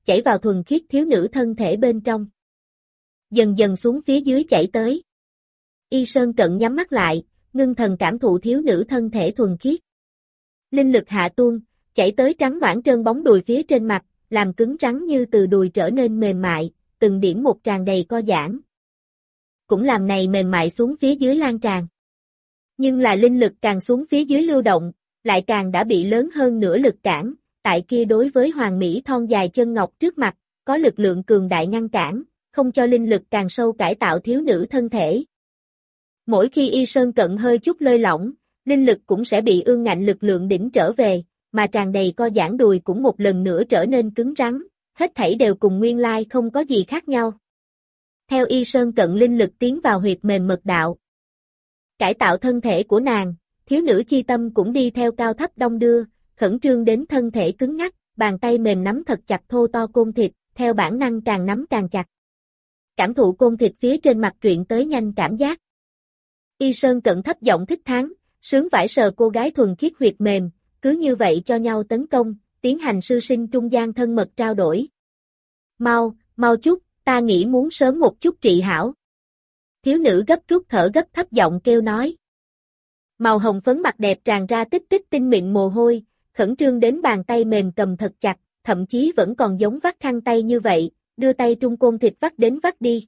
chảy vào thuần khiết thiếu nữ thân thể bên trong. Dần dần xuống phía dưới chảy tới. Y Sơn Cận nhắm mắt lại, ngưng thần cảm thụ thiếu nữ thân thể thuần khiết. Linh lực hạ tuôn, chảy tới trắng nõn trơn bóng đùi phía trên mặt, làm cứng rắn như từ đùi trở nên mềm mại, từng điểm một tràn đầy co giãn. Cũng làm này mềm mại xuống phía dưới lan tràn. Nhưng là linh lực càng xuống phía dưới lưu động, lại càng đã bị lớn hơn nửa lực cản, tại kia đối với hoàng mỹ thon dài chân ngọc trước mặt, có lực lượng cường đại ngăn cản, không cho linh lực càng sâu cải tạo thiếu nữ thân thể. Mỗi khi Y Sơn Cận hơi chút lơi lỏng, linh lực cũng sẽ bị ương ngạnh lực lượng đỉnh trở về, mà tràn đầy co giãn đùi cũng một lần nữa trở nên cứng rắn, hết thảy đều cùng nguyên lai không có gì khác nhau. Theo Y Sơn Cận linh lực tiến vào huyệt mềm mật đạo. Cải tạo thân thể của nàng, thiếu nữ chi tâm cũng đi theo cao thấp đong đưa, khẩn trương đến thân thể cứng ngắc, bàn tay mềm nắm thật chặt thô to côn thịt, theo bản năng càng nắm càng chặt. Cảm thụ côn thịt phía trên mặt truyền tới nhanh cảm giác. Y Sơn Cận thấp giọng thích thán, sướng vải sờ cô gái thuần khiết huyệt mềm, cứ như vậy cho nhau tấn công, tiến hành sư sinh trung gian thân mật trao đổi. Mau chút, ta nghĩ muốn sớm một chút trị hảo. Thiếu nữ gấp rút thở gấp thấp giọng kêu nói. Màu hồng phấn mặt đẹp tràn ra tích tích tinh mịn mồ hôi, khẩn trương đến bàn tay mềm cầm thật chặt, thậm chí vẫn còn giống vắt khăn tay như vậy, đưa tay trung côn thịt vắt đến vắt đi.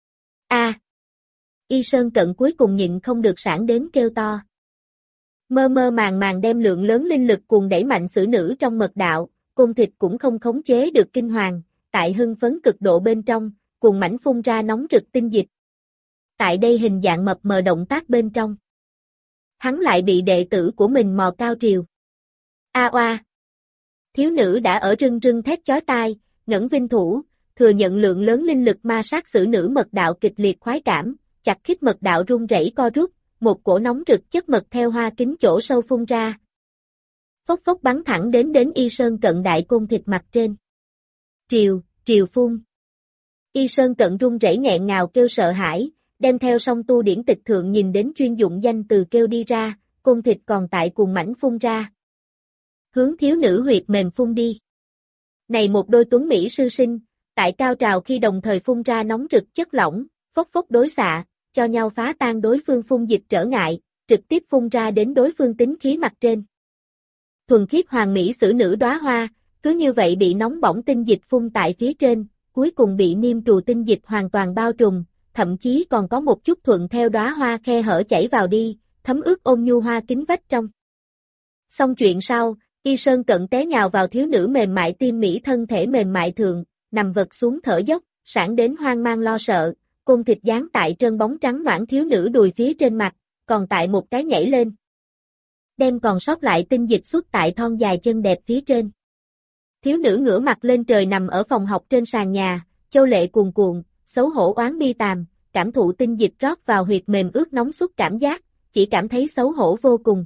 Y Sơn Cận cuối cùng nhịn không được sảng đến kêu to. Mơ mơ màng màng đem lượng lớn linh lực cuồng đẩy mạnh xử nữ trong mật đạo, côn thịt cũng không khống chế được kinh hoàng, tại hưng phấn cực độ bên trong, cuồng mãnh phun ra nóng rực tinh dịch. Tại đây hình dạng mập mờ động tác bên trong. Hắn lại bị đệ tử của mình mò cao triều. Oa! Thiếu nữ đã ở rưng rưng thét chói tai, ngẩng vinh thủ, thừa nhận lượng lớn linh lực ma sát xử nữ mật đạo kịch liệt khoái cảm, chặt khít mật đạo rung rẩy co rút, một cổ nóng rực chất mật theo hoa kính chỗ sâu phun ra. Phốc phốc bắn thẳng đến Y Sơn Cận đại côn thịt mặt trên. Triều phun. Y Sơn Cận run rẩy nghẹn ngào kêu sợ hãi, đem theo song tu điển tịch thượng nhìn đến chuyên dụng danh từ kêu đi ra, côn thịt còn tại cuồng mãnh phun ra. Hướng thiếu nữ huyệt mềm phun đi. Này một đôi tuấn mỹ sư sinh, tại cao trào khi đồng thời phun ra nóng rực chất lỏng, phốc phốc đối xạ, cho nhau phá tan đối phương phun dịch trở ngại, trực tiếp phun ra đến đối phương tính khí mặt trên. Thuần khiết hoàng mỹ xử nữ đóa hoa, cứ như vậy bị nóng bỏng tinh dịch phun tại phía trên, cuối cùng bị niêm trù tinh dịch hoàn toàn bao trùm, thậm chí còn có một chút thuận theo đóa hoa khe hở chảy vào đi, thấm ướt ôn nhu hoa kính vách trong. Xong chuyện sau, Y Sơn Cận té nhào vào thiếu nữ mềm mại tim mỹ thân thể mềm mại thượng, nằm vật xuống thở dốc, sảng đến hoang mang lo sợ, côn thịt dán tại trơn bóng trắng nõn thiếu nữ đùi phía trên mặt, còn tại một cái nhảy lên. Đem còn sót lại tinh dịch xuất tại thon dài chân đẹp phía trên. Thiếu nữ ngửa mặt lên trời nằm ở phòng học trên sàn nhà, châu lệ cuồn cuộn, xấu hổ oán bi tàm, cảm thụ tinh dịch rót vào huyệt mềm ướt nóng xuất cảm giác, chỉ cảm thấy xấu hổ vô cùng.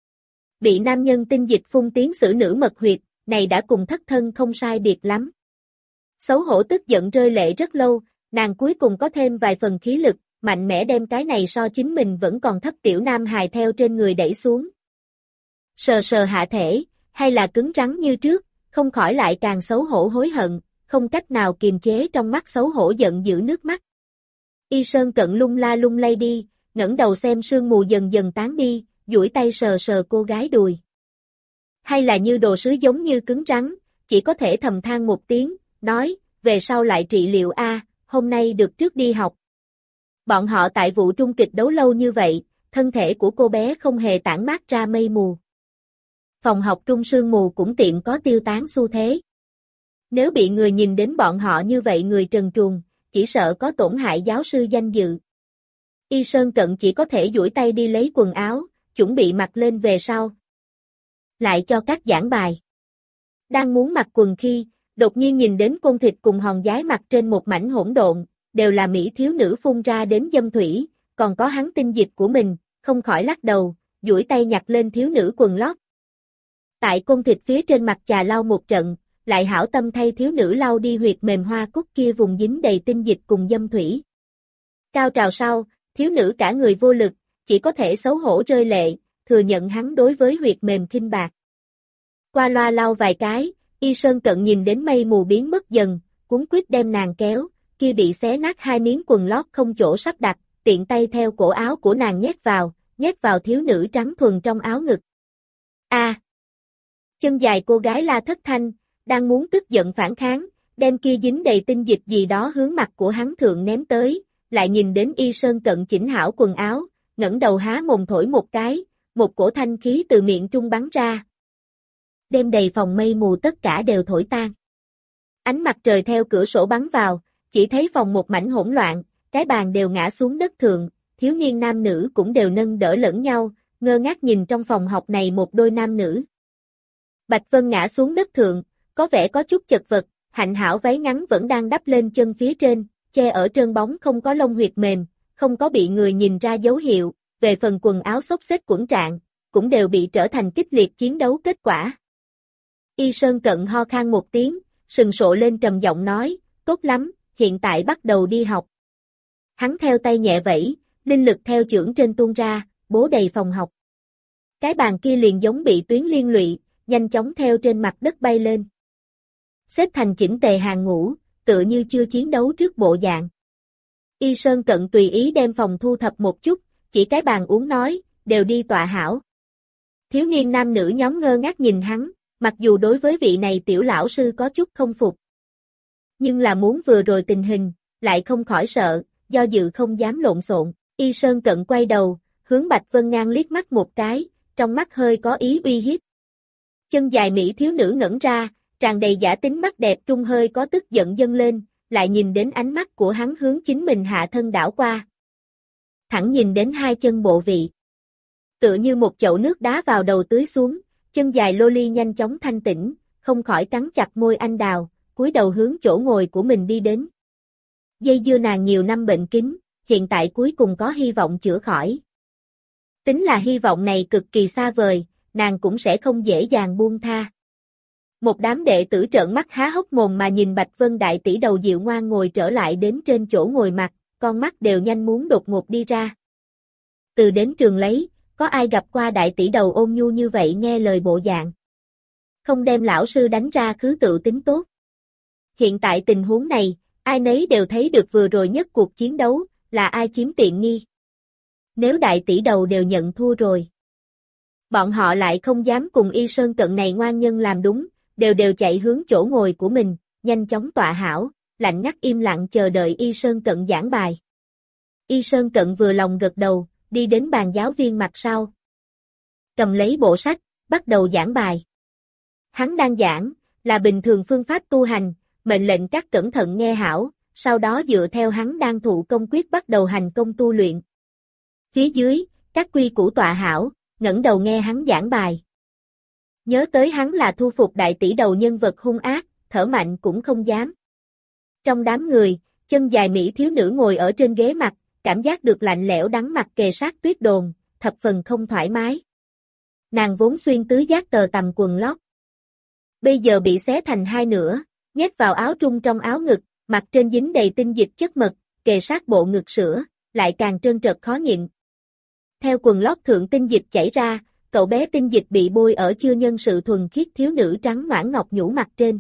Bị nam nhân tinh dịch phun tiến xử nữ mật huyệt, này đã cùng thất thân không sai biệt lắm. Xấu hổ tức giận rơi lệ rất lâu, nàng cuối cùng có thêm vài phần khí lực, mạnh mẽ đem cái này so chính mình vẫn còn thấp tiểu nam hài theo trên người đẩy xuống. Sờ sờ hạ thể, hay là cứng rắn như trước, không khỏi lại càng xấu hổ hối hận, không cách nào kiềm chế trong mắt xấu hổ giận dữ nước mắt. Y Sơn Cận lung la lung lay đi, ngẩng đầu xem sương mù dần dần tán đi, duỗi tay sờ sờ cô gái đùi. Hay là như đồ sứ giống như cứng rắn, chỉ có thể thầm than một tiếng, nói, về sau lại trị liệu hôm nay được trước đi học. Bọn họ tại vụ trung kịch đấu lâu như vậy, thân thể của cô bé không hề tản mát ra mây mù. Phòng học trung sương mù cũng tiệm có tiêu tán xu thế. Nếu bị người nhìn đến bọn họ như vậy người trần truồng, chỉ sợ có tổn hại giáo sư danh dự. Y Sơn Cận chỉ có thể duỗi tay đi lấy quần áo, chuẩn bị mặc lên về sau. Lại cho các giảng bài. Đang muốn mặc quần khi, đột nhiên nhìn đến côn thịt cùng hòn giái mặt trên một mảnh hỗn độn, đều là mỹ thiếu nữ phun ra đến dâm thủy, còn có hắn tinh dịch của mình, không khỏi lắc đầu, duỗi tay nhặt lên thiếu nữ quần lót. Tại côn thịt phía trên mặt chà lau một trận, lại hảo tâm thay thiếu nữ lau đi huyệt mềm hoa cúc kia vùng dính đầy tinh dịch cùng dâm thủy. Cao trào sau, thiếu nữ cả người vô lực, chỉ có thể xấu hổ rơi lệ, thừa nhận hắn đối với huyệt mềm khinh bạc. Qua loa lau vài cái, Y Sơn Cận nhìn đến mây mù biến mất dần, cuống quýt đem nàng kéo, kia bị xé nát hai miếng quần lót không chỗ sắp đặt, tiện tay theo cổ áo của nàng nhét vào thiếu nữ trắng thuần trong áo ngực. A! Chân dài cô gái la thất thanh, đang muốn tức giận phản kháng, đem kia dính đầy tinh dịch gì đó hướng mặt của hắn thượng ném tới, lại nhìn đến Y Sơn Cận chỉnh hảo quần áo, ngẩng đầu há mồm thổi một cái, một cổ thanh khí từ miệng trung bắn ra. Đêm đầy phòng mây mù tất cả đều thổi tan. Ánh mặt trời theo cửa sổ bắn vào, chỉ thấy phòng một mảnh hỗn loạn, cái bàn đều ngã xuống đất thượng, thiếu niên nam nữ cũng đều nâng đỡ lẫn nhau, ngơ ngác nhìn trong phòng học này một đôi nam nữ. Bạch Vân ngã xuống đất thượng, có vẻ có chút chật vật, hạnh hảo váy ngắn vẫn đang đắp lên chân phía trên, che ở trơn bóng không có lông huyệt mềm, không có bị người nhìn ra dấu hiệu, về phần quần áo xốc xếch quẫn trạng, cũng đều bị trở thành kích liệt chiến đấu kết quả. Y Sơn Cận ho khan một tiếng, sừng sộ lên trầm giọng nói, tốt lắm, hiện tại bắt đầu đi học. Hắn theo tay nhẹ vẫy, linh lực theo chưởng trên tuôn ra, bố đầy phòng học. Cái bàn kia liền giống bị tuyến liên lụy, nhanh chóng theo trên mặt đất bay lên. Xếp thành chỉnh tề hàng ngũ, tựa như chưa chiến đấu trước bộ dạng. Y Sơn Cận tùy ý đem phòng thu thập một chút, chỉ cái bàn uống nói, đều đi tọa hảo. Thiếu niên nam nữ nhóm ngơ ngác nhìn hắn, mặc dù đối với vị này tiểu lão sư có chút không phục. Nhưng là muốn vừa rồi tình hình, lại không khỏi sợ, do dự không dám lộn xộn. Y Sơn Cận quay đầu, hướng Bạch Vân Ngang liếc mắt một cái, trong mắt hơi có ý uy hiếp. Chân dài mỹ thiếu nữ ngẩn ra, tràn đầy giả tính mắt đẹp trung hơi có tức giận dâng lên, lại nhìn đến ánh mắt của hắn hướng chính mình hạ thân đảo qua. Thẳng nhìn đến hai chân bộ vị. Tựa như một chậu nước đá vào đầu tưới xuống, chân dài loli nhanh chóng thanh tĩnh, không khỏi cắn chặt môi anh đào, cúi đầu hướng chỗ ngồi của mình đi đến. Dây dưa nàng nhiều năm bệnh kính, hiện tại cuối cùng có hy vọng chữa khỏi. Tính là hy vọng này cực kỳ xa vời, nàng cũng sẽ không dễ dàng buông tha. Một đám đệ tử trợn mắt há hốc mồm mà nhìn Bạch Vân đại tỷ đầu dịu ngoan ngồi trở lại đến trên chỗ ngồi mặt, con mắt đều nhanh muốn đột ngột đi ra. Từ đến trường lấy, có ai gặp qua đại tỷ đầu ôn nhu như vậy nghe lời bộ dạng. Không đem lão sư đánh ra cứ tự tính tốt. Hiện tại tình huống này, ai nấy đều thấy được vừa rồi nhất cuộc chiến đấu, là ai chiếm tiện nghi. Nếu đại tỷ đầu đều nhận thua rồi. Bọn họ lại không dám cùng Y Sơn Cận này ngoan nhân làm đúng, đều chạy hướng chỗ ngồi của mình, nhanh chóng tọa hảo, lạnh ngắt im lặng chờ đợi Y Sơn Cận giảng bài. Y Sơn Cận vừa lòng gật đầu, đi đến bàn giáo viên mặt sau. Cầm lấy bộ sách, bắt đầu giảng bài. Hắn đang giảng, là bình thường phương pháp tu hành, mệnh lệnh các cẩn thận nghe hảo, sau đó dựa theo hắn đang thụ công quyết bắt đầu hành công tu luyện. Phía dưới, các quy củ tọa hảo, ngẩng đầu nghe hắn giảng bài. Nhớ tới hắn là thu phục đại tỷ đầu nhân vật hung ác, thở mạnh cũng không dám. Trong đám người, chân dài mỹ thiếu nữ ngồi ở trên ghế mặt, cảm giác được lạnh lẽo đắng mặt kề sát tuyết đồn, thập phần không thoải mái. Nàng vốn xuyên tứ giác tờ tằm quần lót. Bây giờ bị xé thành hai nửa, nhét vào áo trung trong áo ngực, mặt trên dính đầy tinh dịch chất mật, kề sát bộ ngực sữa, lại càng trơn trật khó nhịn. Theo quần lót thượng tinh dịch chảy ra, cậu bé tinh dịch bị bôi ở chưa nhân sự thuần khiết thiếu nữ trắng noãn ngọc nhũ mặt trên.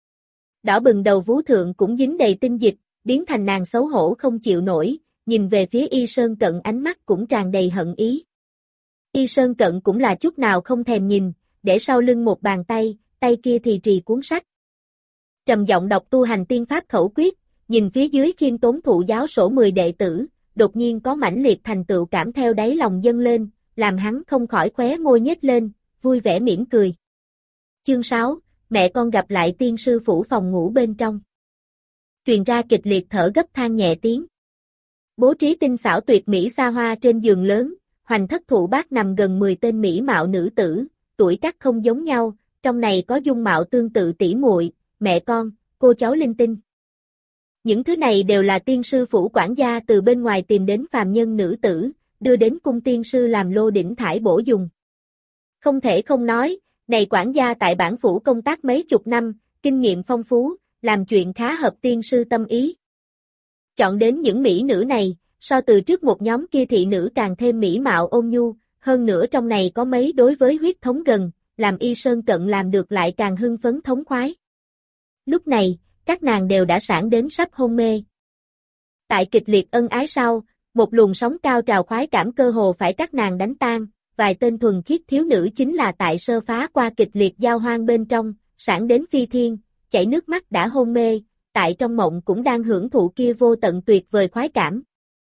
Đỏ bừng đầu vú thượng cũng dính đầy tinh dịch, biến thành nàng xấu hổ không chịu nổi, nhìn về phía Y Sơn Cận ánh mắt cũng tràn đầy hận ý. Y Sơn Cận cũng là chút nào không thèm nhìn, để sau lưng một bàn tay, tay kia thì trì cuốn sách. Trầm giọng đọc tu hành tiên pháp khẩu quyết, nhìn phía dưới khiêm tốn thụ giáo sổ 10 đệ tử, đột nhiên có mãnh liệt thành tựu cảm theo đáy lòng dâng lên, làm hắn không khỏi khóe môi nhếch lên, vui vẻ mỉm cười. Chương 6, mẹ con gặp lại tiên sư phủ phòng ngủ bên trong. Truyền ra kịch liệt thở gấp than nhẹ tiếng. Bố trí tinh xảo tuyệt mỹ xa hoa trên giường lớn, hoành thất thụ bát nằm gần 10 tên mỹ mạo nữ tử, tuổi tác không giống nhau, trong này có dung mạo tương tự tỷ muội, mẹ con, cô cháu linh tinh. Những thứ này đều là tiên sư phủ quản gia từ bên ngoài tìm đến phàm nhân nữ tử, đưa đến cung tiên sư làm lô đỉnh thải bổ dùng. Không thể không nói, này quản gia tại bản phủ công tác mấy chục năm, kinh nghiệm phong phú, làm chuyện khá hợp tiên sư tâm ý. Chọn đến những mỹ nữ này, so từ trước một nhóm kia thị nữ càng thêm mỹ mạo ôn nhu, hơn nữa trong này có mấy đối với huyết thống gần, làm Y Sơn Cận làm được lại càng hưng phấn thống khoái. Lúc này, các nàng đều đã sảng đến sắp hôn mê. Tại kịch liệt ân ái sau, một luồng sóng cao trào khoái cảm cơ hồ phải các nàng đánh tan, vài tên thuần khiết thiếu nữ chính là tại sơ phá qua kịch liệt giao hoan bên trong, sảng đến phi thiên, chảy nước mắt đã hôn mê, tại trong mộng cũng đang hưởng thụ kia vô tận tuyệt vời khoái cảm.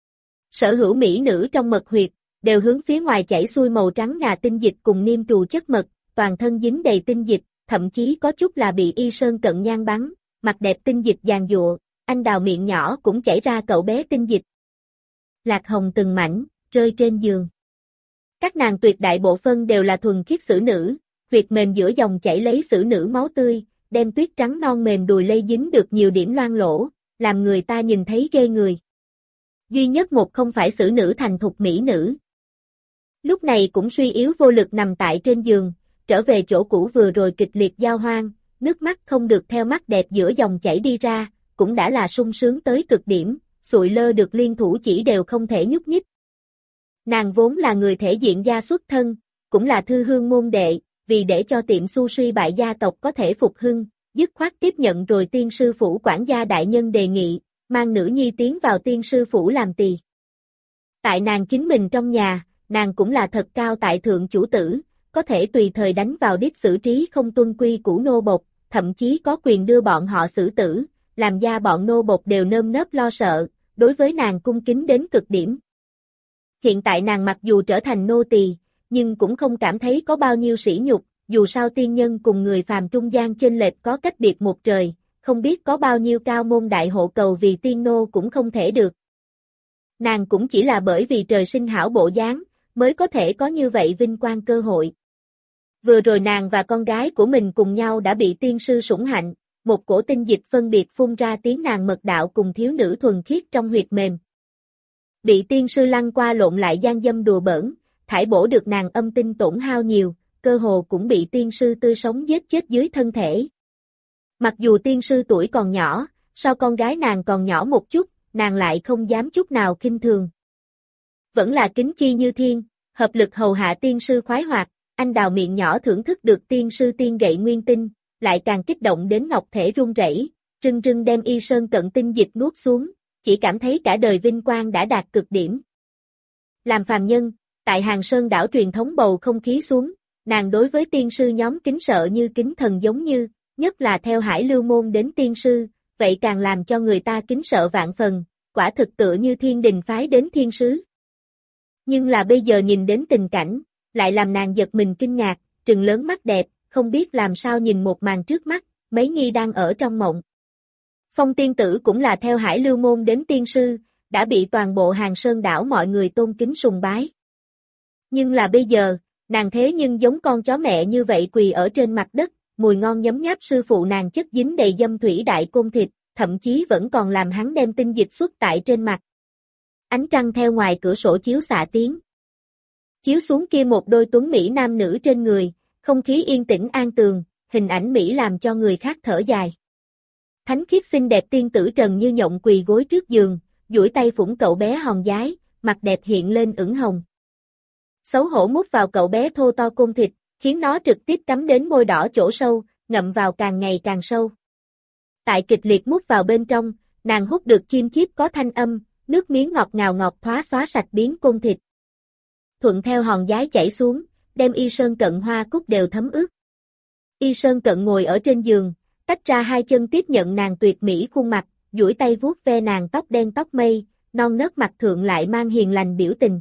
Sở hữu mỹ nữ trong mật huyệt, đều hướng phía ngoài chảy xuôi màu trắng ngà tinh dịch cùng niêm trù chất mật, toàn thân dính đầy tinh dịch, thậm chí có chút là bị Y Sơn Cận nhan bắn, mặt đẹp tinh dịch giàn giụa, anh đào miệng nhỏ cũng chảy ra cậu bé tinh dịch. Lạc hồng từng mảnh, rơi trên giường. Các nàng tuyệt đại bộ phân đều là thuần khiết xử nữ, huyệt mềm giữa dòng chảy lấy xử nữ máu tươi, đem tuyết trắng non mềm đùi lây dính được nhiều điểm loang lỗ, làm người ta nhìn thấy ghê người. Duy nhất một không phải xử nữ thành thục mỹ nữ. Lúc này cũng suy yếu vô lực nằm tại trên giường, trở về chỗ cũ vừa rồi kịch liệt giao hoan, nước mắt không được theo mắt đẹp giữa dòng chảy đi ra, cũng đã là sung sướng tới cực điểm, sụi lơ được liên thủ chỉ đều không thể nhúc nhích. Nàng vốn là người thể diện gia xuất thân, cũng là thư hương môn đệ, vì để cho tiệm su suy bại gia tộc có thể phục hưng, dứt khoát tiếp nhận rồi tiên sư phủ quản gia đại nhân đề nghị, mang nữ nhi tiến vào tiên sư phủ làm tỳ. Tại nàng chính mình trong nhà, nàng cũng là thật cao tại thượng chủ tử, có thể tùy thời đánh vào đích xử trí không tuân quy của nô bộc, thậm chí có quyền đưa bọn họ xử tử, làm gia bọn nô bộc đều nơm nớp lo sợ, đối với nàng cung kính đến cực điểm. Hiện tại nàng mặc dù trở thành nô tỳ, nhưng cũng không cảm thấy có bao nhiêu sỉ nhục, dù sao tiên nhân cùng người phàm trung gian chênh lệch có cách biệt một trời, không biết có bao nhiêu cao môn đại hộ cầu vì tiên nô cũng không thể được. Nàng cũng chỉ là bởi vì trời sinh hảo bộ dáng, mới có thể có như vậy vinh quang cơ hội. Vừa rồi nàng và con gái của mình cùng nhau đã bị tiên sư sủng hạnh, một cổ tinh dịch phân biệt phun ra tiếng nàng mật đạo cùng thiếu nữ thuần khiết trong huyệt mềm. Bị tiên sư lăng qua lộn lại gian dâm đùa bỡn, thải bổ được nàng âm tinh tổn hao nhiều, cơ hồ cũng bị tiên sư tươi sống giết chết dưới thân thể. Mặc dù tiên sư tuổi còn nhỏ, sau con gái nàng còn nhỏ một chút, nàng lại không dám chút nào khinh thường. Vẫn là kính chi như thiên, hợp lực hầu hạ tiên sư khoái hoạt, anh đào miệng nhỏ thưởng thức được tiên sư tiên gậy nguyên tinh, lại càng kích động đến ngọc thể run rẩy, rưng rưng đem Y Sơn Cận tinh dịch nuốt xuống, chỉ cảm thấy cả đời vinh quang đã đạt cực điểm. Làm phàm nhân, tại Hàng Sơn đảo truyền thống bầu không khí xuống, nàng đối với tiên sư nhóm kính sợ như kính thần giống như, nhất là theo Hải Lưu Môn đến tiên sư, vậy càng làm cho người ta kính sợ vạn phần, quả thực tựa như thiên đình phái đến thiên sứ. Nhưng là bây giờ nhìn đến tình cảnh, lại làm nàng giật mình kinh ngạc, trừng lớn mắt đẹp, không biết làm sao nhìn một màn trước mắt, mấy nhi đang ở trong mộng. Phong tiên tử cũng là theo Hải Lưu Môn đến tiên sư, đã bị toàn bộ Hàng Sơn đảo mọi người tôn kính sùng bái. Nhưng là bây giờ, nàng thế nhưng giống con chó mẹ như vậy quỳ ở trên mặt đất, mùi ngon nhấm nháp sư phụ nàng chất dính đầy dâm thủy đại côn thịt, thậm chí vẫn còn làm hắn đem tinh dịch xuất tại trên mặt. Ánh trăng theo ngoài cửa sổ chiếu xạ tiến. Chiếu xuống kia một đôi tuấn mỹ nam nữ trên người, không khí yên tĩnh an tường, hình ảnh mỹ làm cho người khác thở dài. Thánh khiết xinh đẹp tiên tử trần như nhộng quỳ gối trước giường, duỗi tay phủng cậu bé hòn giái, mặt đẹp hiện lên ửng hồng. Xấu hổ mút vào cậu bé thô to côn thịt, khiến nó trực tiếp cắm đến môi đỏ chỗ sâu, ngậm vào càng ngày càng sâu. Tại kịch liệt mút vào bên trong, nàng hút được chim chíp có thanh âm, nước miếng ngọt ngào ngọt thoá xóa sạch biến côn thịt. Thuận theo hòn giái chảy xuống, đem Y Sơn Cận hoa cúc đều thấm ướt. Y Sơn Cận ngồi ở trên giường, tách ra hai chân tiếp nhận nàng tuyệt mỹ khuôn mặt, duỗi tay vuốt ve nàng tóc đen tóc mây, non nớt mặt thượng lại mang hiền lành biểu tình.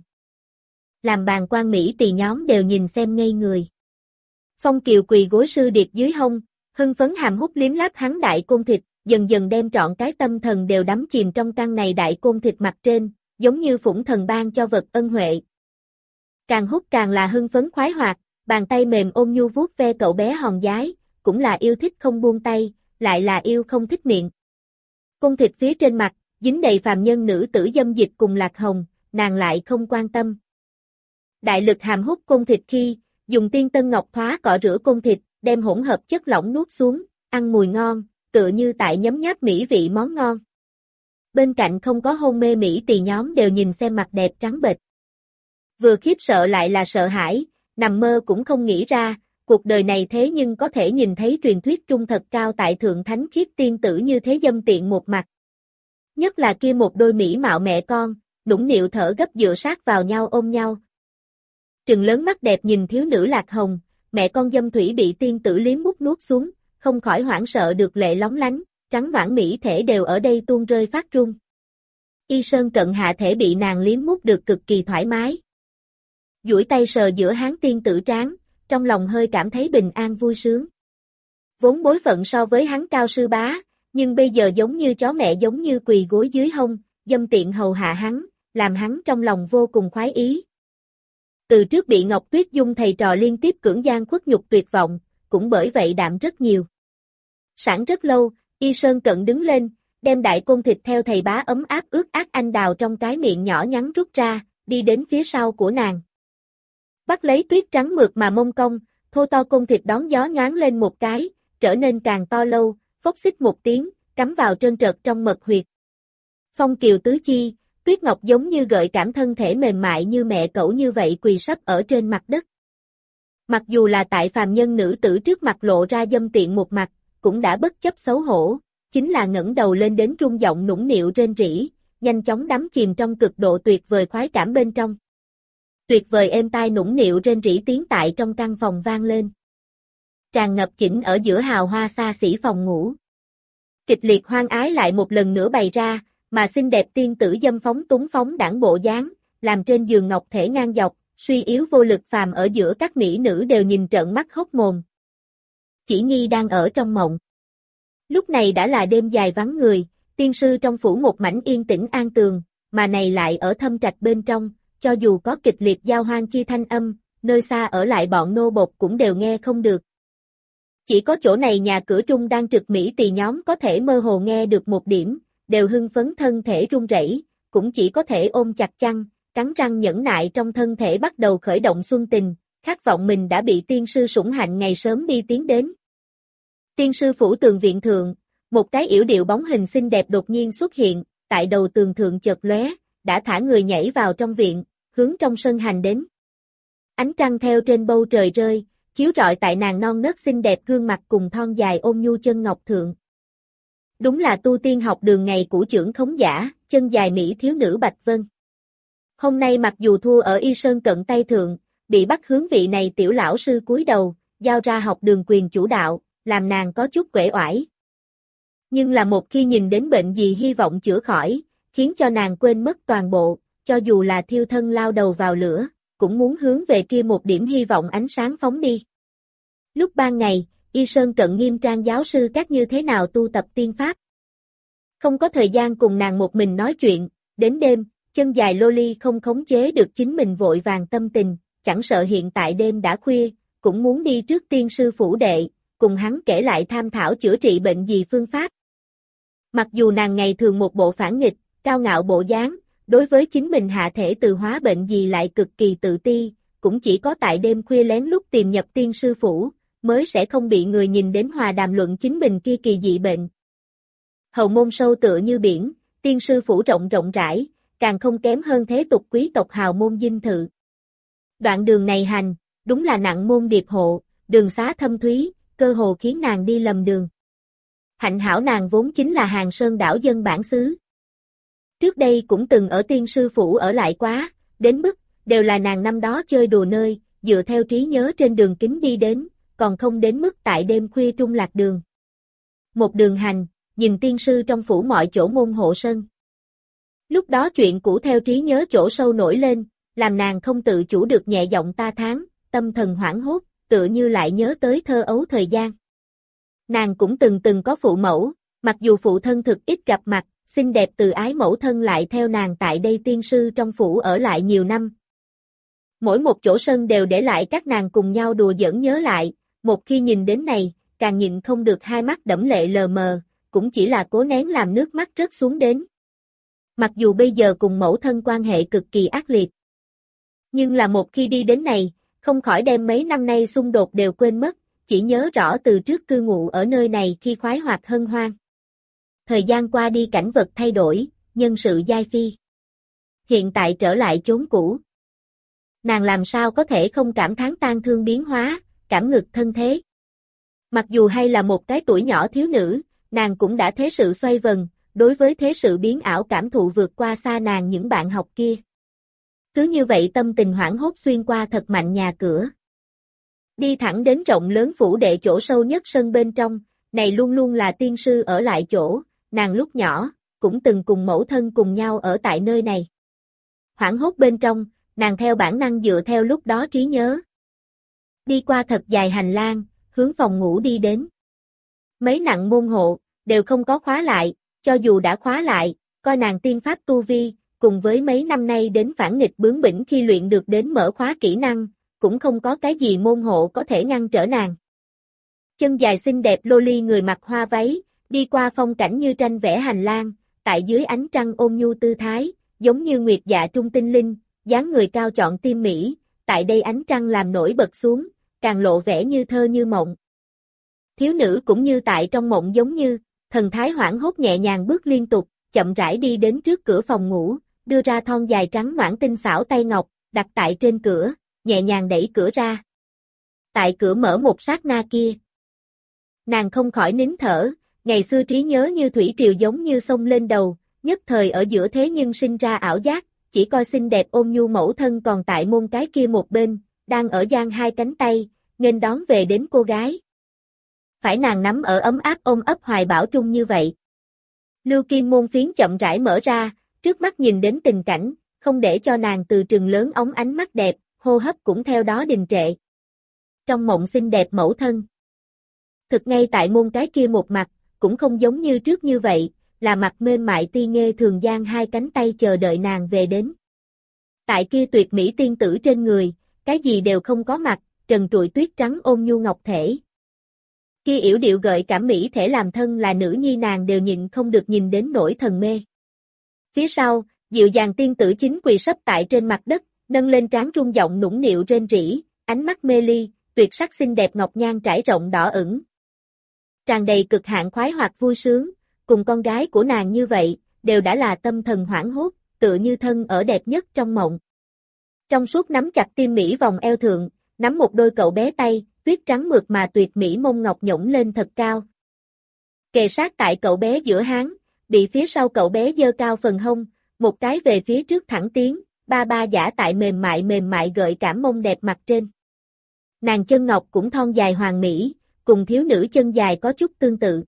Làm bàn quan mỹ tỳ nhóm đều nhìn xem ngây người. Phong Kiều quỳ gối sư điệt dưới hông, hưng phấn hàm hút liếm láp hắn đại côn thịt, dần dần đem trọn cái tâm thần đều đắm chìm trong căn này đại côn thịt mặt trên, giống như phụng thần ban cho vật ân huệ. Càng hút càng là hưng phấn khoái hoạt, bàn tay mềm ôm nhu vuốt ve cậu bé hòn giái, cũng là yêu thích không buông tay, lại là yêu không thích miệng. Côn thịt phía trên mặt, dính đầy phàm nhân nữ tử dâm dịch cùng lạc hồng, nàng lại không quan tâm. Đại lực hàm hút côn thịt khi, dùng tiên tân ngọc thoá cọ rửa côn thịt, đem hỗn hợp chất lỏng nuốt xuống, ăn mùi ngon, tựa như tại nhấm nháp mỹ vị món ngon. Bên cạnh không có hôn mê mỹ tỳ nhóm đều nhìn xem mặt đẹp trắng bệch. Vừa khiếp sợ lại là sợ hãi, nằm mơ cũng không nghĩ ra, cuộc đời này thế nhưng có thể nhìn thấy truyền thuyết trung thật cao tại thượng thánh khiết tiên tử như thế dâm tiện một mặt. Nhất là kia một đôi mỹ mạo mẹ con, nũng nịu thở gấp dựa sát vào nhau ôm nhau. Trừng lớn mắt đẹp nhìn thiếu nữ Lạc Hồng, mẹ con dâm thủy bị tiên tử liếm mút nuốt xuống, không khỏi hoảng sợ được lệ lóng lánh, trắng nõn mỹ thể đều ở đây tuôn rơi phát run. Y Sơn Cận hạ thể bị nàng liếm mút được cực kỳ thoải mái. Duỗi tay sờ giữa háng tiên tử trán, trong lòng hơi cảm thấy bình an vui sướng. Vốn bối phận so với hắn cao sư bá, nhưng bây giờ giống như chó mẹ giống như quỳ gối dưới hông, dâm tiện hầu hạ hắn, làm hắn trong lòng vô cùng khoái ý. Từ trước bị Ngọc Tuyết Dung thầy trò liên tiếp cưỡng gian khuất nhục tuyệt vọng, cũng bởi vậy đạm rất nhiều. Sẵn rất lâu, Y Sơn Cận đứng lên, đem đại côn thịt theo thầy bá ấm áp ướt át anh đào trong cái miệng nhỏ nhắn rút ra, đi đến phía sau của nàng. Bắt lấy tuyết trắng mượt mà mông cong, thô to côn thịt đón gió nhoáng lên một cái, trở nên càng to lâu, phốc xích một tiếng, cắm vào trơn trợt trong mật huyệt. Phong kiều tứ chi, Tuyết Ngọc giống như gợi cảm thân thể mềm mại như mẹ cẩu như vậy quỳ sấp ở trên mặt đất. Mặc dù là tại phàm nhân nữ tử trước mặt lộ ra dâm tiện một mặt, cũng đã bất chấp xấu hổ, chính là ngẩng đầu lên đến rung giọng nũng nịu rên rỉ, nhanh chóng đắm chìm trong cực độ tuyệt vời khoái cảm bên trong. Tuyệt vời êm tai nũng nịu rên rỉ tiếng tại trong căn phòng vang lên. Tràn ngập chỉnh ở giữa hào hoa xa xỉ phòng ngủ. Kịch liệt hoang ái lại một lần nữa bày ra, mà xinh đẹp tiên tử dâm phóng túng phóng đãng bộ dáng, làm trên giường ngọc thể ngang dọc, suy yếu vô lực phàm ở giữa các mỹ nữ đều nhìn trợn mắt hốc mồm. Chỉ Nhi đang ở trong mộng. Lúc này đã là đêm dài vắng người, tiên sư trong phủ một mảnh yên tĩnh an tường, mà này lại ở thâm trạch bên trong, cho dù có kịch liệt giao hoang chi thanh âm, nơi xa ở lại bọn nô bộc cũng đều nghe không được. Chỉ có chỗ này nhà cửa trung đang trực mỹ tỳ nhóm có thể mơ hồ nghe được một điểm, đều hưng phấn thân thể run rẩy, cũng chỉ có thể ôm chặt chăn, cắn răng nhẫn nại trong thân thể bắt đầu khởi động xuân tình, khát vọng mình đã bị tiên sư sủng hạnh ngày sớm đi tiến đến. Tiên sư phủ tường viện thượng, một cái yểu điệu bóng hình xinh đẹp đột nhiên xuất hiện, tại đầu tường thượng chợt lóe, đã thả người nhảy vào trong viện, hướng trong sân hành đến. Ánh trăng theo trên bầu trời rơi, chiếu rọi tại nàng non nớt xinh đẹp gương mặt cùng thon dài ôn nhu chân ngọc thượng. Đúng là tu tiên học đường ngày cũ trưởng khống giả, chân dài mỹ thiếu nữ Bạch Vân. Hôm nay mặc dù thua ở Y Sơn Cận tay thượng, bị bắt hướng vị này tiểu lão sư cúi đầu, giao ra học đường quyền chủ đạo, làm nàng có chút uể oải. Nhưng là một khi nhìn đến bệnh gì hy vọng chữa khỏi, khiến cho nàng quên mất toàn bộ, cho dù là thiêu thân lao đầu vào lửa, cũng muốn hướng về kia một điểm hy vọng ánh sáng phóng đi. Lúc ban ngày, Y Sơn Cận nghiêm trang giáo sư các như thế nào tu tập tiên pháp. Không có thời gian cùng nàng một mình nói chuyện, đến đêm, chân dài loli không khống chế được chính mình vội vàng tâm tình, chẳng sợ hiện tại đêm đã khuya, cũng muốn đi trước tiên sư phủ đệ, cùng hắn kể lại tham thảo chữa trị bệnh gì phương pháp. Mặc dù nàng ngày thường một bộ phản nghịch, cao ngạo bộ dáng, đối với chính mình hạ thể từ hóa bệnh gì lại cực kỳ tự ti, cũng chỉ có tại đêm khuya lén lút tìm nhập tiên sư phủ, mới sẽ không bị người nhìn đến hòa đàm luận chính mình kia kỳ dị bệnh. Hậu môn sâu tựa như biển, tiên sư phủ rộng rộng rãi, càng không kém hơn thế tục quý tộc hào môn dinh thự. Đoạn đường này hành, đúng là nặng môn điệp hộ, đường xá thâm thúy, cơ hồ khiến nàng đi lầm đường. Hạnh hảo nàng vốn chính là Hàng Sơn đảo dân bản xứ. Trước đây cũng từng ở tiên sư phủ ở lại quá, đến mức, đều là nàng năm đó chơi đùa nơi, dựa theo trí nhớ trên đường kính đi đến, còn không đến mức tại đêm khuya trung lạc đường. Một đường hành, nhìn tiên sư trong phủ mọi chỗ môn hộ sân. Lúc đó chuyện cũ theo trí nhớ chỗ sâu nổi lên, làm nàng không tự chủ được nhẹ giọng ta thán, tâm thần hoảng hốt, tựa như lại nhớ tới thơ ấu thời gian. Nàng cũng từng có phụ mẫu, mặc dù phụ thân thực ít gặp mặt, xinh đẹp từ ái mẫu thân lại theo nàng tại đây tiên sư trong phủ ở lại nhiều năm. Mỗi một chỗ sân đều để lại các nàng cùng nhau đùa giỡn nhớ lại, một khi nhìn đến này, càng nhịn không được hai mắt đẫm lệ lờ mờ, cũng chỉ là cố nén làm nước mắt rớt xuống đến. Mặc dù bây giờ cùng mẫu thân quan hệ cực kỳ ác liệt, nhưng là một khi đi đến này, không khỏi đem mấy năm nay xung đột đều quên mất, chỉ nhớ rõ từ trước cư ngụ ở nơi này khi khoái hoạt hân hoan. Thời gian qua đi cảnh vật thay đổi, nhân sự giai phi. Hiện tại trở lại chốn cũ. Nàng làm sao có thể không cảm thán tang thương biến hóa, cảm ngực thân thế. Mặc dù hay là một cái tuổi nhỏ thiếu nữ, nàng cũng đã thế sự xoay vần, đối với thế sự biến ảo cảm thụ vượt qua xa nàng những bạn học kia. Cứ như vậy tâm tình hoảng hốt xuyên qua thật mạnh nhà cửa. Đi thẳng đến rộng lớn phủ đệ chỗ sâu nhất sân bên trong, này luôn luôn là tiên sư ở lại chỗ, nàng lúc nhỏ, cũng từng cùng mẫu thân cùng nhau ở tại nơi này. Hoảng hốt bên trong, nàng theo bản năng dựa theo lúc đó trí nhớ. Đi qua thật dài hành lang, hướng phòng ngủ đi đến. Mấy nặng môn hộ, đều không có khóa lại, cho dù đã khóa lại, coi nàng tiên pháp tu vi, cùng với mấy năm nay đến phản nghịch bướng bỉnh khi luyện được đến mở khóa kỹ năng, cũng không có cái gì môn hộ có thể ngăn trở nàng. Chân dài xinh đẹp loli người mặc hoa váy, đi qua phong cảnh như tranh vẽ hành lang, tại dưới ánh trăng ôn nhu tư thái, giống như nguyệt dạ trung tinh linh, dáng người cao trọn tim mỹ, tại đây ánh trăng làm nổi bật xuống, càng lộ vẻ như thơ như mộng. Thiếu nữ cũng như tại trong mộng giống như, thần thái hoảng hốt nhẹ nhàng bước liên tục, chậm rãi đi đến trước cửa phòng ngủ, đưa ra thon dài trắng nõn tinh xảo tay ngọc, đặt tại trên cửa, nhẹ nhàng đẩy cửa ra. Tại cửa mở một sát na kia, nàng không khỏi nín thở, ngày xưa trí nhớ như thủy triều giống như sông lên đầu, nhất thời ở giữa thế nhưng sinh ra ảo giác, chỉ coi xinh đẹp ôn nhu mẫu thân còn tại môn cái kia một bên, đang ở giang hai cánh tay, nghênh đón về đến cô gái. Phải nàng nắm ở ấm áp ôm ấp hoài bão trung như vậy. Lưu kim môn phiến chậm rãi mở ra, trước mắt nhìn đến tình cảnh, không để cho nàng từ trừng lớn ống ánh mắt đẹp, hô hấp cũng theo đó đình trệ. Trong mộng xinh đẹp mẫu thân. Thực ngay tại môn cái kia một mặt, cũng không giống như trước như vậy, là mặt mềm mại ti nghê thường giang hai cánh tay chờ đợi nàng về đến. Tại kia tuyệt mỹ tiên tử trên người, cái gì đều không có mặt, trần trụi tuyết trắng ôn nhu ngọc thể. Kia yểu điệu gợi cảm mỹ thể làm thân là nữ nhi nàng đều nhịn không được nhìn đến nỗi thần mê. Phía sau, dịu dàng tiên tử chính quỳ sấp tại trên mặt đất, nâng lên trán rung giọng nũng nịu rên rỉ, ánh mắt mê ly, tuyệt sắc xinh đẹp ngọc nhan trải rộng đỏ ửng. Tràn đầy cực hạn khoái hoặc vui sướng, cùng con gái của nàng như vậy, đều đã là tâm thần hoảng hốt, tựa như thân ở đẹp nhất trong mộng. Trong suốt nắm chặt tim mỹ vòng eo thượng, nắm một đôi cậu bé tay, tuyết trắng mượt mà tuyệt mỹ mông ngọc nhổng lên thật cao. Kề sát tại cậu bé giữa háng, bị phía sau cậu bé giơ cao phần hông, một cái về phía trước thẳng tiến, ba ba giả tại mềm mại gợi cảm mông đẹp mặt trên. Nàng chân ngọc cũng thon dài hoàn mỹ, cùng thiếu nữ chân dài có chút tương tự.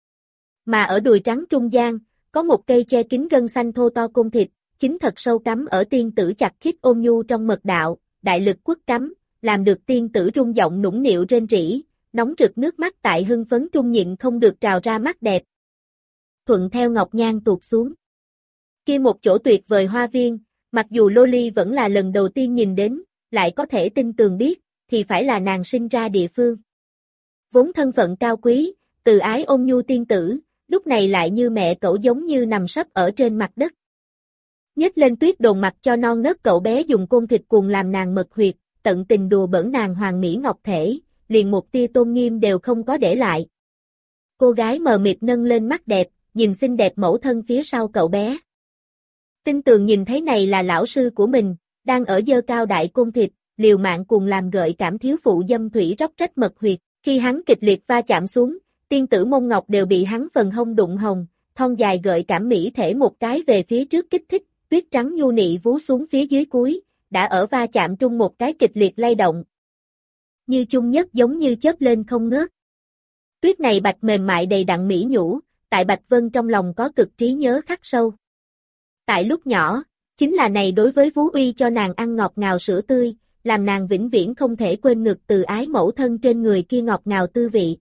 Mà ở đùi trắng trung gian, có một cây che kín gân xanh thô to côn thịt, chính thật sâu cắm ở tiên tử chặt khít ôn nhu trong mật đạo, đại lực quất cắm, làm được tiên tử rung giọng nũng nịu rên rỉ, nóng rực nước mắt tại hưng phấn trung nhịn không được trào ra mắt đẹp. Thuận theo ngọc nhan tuột xuống. Kia một chỗ tuyệt vời hoa viên, mặc dù Loli vẫn là lần đầu tiên nhìn đến, lại có thể tin tường biết, thì phải là nàng sinh ra địa phương. Vốn thân phận cao quý, từ ái ôn nhu tiên tử, lúc này lại như mẹ cậu giống như nằm sấp ở trên mặt đất. Nhếch lên tuyết đồn mặt cho non nớt cậu bé dùng côn thịt cuồng làm nàng mật huyệt, tận tình đùa bỡn nàng hoàng mỹ ngọc thể, liền một tia tôn nghiêm đều không có để lại. Cô gái mờ mịt nâng lên mắt đẹp, nhìn xinh đẹp mẫu thân phía sau cậu bé. Tin tường nhìn thấy này là lão sư của mình, đang ở giơ cao đại côn thịt, liều mạng cuồng làm gợi cảm thiếu phụ dâm thủy róc rách mật huyệt, khi hắn kịch liệt va chạm xuống, tiên tử mông ngọc đều bị hắn phần hông đụng hồng, thon dài gợi cảm mỹ thể một cái về phía trước kích thích, tuyết trắng nhu nị vú xuống phía dưới cuối, đã ở va chạm trung một cái kịch liệt lay động. Như chung nhất giống như chớp lên không ngớt. Tuyết này bạch mềm mại đầy đặn mỹ nhũ, tại Bạch Vân trong lòng có cực trí nhớ khắc sâu. Tại lúc nhỏ, chính là này đối với vú uy cho nàng ăn ngọt ngào sữa tươi, làm nàng vĩnh viễn không thể quên ngực từ ái mẫu thân trên người kia ngọt ngào tư vị.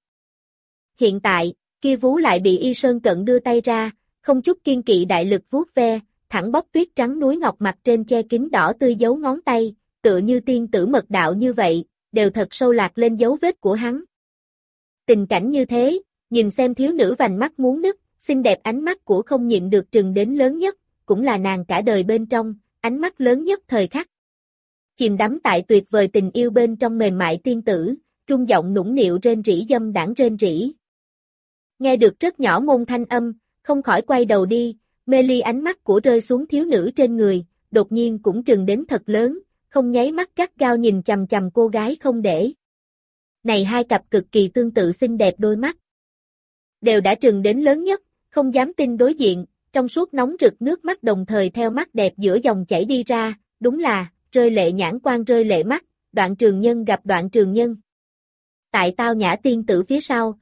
Hiện tại, kia vú lại bị Y Sơn Cận đưa tay ra, không chút kiên kỵ đại lực vuốt ve, thẳng bóc tuyết trắng núi ngọc mặt trên che kín đỏ tươi dấu ngón tay, tựa như tiên tử mật đạo như vậy, đều thật sâu lạc lên dấu vết của hắn. Tình cảnh như thế, nhìn xem thiếu nữ vành mắt muốn nứt, xinh đẹp ánh mắt của không nhịn được trừng đến lớn nhất, cũng là nàng cả đời bên trong, ánh mắt lớn nhất thời khắc. Chìm đắm tại tuyệt vời tình yêu bên trong mềm mại tiên tử, trung giọng nũng nịu rên rỉ dâm đãng rên rỉ. Nghe được rất nhỏ môn thanh âm, không khỏi quay đầu đi, mê ly ánh mắt của rơi xuống thiếu nữ trên người, đột nhiên cũng trừng đến thật lớn, không nháy mắt gắt gao nhìn chằm chằm cô gái không để. Này hai cặp cực kỳ tương tự xinh đẹp đôi mắt. Đều đã trừng đến lớn nhất, không dám tin đối diện, trong suốt nóng rực nước mắt đồng thời theo mắt đẹp giữa dòng chảy đi ra, đúng là, rơi lệ nhãn quan rơi lệ mắt, Đoạn Trường Nhân gặp Đoạn Trường Nhân. Tại Tao Nhã tiên tử phía sau.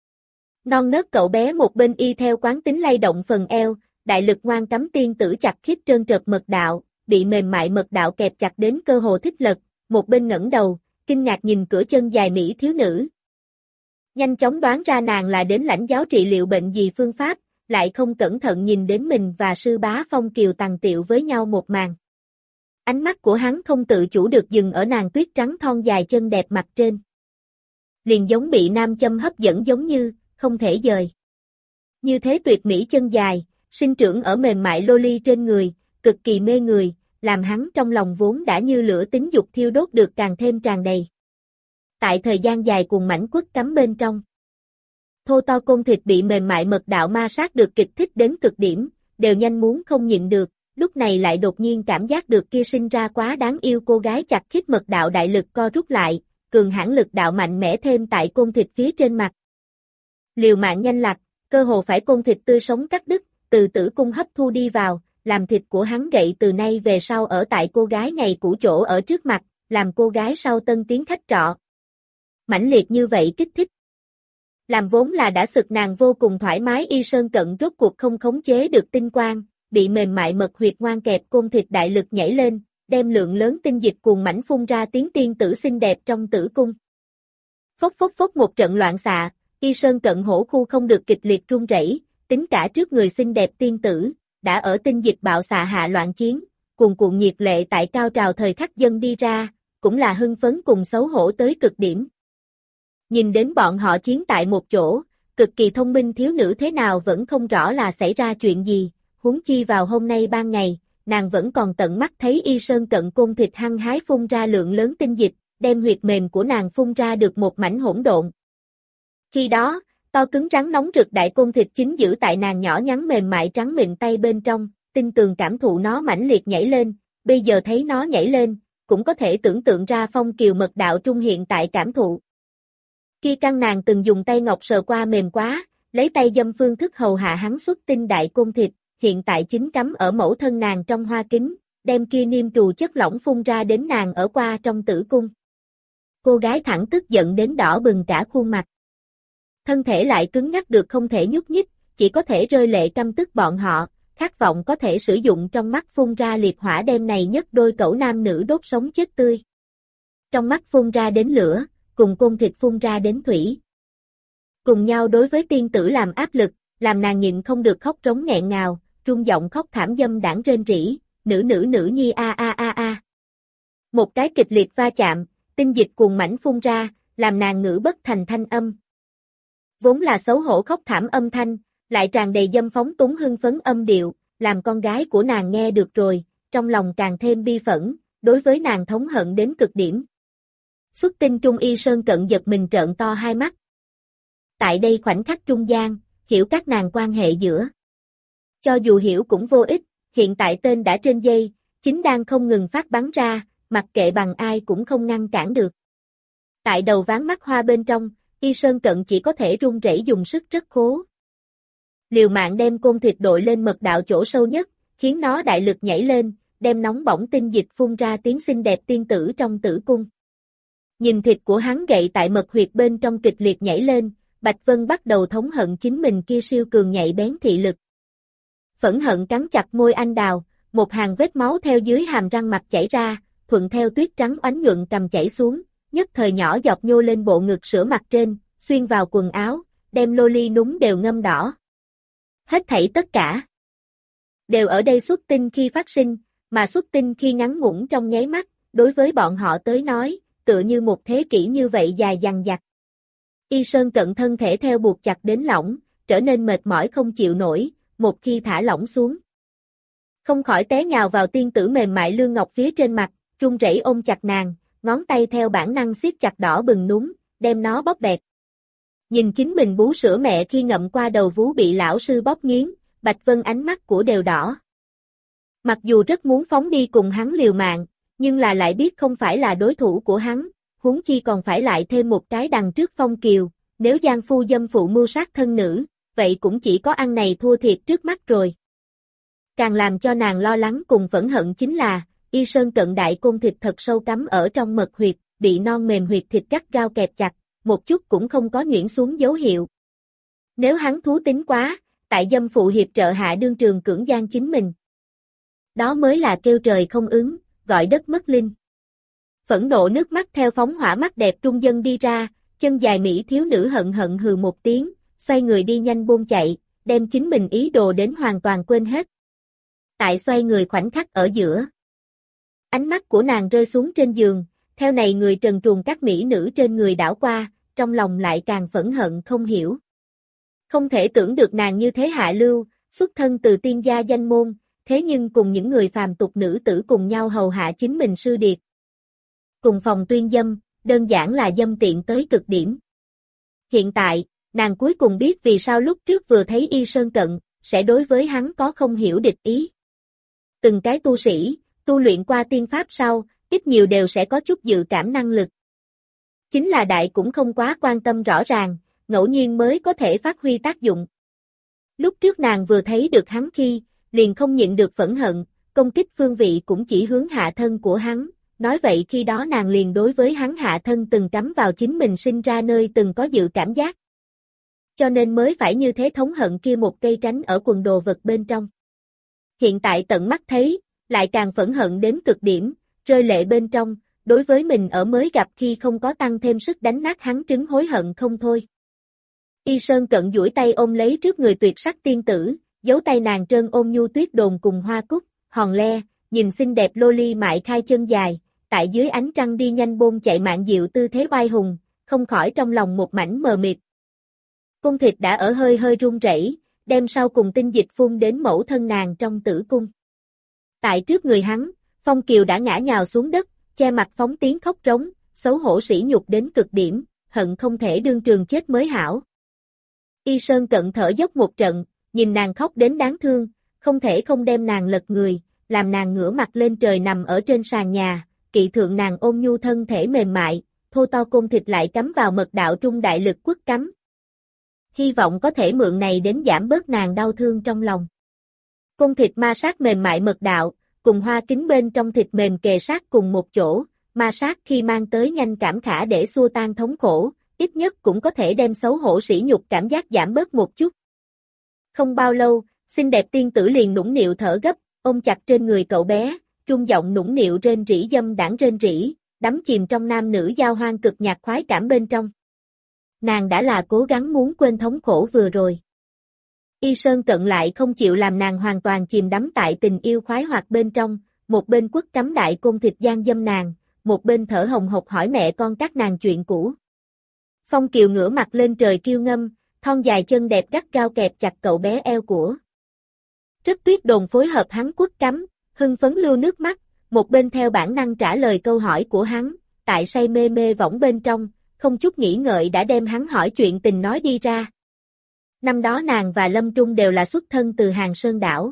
Non nớt cậu bé một bên y theo quán tính lay động phần eo, đại lực ngoan cắm tiên tử chặt khít trơn trượt mật đạo, bị mềm mại mật đạo kẹp chặt đến cơ hồ thích lật, một bên ngẩng đầu, kinh ngạc nhìn cửa chân dài mỹ thiếu nữ. Nhanh chóng đoán ra nàng là đến lãnh giáo trị liệu bệnh gì phương pháp, lại không cẩn thận nhìn đến mình và sư bá Phong Kiều tằng tiệu với nhau một màn. Ánh mắt của hắn không tự chủ được dừng ở nàng tuyết trắng thon dài chân đẹp mặt trên. Liền giống bị nam châm hấp dẫn giống như, không thể dời. Như thế tuyệt mỹ chân dài, sinh trưởng ở mềm mại loli trên người, cực kỳ mê người, làm hắn trong lòng vốn đã như lửa tính dục thiêu đốt được càng thêm tràn đầy. Tại thời gian dài cùng mảnh quất cắm bên trong. Thô to côn thịt bị mềm mại mật đạo ma sát được kịch thích đến cực điểm, đều nhanh muốn không nhịn được, lúc này lại đột nhiên cảm giác được kia sinh ra quá đáng yêu cô gái chặt khít mật đạo đại lực co rút lại, cường hãn lực đạo mạnh mẽ thêm tại côn thịt phía trên mặt. Liều mạng nhanh lạch, cơ hồ phải côn thịt tươi sống cắt đứt, từ tử cung hấp thu đi vào, làm thịt của hắn gậy từ nay về sau ở tại cô gái ngày cũ chỗ ở trước mặt, làm cô gái sau tân tiến khách trọ. Mãnh liệt như vậy kích thích. Làm vốn là đã sực nàng vô cùng thoải mái Y Sơn Cận rốt cuộc không khống chế được tinh quang, bị mềm mại mật huyệt ngoan kẹp côn thịt đại lực nhảy lên, đem lượng lớn tinh dịch cuồng mãnh phun ra tiếng tiên tử xinh đẹp trong tử cung. Phốc phốc phốc một trận loạn xạ, Y Sơn Cận hổ khu không được kịch liệt run rẩy, tính cả trước người xinh đẹp tiên tử, đã ở tinh dịch bạo xạ hạ loạn chiến, cuồn cuộn nhiệt lệ tại cao trào thời khắc dân đi ra, cũng là hưng phấn cùng xấu hổ tới cực điểm. Nhìn đến bọn họ chiến tại một chỗ, cực kỳ thông minh thiếu nữ thế nào vẫn không rõ là xảy ra chuyện gì, huống chi vào hôm nay ban ngày, nàng vẫn còn tận mắt thấy Y Sơn Cận côn thịt hăng hái phun ra lượng lớn tinh dịch, đem huyệt mềm của nàng phun ra được một mảnh hỗn độn. Khi đó, to cứng rắn nóng rực đại côn thịt chính giữ tại nàng nhỏ nhắn mềm mại trắng mịn tay bên trong, tinh tường cảm thụ nó mãnh liệt nhảy lên, bây giờ thấy nó nhảy lên, cũng có thể tưởng tượng ra Phong Kiều mật đạo trung hiện tại cảm thụ. Khi căn nàng từng dùng tay ngọc sờ qua mềm quá, lấy tay dâm phương thức hầu hạ hắn xuất tinh đại côn thịt, hiện tại chính cắm ở mẫu thân nàng trong hoa kính, đem kia niêm trù chất lỏng phun ra đến nàng ở qua trong tử cung. Cô gái thẳng tức giận đến đỏ bừng cả khuôn mặt. Thân thể lại cứng ngắc được không thể nhúc nhích, chỉ có thể rơi lệ căm tức bọn họ, khát vọng có thể sử dụng trong mắt phun ra liệt hỏa đem này nhất đôi cẩu nam nữ đốt sống chết tươi. Trong mắt phun ra đến lửa, cùng côn thịt phun ra đến thủy. Cùng nhau đối với tiên tử làm áp lực, làm nàng nhịn không được khóc trống nghẹn ngào, run giọng khóc thảm dâm đãng rên rỉ, nữ nhi a a a a. Một cái kịch liệt va chạm, tinh dịch cuồng mãnh phun ra, làm nàng ngữ bất thành thanh âm. Vốn là xấu hổ khóc thảm âm thanh, lại tràn đầy dâm phóng túng hưng phấn âm điệu, làm con gái của nàng nghe được rồi, trong lòng càng thêm bi phẫn, đối với nàng thống hận đến cực điểm. Xuất tinh trung Y Sơn Cận giật mình trợn to hai mắt. Tại đây khoảnh khắc trung gian, hiểu các nàng quan hệ giữa. Cho dù hiểu cũng vô ích, hiện tại tên đã trên dây, chính đang không ngừng phát bắn ra, mặc kệ bằng ai cũng không ngăn cản được. Tại đầu ván mắt hoa bên trong, Y Sơn Cận chỉ có thể run rẩy dùng sức rất khố. Liều mạng đem côn thịt đội lên mật đạo chỗ sâu nhất, khiến nó đại lực nhảy lên, đem nóng bỏng tinh dịch phun ra tiếng xinh đẹp tiên tử trong tử cung. Nhìn thịt của hắn gậy tại mật huyệt bên trong kịch liệt nhảy lên, Bạch Vân bắt đầu thống hận chính mình kia siêu cường nhạy bén thị lực. Phẫn hận cắn chặt môi anh đào, một hàng vết máu theo dưới hàm răng mặt chảy ra, thuận theo tuyết trắng oánh nhuận cầm chảy xuống, nhất thời nhỏ giọt nhô lên bộ ngực sữa mặt trên, xuyên vào quần áo, đem loli núng đều ngâm đỏ. Hết thảy tất cả đều ở đây xuất tinh khi phát sinh, mà xuất tinh khi ngắn ngủn trong nháy mắt, đối với bọn họ tới nói, tựa như một thế kỷ như vậy dài dằng dặc. Y Sơn Cận thân thể theo buộc chặt đến lỏng, trở nên mệt mỏi không chịu nổi, một khi thả lỏng xuống. Không khỏi té nhào vào tiên tử mềm mại lương ngọc phía trên mặt, run rẩy ôm chặt nàng, ngón tay theo bản năng siết chặt đỏ bừng núm, đem nó bóp bẹt. Nhìn chính mình bú sữa mẹ khi ngậm qua đầu vú bị lão sư bóp nghiến, Bạch Vân ánh mắt của đều đỏ. Mặc dù rất muốn phóng đi cùng hắn liều mạng, nhưng là lại biết không phải là đối thủ của hắn, huống chi còn phải lại thêm một cái đằng trước Phong Kiều, nếu giang phu dâm phụ mưu sát thân nữ, vậy cũng chỉ có ăn này thua thiệt trước mắt rồi. Càng làm cho nàng lo lắng cùng phẫn hận chính là, Y Sơn Cận đại côn thịt thật sâu cắm ở trong mật huyệt, bị non mềm huyệt thịt gắt gao kẹp chặt, một chút cũng không có nhuyễn xuống dấu hiệu. Nếu hắn thú tính quá, tại dâm phụ hiệp trợ hạ đương trường cưỡng gian chính mình. Đó mới là kêu trời không ứng, gọi đất mất linh. Phẫn nộ nước mắt theo phóng hỏa mắt đẹp trung dân đi ra, chân dài mỹ thiếu nữ hận hận hừ một tiếng, xoay người đi nhanh buông chạy, đem chính mình ý đồ đến hoàn toàn quên hết. Tại xoay người khoảnh khắc ở giữa. Ánh mắt của nàng rơi xuống trên giường, theo này người trần truồng các mỹ nữ trên người đảo qua, trong lòng lại càng phẫn hận không hiểu. Không thể tưởng được nàng như thế hạ lưu, xuất thân từ tiên gia danh môn, thế nhưng cùng những người phàm tục nữ tử cùng nhau hầu hạ chính mình sư điệt. Cùng phòng tuyên dâm, đơn giản là dâm tiện tới cực điểm. Hiện tại, nàng cuối cùng biết vì sao lúc trước vừa thấy Y Sơn Cận, sẽ đối với hắn có không hiểu địch ý. Từng cái tu sĩ, tu luyện qua tiên pháp sau, ít nhiều đều sẽ có chút dự cảm năng lực. Chính là đại cũng không quá quan tâm rõ ràng, ngẫu nhiên mới có thể phát huy tác dụng. Lúc trước nàng vừa thấy được hắn khi, liền không nhịn được phẫn hận, công kích phương vị cũng chỉ hướng hạ thân của hắn, nói vậy khi đó nàng liền đối với hắn hạ thân từng cắm vào chính mình sinh ra nơi từng có dự cảm giác. Cho nên mới phải như thế thống hận kia một cây tránh ở quần đồ vật bên trong. Hiện tại tận mắt thấy, lại càng phẫn hận đến cực điểm, rơi lệ bên trong, đối với mình ở mới gặp khi không có tăng thêm sức đánh nát hắn trứng hối hận không thôi. Y Sơn Cận duỗi tay ôm lấy trước người tuyệt sắc tiên tử, giấu tay nàng trơn ôm nhu tuyết đồn cùng hoa cúc, hòn le, nhìn xinh đẹp loli mại khai chân dài, tại dưới ánh trăng đi nhanh bôn chạy mạng diệu tư thế oai hùng, không khỏi trong lòng một mảnh mờ mịt. Cung thịt đã ở hơi hơi run rẩy, đem sau cùng tinh dịch phun đến mẫu thân nàng trong tử cung. Tại trước người hắn, Phong Kiều đã ngã nhào xuống đất, che mặt phóng tiếng khóc rống, xấu hổ sỉ nhục đến cực điểm, hận không thể đương trường chết mới hảo. Y Sơn Cận thở dốc một trận, nhìn nàng khóc đến đáng thương, không thể không đem nàng lật người, làm nàng ngửa mặt lên trời nằm ở trên sàn nhà, kỵ thượng nàng ôm nhu thân thể mềm mại, thô to côn thịt lại cắm vào mật đạo trung đại lực quất cắm. Hy vọng có thể mượn này đến giảm bớt nàng đau thương trong lòng. Côn thịt ma sát mềm mại mật đạo, cùng hoa kính bên trong thịt mềm kề sát cùng một chỗ, ma sát khi mang tới nhanh cảm khả để xua tan thống khổ, ít nhất cũng có thể đem xấu hổ sỉ nhục cảm giác giảm bớt một chút. Không bao lâu, xinh đẹp tiên tử liền nũng nịu thở gấp, ôm chặt trên người cậu bé, trung giọng nũng nịu rên rỉ dâm đãng rên rỉ, đắm chìm trong nam nữ giao hoan cực nhạc khoái cảm bên trong. Nàng đã là cố gắng muốn quên thống khổ vừa rồi. Y Sơn Cận lại không chịu làm nàng hoàn toàn chìm đắm tại tình yêu khoái hoạt bên trong, một bên quất cắm đại côn thịt gian dâm nàng, một bên thở hồng hộc hỏi mẹ con các nàng chuyện cũ. Phong Kiều ngửa mặt lên trời kêu ngâm, thon dài chân đẹp gắt gao kẹp chặt cậu bé eo của. Rất tuyết đồn phối hợp hắn quất cắm, hưng phấn lưu nước mắt, một bên theo bản năng trả lời câu hỏi của hắn, tại say mê mê võng bên trong, không chút nghĩ ngợi đã đem hắn hỏi chuyện tình nói đi ra. Năm đó nàng và Lâm Trung đều là xuất thân từ Hàng Sơn đảo.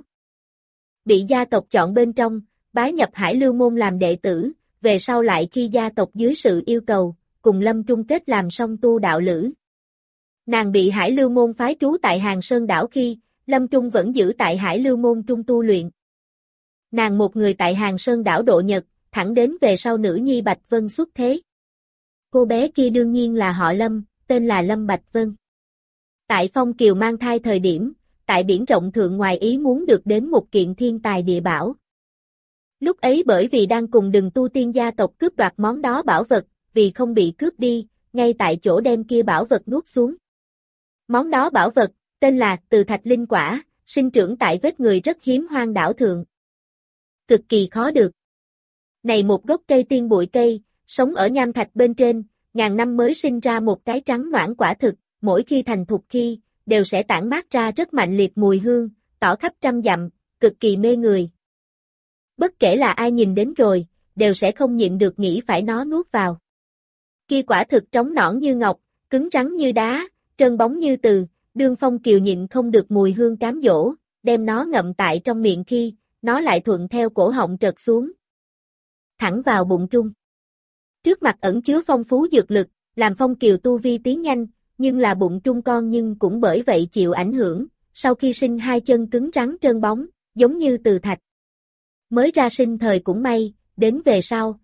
Bị gia tộc chọn bên trong, bái nhập Hải Lưu môn làm đệ tử, về sau lại khi gia tộc dưới sự yêu cầu, cùng Lâm Trung kết làm song tu đạo lữ. Nàng bị Hải Lưu môn phái trú tại Hàng Sơn đảo khi, Lâm Trung vẫn giữ tại Hải Lưu môn trung tu luyện. Nàng một người tại Hàng Sơn đảo độ nhật, thẳng đến về sau nữ nhi Bạch Vân xuất thế. Cô bé kia đương nhiên là họ Lâm, tên là Lâm Bạch Vân. Tại Phong Kiều mang thai thời điểm, tại biển rộng thượng ngoài ý muốn được đến một kiện thiên tài địa bảo. Lúc ấy bởi vì đang cùng Đừng Tu Tiên gia tộc cướp đoạt món đó bảo vật, vì không bị cướp đi, ngay tại chỗ đem kia bảo vật nuốt xuống. Món đó bảo vật, tên là Từ Thạch Linh Quả, sinh trưởng tại vết người rất hiếm hoang đảo thượng. Cực kỳ khó được. Này một gốc cây tiên bụi cây, sống ở nham thạch bên trên, ngàn năm mới sinh ra một cái trắng noãn quả thực, mỗi khi thành thục khi, đều sẽ tản mát ra rất mạnh liệt mùi hương, tỏ khắp trăm dặm, cực kỳ mê người. Bất kể là ai nhìn đến rồi, đều sẽ không nhịn được nghĩ phải nó nuốt vào. Kia quả thực trống nõn như ngọc, cứng rắn như đá, trơn bóng như từ, đương Phong Kiều nhịn không được mùi hương cám dỗ, đem nó ngậm tại trong miệng khi, nó lại thuận theo cổ họng trật xuống. Thẳng vào bụng trung. Trước mặt ẩn chứa phong phú dược lực, làm Phong Kiều tu vi tiến nhanh, nhưng là bụng trung con nhưng cũng bởi vậy chịu ảnh hưởng, sau khi sinh hai chân cứng rắn trơn bóng, giống như từ thạch. Mới ra sinh thời cũng may, đến về sau.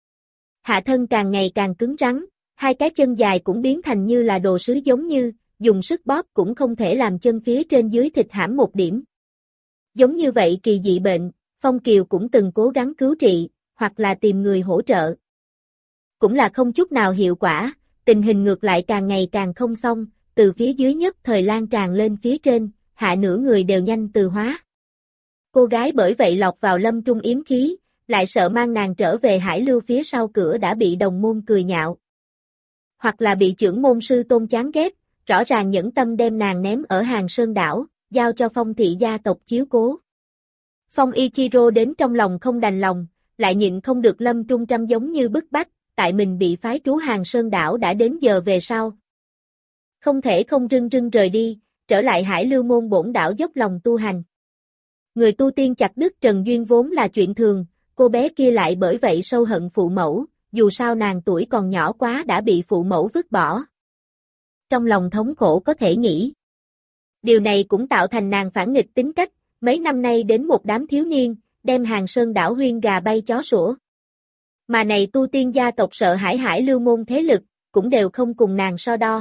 Hạ thân càng ngày càng cứng rắn, hai cái chân dài cũng biến thành như là đồ sứ giống như, dùng sức bóp cũng không thể làm chân phía trên dưới thịt hãm một điểm. Giống như vậy kỳ dị bệnh, Phong Kiều cũng từng cố gắng cứu trị, hoặc là tìm người hỗ trợ. Cũng là không chút nào hiệu quả, tình hình ngược lại càng ngày càng không xong, từ phía dưới nhất thời lan tràn lên phía trên, hạ nửa người đều nhanh từ hóa. Cô gái bởi vậy lọt vào lâm trung yếm khí, lại sợ mang nàng trở về Hải Lưu phía sau cửa đã bị đồng môn cười nhạo. Hoặc là bị chưởng môn sư tôn chán ghét, rõ ràng nhẫn tâm đem nàng ném ở Hàng Sơn đảo, giao cho Phong thị gia tộc chiếu cố. Phong Ichiro đến trong lòng không đành lòng, lại nhịn không được lâm trung trăm giống như bức bách, tại mình bị phái trú Hàng Sơn đảo đã đến giờ về sau. Không thể không rưng rưng rời đi, trở lại Hải Lưu môn bổn đảo dốc lòng tu hành. Người tu tiên chặt đứt trần duyên vốn là chuyện thường, cô bé kia lại bởi vậy sâu hận phụ mẫu, dù sao nàng tuổi còn nhỏ quá đã bị phụ mẫu vứt bỏ. Trong lòng thống khổ có thể nghĩ. Điều này cũng tạo thành nàng phản nghịch tính cách, mấy năm nay đến một đám thiếu niên, đem Hàng Sơn đảo huyên gà bay chó sủa. Mà này tu tiên gia tộc sợ hãi Hải Lưu môn thế lực, cũng đều không cùng nàng so đo.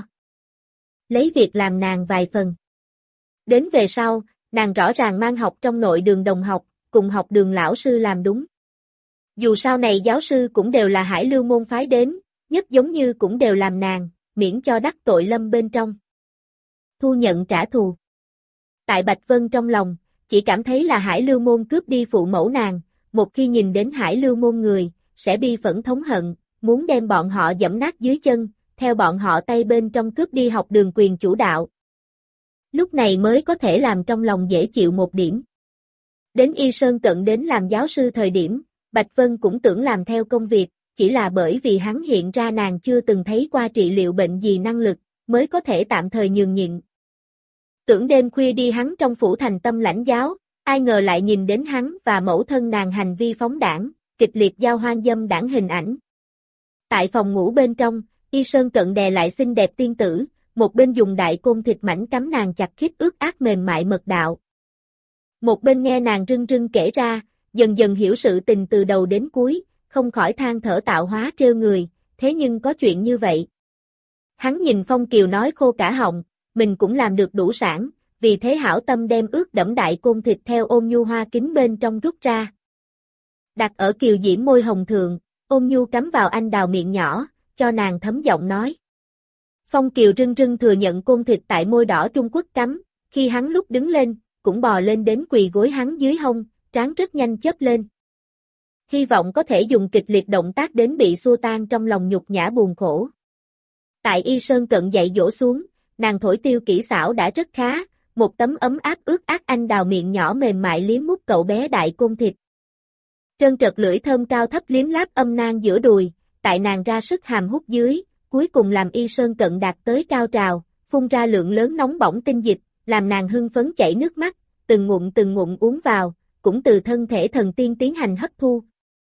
Lấy việc làm nàng vài phần. Đến về sau, nàng rõ ràng mang học trong nội đường đồng học, cùng học đường lão sư làm đúng. Dù sau này giáo sư cũng đều là Hải Lưu môn phái đến, nhất giống như cũng đều làm nàng, miễn cho đắc tội lâm bên trong. Thu nhận trả thù. Tại Bạch Vân trong lòng, chỉ cảm thấy là Hải Lưu môn cướp đi phụ mẫu nàng, một khi nhìn đến Hải Lưu môn người, sẽ bi phẫn thống hận, muốn đem bọn họ giẫm nát dưới chân, theo bọn họ tay bên trong cướp đi học đường quyền chủ đạo. Lúc này mới có thể làm trong lòng dễ chịu một điểm. Đến Y Sơn Cận đến làm giáo sư thời điểm, Bạch Vân cũng tưởng làm theo công việc, chỉ là bởi vì hắn hiện ra nàng chưa từng thấy qua trị liệu bệnh gì năng lực, mới có thể tạm thời nhường nhịn. Tưởng đêm khuya đi hắn trong phủ thành tâm lãnh giáo, ai ngờ lại nhìn đến hắn và mẫu thân nàng hành vi phóng đảng, kịch liệt giao hoang dâm đảng hình ảnh. Tại phòng ngủ bên trong, Y Sơn Cận đè lại xinh đẹp tiên tử, một bên dùng đại côn thịt mảnh cắm nàng chặt khít ướt át mềm mại mật đạo. Một bên nghe nàng rưng rưng kể ra, dần dần hiểu sự tình từ đầu đến cuối, không khỏi than thở tạo hóa trêu người, thế nhưng có chuyện như vậy. Hắn nhìn Phong Kiều nói khô cả họng, mình cũng làm được đủ sản, vì thế hảo tâm đem ướt đẫm đại côn thịt theo ôn nhu hoa kính bên trong rút ra. Đặt ở Kiều Diễm môi hồng thượng, ôn nhu cắm vào anh đào miệng nhỏ, cho nàng thấm giọng nói. Phong Kiều rưng rưng thừa nhận côn thịt tại môi đỏ Trung Quốc cắm, khi hắn lúc đứng lên, cũng bò lên đến quỳ gối hắn dưới hông, trán rất nhanh chớp lên. Hy vọng có thể dùng kịch liệt động tác đến bị xua tan trong lòng nhục nhã buồn khổ. Tại Y Sơn Cận dạy dỗ xuống, nàng thổi tiêu kỹ xảo đã rất khá, một tấm ấm áp ướt át anh đào miệng nhỏ mềm mại liếm mút cậu bé đại côn thịt. Trơn trật lưỡi thơm cao thấp liếm láp âm nang giữa đùi, tại nàng ra sức hàm hút dưới, cuối cùng làm Y Sơn Cận đạt tới cao trào, phun ra lượng lớn nóng bỏng tinh dịch, làm nàng hưng phấn chảy nước mắt, từng ngụm uống vào, cũng từ thân thể thần tiên tiến hành hấp thu.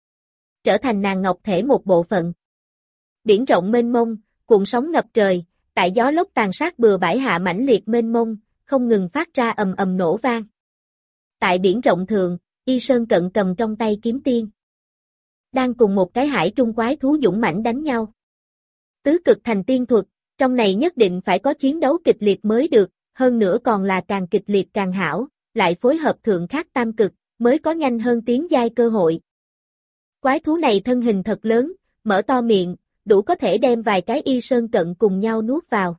Trở thành nàng ngọc thể một bộ phận. Biển rộng mênh mông, cuộn sóng ngập trời, tại gió lốc tàn sát bừa bãi hạ mãnh liệt mênh mông, không ngừng phát ra ầm ầm nổ vang. Tại biển rộng thượng, Y Sơn Cận cầm trong tay kiếm tiên. Đang cùng một cái hải trung quái thú dũng mãnh đánh nhau. Tứ cực thành tiên thuật, trong này nhất định phải có chiến đấu kịch liệt mới được, hơn nữa còn là càng kịch liệt càng hảo, lại phối hợp thượng khác tam cực, mới có nhanh hơn tiến giai cơ hội. Quái thú này thân hình thật lớn, mở to miệng, đủ có thể đem vài cái Y Sơn Cận cùng nhau nuốt vào.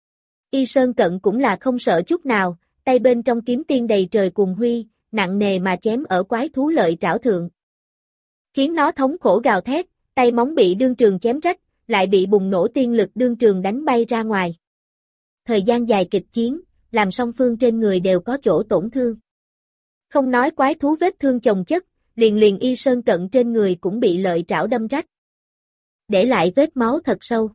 Y Sơn Cận cũng là không sợ chút nào, tay bên trong kiếm tiên đầy trời cùng huy, nặng nề mà chém ở quái thú lợi trảo thượng. Khiến nó thống khổ gào thét, tay móng bị đương trường chém rách, lại bị bùng nổ tiên lực đương trường đánh bay ra ngoài. Thời gian dài kịch chiến, làm song phương trên người đều có chỗ tổn thương. Không nói quái thú vết thương chồng chất, liền Y Sơn Cận trên người cũng bị lợi trảo đâm rách. Để lại vết máu thật sâu.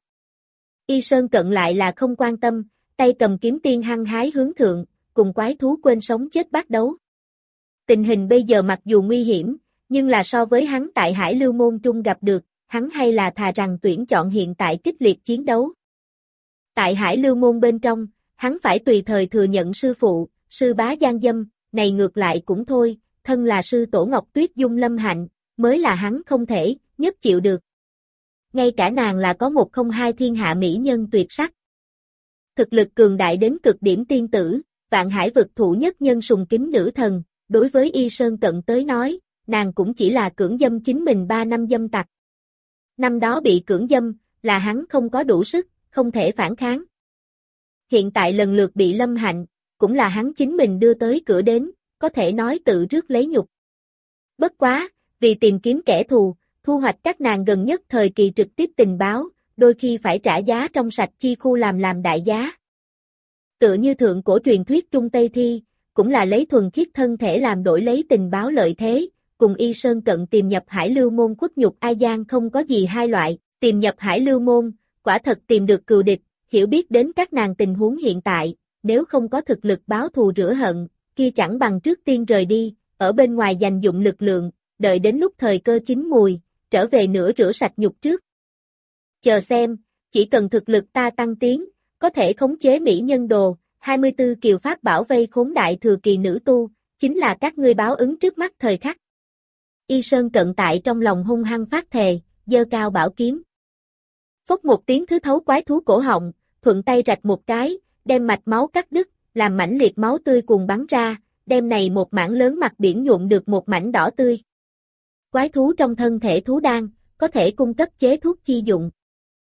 Y Sơn Cận lại là không quan tâm, tay cầm kiếm tiên hăng hái hướng thượng, cùng quái thú quên sống chết bắt đấu. Tình hình bây giờ mặc dù nguy hiểm, nhưng là so với hắn tại Hải Lưu môn trung gặp được, hắn hay là thà rằng tuyển chọn hiện tại kích liệt chiến đấu. Tại Hải Lưu môn bên trong, hắn phải tùy thời thừa nhận sư phụ, sư bá gian dâm, này ngược lại cũng thôi, thân là sư tổ Ngọc Tuyết Dung Lâm Hạnh, mới là hắn không thể nhất chịu được. Ngay cả nàng là có một không hai thiên hạ mỹ nhân tuyệt sắc. Thực lực cường đại đến cực điểm tiên tử, vạn hải vực thủ nhất nhân sùng kính nữ thần, đối với Y Sơn Cận tới nói, nàng cũng chỉ là cưỡng dâm chính mình 3 năm dâm tặc. Năm đó bị cưỡng dâm, là hắn không có đủ sức, không thể phản kháng. Hiện tại lần lượt bị Lâm Hạnh, cũng là hắn chính mình đưa tới cửa đến, có thể nói tự rước lấy nhục. Bất quá, vì tìm kiếm kẻ thù, thu hoạch các nàng gần nhất thời kỳ trực tiếp tình báo, đôi khi phải trả giá trong sạch chi khu làm đại giá. Tựa như thượng cổ truyền thuyết Trung Tây Thi, cũng là lấy thuần khiết thân thể làm đổi lấy tình báo lợi thế, cùng Y Sơn Cận tìm nhập Hải Lưu môn khuất nhục ai gian không có gì hai loại, tìm nhập Hải Lưu môn, quả thật tìm được cừu địch, hiểu biết đến các nàng tình huống hiện tại, nếu không có thực lực báo thù rửa hận, kia chẳng bằng trước tiên rời đi, ở bên ngoài dành dụng lực lượng, đợi đến lúc thời cơ chín mùi, trở về nữa rửa sạch nhục trước. Chờ xem, chỉ cần thực lực ta tăng tiến, có thể khống chế mỹ nhân đồ, 24 kiều pháp bảo vây khốn đại thừa kỳ nữ tu, chính là các ngươi báo ứng trước mắt thời khắc. Y Sơn Cận tại trong lòng hung hăng phát thề, giơ cao bảo kiếm. Phốc một tiếng thứ thấu quái thú cổ họng, thuận tay rạch một cái, đem mạch máu cắt đứt, làm mãnh liệt máu tươi cuồn bắn ra, đem này một mảng lớn mặt biển nhuộm được một mảnh đỏ tươi. Quái thú trong thân thể thú đan, có thể cung cấp chế thuốc chi dụng.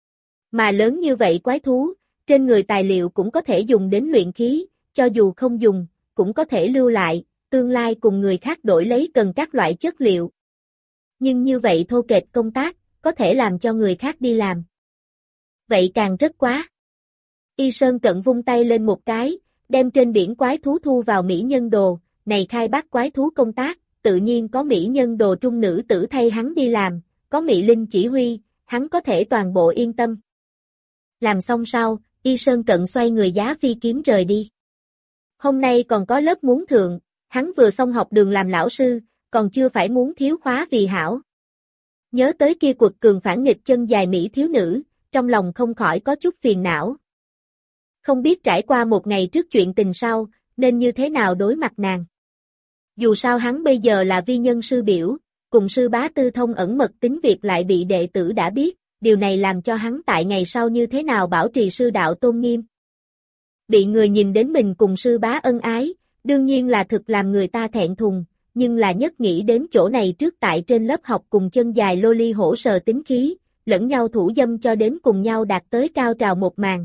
Mà lớn như vậy quái thú, trên người tài liệu cũng có thể dùng đến luyện khí, cho dù không dùng, cũng có thể lưu lại, tương lai cùng người khác đổi lấy cần các loại chất liệu. Nhưng như vậy thô kệch công tác, có thể làm cho người khác đi làm. Vậy càng rất quá. Y Sơn Cận vung tay lên một cái, đem trên biển quái thú thu vào mỹ nhân đồ, này khai bắt quái thú công tác, tự nhiên có mỹ nhân đồ trung nữ tử thay hắn đi làm, có Mị Linh chỉ huy, hắn có thể toàn bộ yên tâm. Làm xong sau, Y Sơn Cận xoay người giá phi kiếm rời đi. Hôm nay còn có lớp muốn thượng, hắn vừa xong học đường làm lão sư, còn chưa phải muốn thiếu khóa vì hảo. Nhớ tới kia quật cường phản nghịch chân dài mỹ thiếu nữ, trong lòng không khỏi có chút phiền não. Không biết trải qua một ngày trước chuyện tình sau, nên như thế nào đối mặt nàng. Dù sao hắn bây giờ là vi nhân sư biểu, cùng sư bá tư thông ẩn mật tính việc lại bị đệ tử đã biết, điều này làm cho hắn tại ngày sau như thế nào bảo trì sư đạo tôn nghiêm. Bị người nhìn đến mình cùng sư bá ân ái, đương nhiên là thực làm người ta thẹn thùng, nhưng là nhất nghĩ đến chỗ này trước tại trên lớp học cùng chân dài loli hổ sờ tính khí, lẫn nhau thủ dâm cho đến cùng nhau đạt tới cao trào một màn.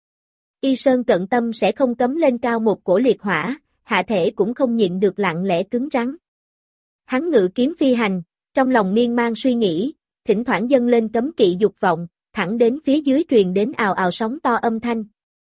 Y Sơn Cận tâm sẽ không cấm lên cao một cổ liệt hỏa, hạ thể cũng không nhịn được lặng lẽ cứng rắn. Hắn ngự kiếm phi hành, trong lòng miên man suy nghĩ, thỉnh thoảng dâng lên cấm kỵ dục vọng, thẳng đến phía dưới truyền đến ào ào sóng to âm thanh.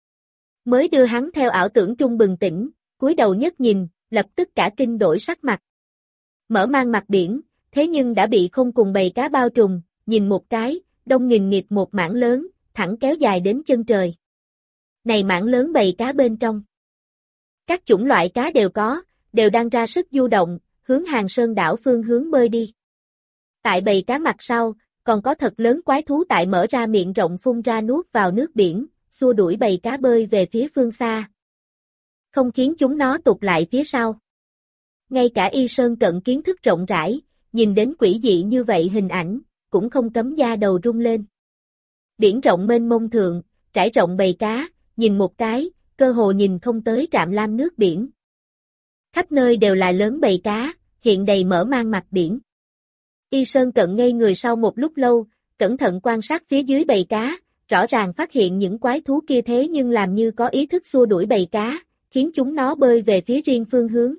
Mới đưa hắn theo ảo tưởng trung bừng tỉnh, cúi đầu nhất nhìn, lập tức cả kinh đổi sắc mặt. Mở mang mặt biển, thế nhưng đã bị không cùng bầy cá bao trùm, nhìn một cái, đông nghìn nghịt một mảng lớn, thẳng kéo dài đến chân trời. Này mảng lớn bầy cá bên trong. Các chủng loại cá đều đang ra sức du động, hướng Hàng Sơn đảo phương hướng bơi đi. Tại bầy cá mặt sau, còn có thật lớn quái thú tại mở ra miệng rộng phun ra nuốt vào nước biển, xua đuổi bầy cá bơi về phía phương xa. Không khiến chúng nó tụt lại phía sau. Ngay cả Y Sơn Cận kiến thức rộng rãi, nhìn đến quỷ dị như vậy hình ảnh, cũng không cấm da đầu rung lên. Biển rộng mênh mông thượng, trải rộng bầy cá, nhìn một cái, cơ hồ nhìn không tới trạm lam nước biển. Khắp nơi đều là lớn bầy cá, hiện đầy mở mang mặt biển. Y Sơn Cận ngây người sau một lúc lâu, cẩn thận quan sát phía dưới bầy cá, rõ ràng phát hiện những quái thú kia thế nhưng làm như có ý thức xua đuổi bầy cá, khiến chúng nó bơi về phía riêng phương hướng.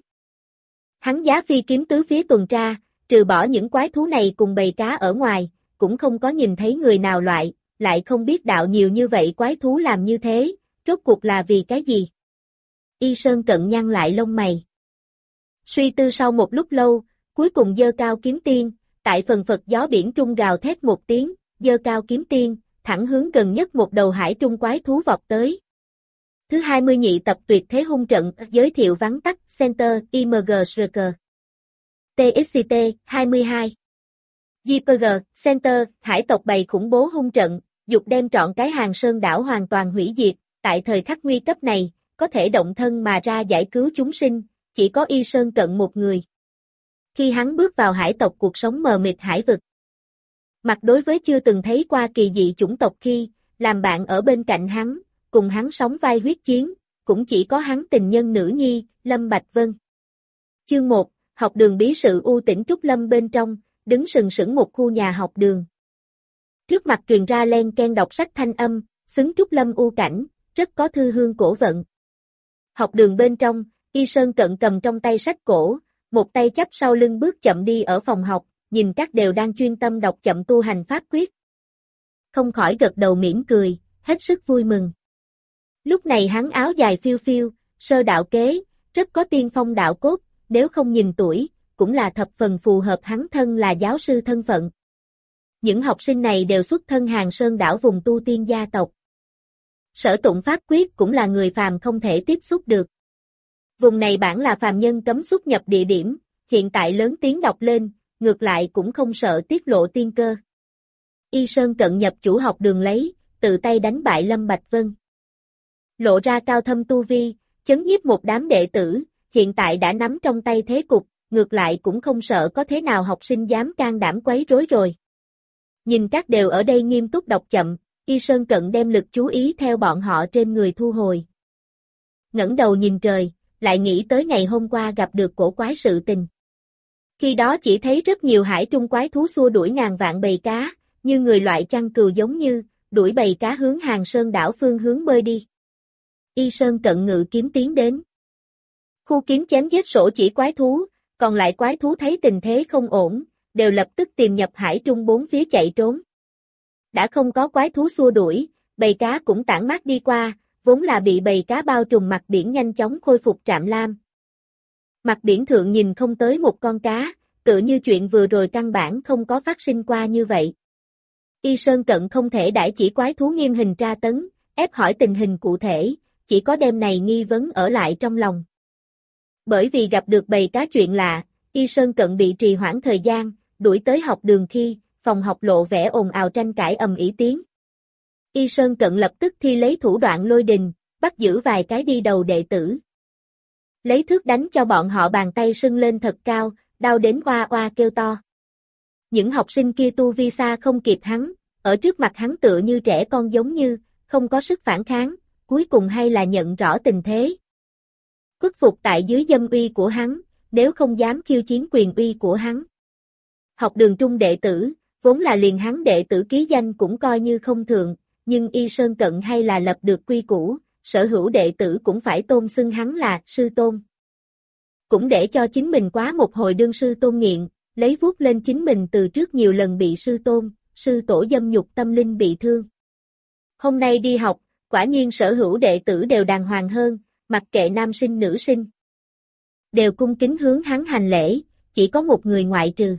Hắn giá phi kiếm tứ phía tuần tra, trừ bỏ những quái thú này cùng bầy cá ở ngoài, cũng không có nhìn thấy người nào loại, lại không biết đạo nhiều như vậy quái thú làm như thế, rốt cuộc là vì cái gì? Y Sơn Cận nhăn lại lông mày. Suy tư sau một lúc lâu, cuối cùng giơ cao kiếm tiên, tại phần phật gió biển trung gào thét một tiếng, giơ cao kiếm tiên, thẳng hướng gần nhất một đầu hải trung quái thú vọt tới. Thứ 20 nhị tập tuyệt thế hung trận, giới thiệu vắn tắt, Center, IMG Striker. TXT, 22. JPG, Center, hải tộc bày khủng bố hung trận, dục đem trọn cái Hàng Sơn đảo hoàn toàn hủy diệt, tại thời khắc nguy cấp này, có thể động thân mà ra giải cứu chúng sinh, chỉ có Y Sơn Cận một người. Khi hắn bước vào hải tộc cuộc sống mờ mịt hải vực, mặt đối với chưa từng thấy qua kỳ dị chủng tộc khi, làm bạn ở bên cạnh hắn, cùng hắn sống vai huyết chiến, cũng chỉ có hắn tình nhân nữ nhi, Lâm Bạch Vân. Chương 1, học đường bí sự u tĩnh Trúc Lâm bên trong, đứng sừng sững một khu nhà học đường. Trước mặt truyền ra len ken đọc sách thanh âm, xứng Trúc Lâm u cảnh, rất có thư hương cổ vận. Học đường bên trong, Y Sơn Cận cầm trong tay sách cổ, một tay chắp sau lưng bước chậm đi ở phòng học, nhìn các đều đang chuyên tâm đọc chậm tu hành pháp quyết. Không khỏi gật đầu mỉm cười, hết sức vui mừng. Lúc này hắn áo dài phiêu phiêu, sơ đạo kế, rất có tiên phong đạo cốt, nếu không nhìn tuổi, cũng là thập phần phù hợp hắn thân là giáo sư thân phận. Những học sinh này đều xuất thân Hàng Sơn đảo vùng tu tiên gia tộc. Sở tụng pháp quyết cũng là người phàm không thể tiếp xúc được. Vùng này bản là phàm nhân cấm xuất nhập địa điểm, hiện tại lớn tiếng đọc lên, ngược lại cũng không sợ tiết lộ tiên cơ. Y Sơn Cận nhập chủ học đường lấy, tự tay đánh bại Lâm Bạch Vân. Lộ ra cao thâm tu vi, chấn nhiếp một đám đệ tử, hiện tại đã nắm trong tay thế cục, ngược lại cũng không sợ có thế nào học sinh dám can đảm quấy rối rồi. Nhìn các đều ở đây nghiêm túc đọc chậm, Y Sơn Cận đem lực chú ý theo bọn họ trên người thu hồi. Ngẩng đầu nhìn trời, lại nghĩ tới ngày hôm qua gặp được cổ quái sự tình. Khi đó chỉ thấy rất nhiều hải trung quái thú xua đuổi ngàn vạn bầy cá, như người loại chăn cừu giống như, đuổi bầy cá hướng Hàng Sơn đảo phương hướng bơi đi. Y Sơn Cận ngự kiếm tiến đến. Khu kiếm chém giết sổ chỉ quái thú, còn lại quái thú thấy tình thế không ổn, đều lập tức tìm nhập hải trung bốn phía chạy trốn. Đã không có quái thú xua đuổi, bầy cá cũng tản mát đi qua, vốn là bị bầy cá bao trùm mặt biển nhanh chóng khôi phục trạm lam. Mặt biển thượng nhìn không tới một con cá, tựa như chuyện vừa rồi căn bản không có phát sinh qua như vậy. Y Sơn Cận không thể đãi chỉ quái thú nghiêm hình tra tấn, ép hỏi tình hình cụ thể, chỉ có đêm này nghi vấn ở lại trong lòng. Bởi vì gặp được bầy cá chuyện lạ, Y Sơn Cận bị trì hoãn thời gian, đuổi tới học đường khi, phòng học lộ vẻ ồn ào tranh cãi ầm ĩ tiếng. Y Sơn Cận lập tức thi lấy thủ đoạn lôi đình, bắt giữ vài cái đi đầu đệ tử. Lấy thước đánh cho bọn họ bàn tay sưng lên thật cao, đau đến oa oa kêu to. Những học sinh kia tu vi xa không kịp hắn, ở trước mặt hắn tựa như trẻ con giống như, không có sức phản kháng, cuối cùng hay là nhận rõ tình thế. Khuất phục tại dưới dâm uy của hắn, nếu không dám khiêu chiến quyền uy của hắn. Học đường trung đệ tử, vốn là liền hắn đệ tử ký danh cũng coi như không thường, nhưng Y Sơn Cận hay là lập được quy củ, sở hữu đệ tử cũng phải tôn xưng hắn là sư tôn. Cũng để cho chính mình quá một hồi đương sư tôn nghiện, lấy vuốt lên chính mình từ trước nhiều lần bị sư tôn, sư tổ dâm nhục tâm linh bị thương. Hôm nay đi học, quả nhiên sở hữu đệ tử đều đàng hoàng hơn, mặc kệ nam sinh nữ sinh. Đều cung kính hướng hắn hành lễ, chỉ có một người ngoại trừ.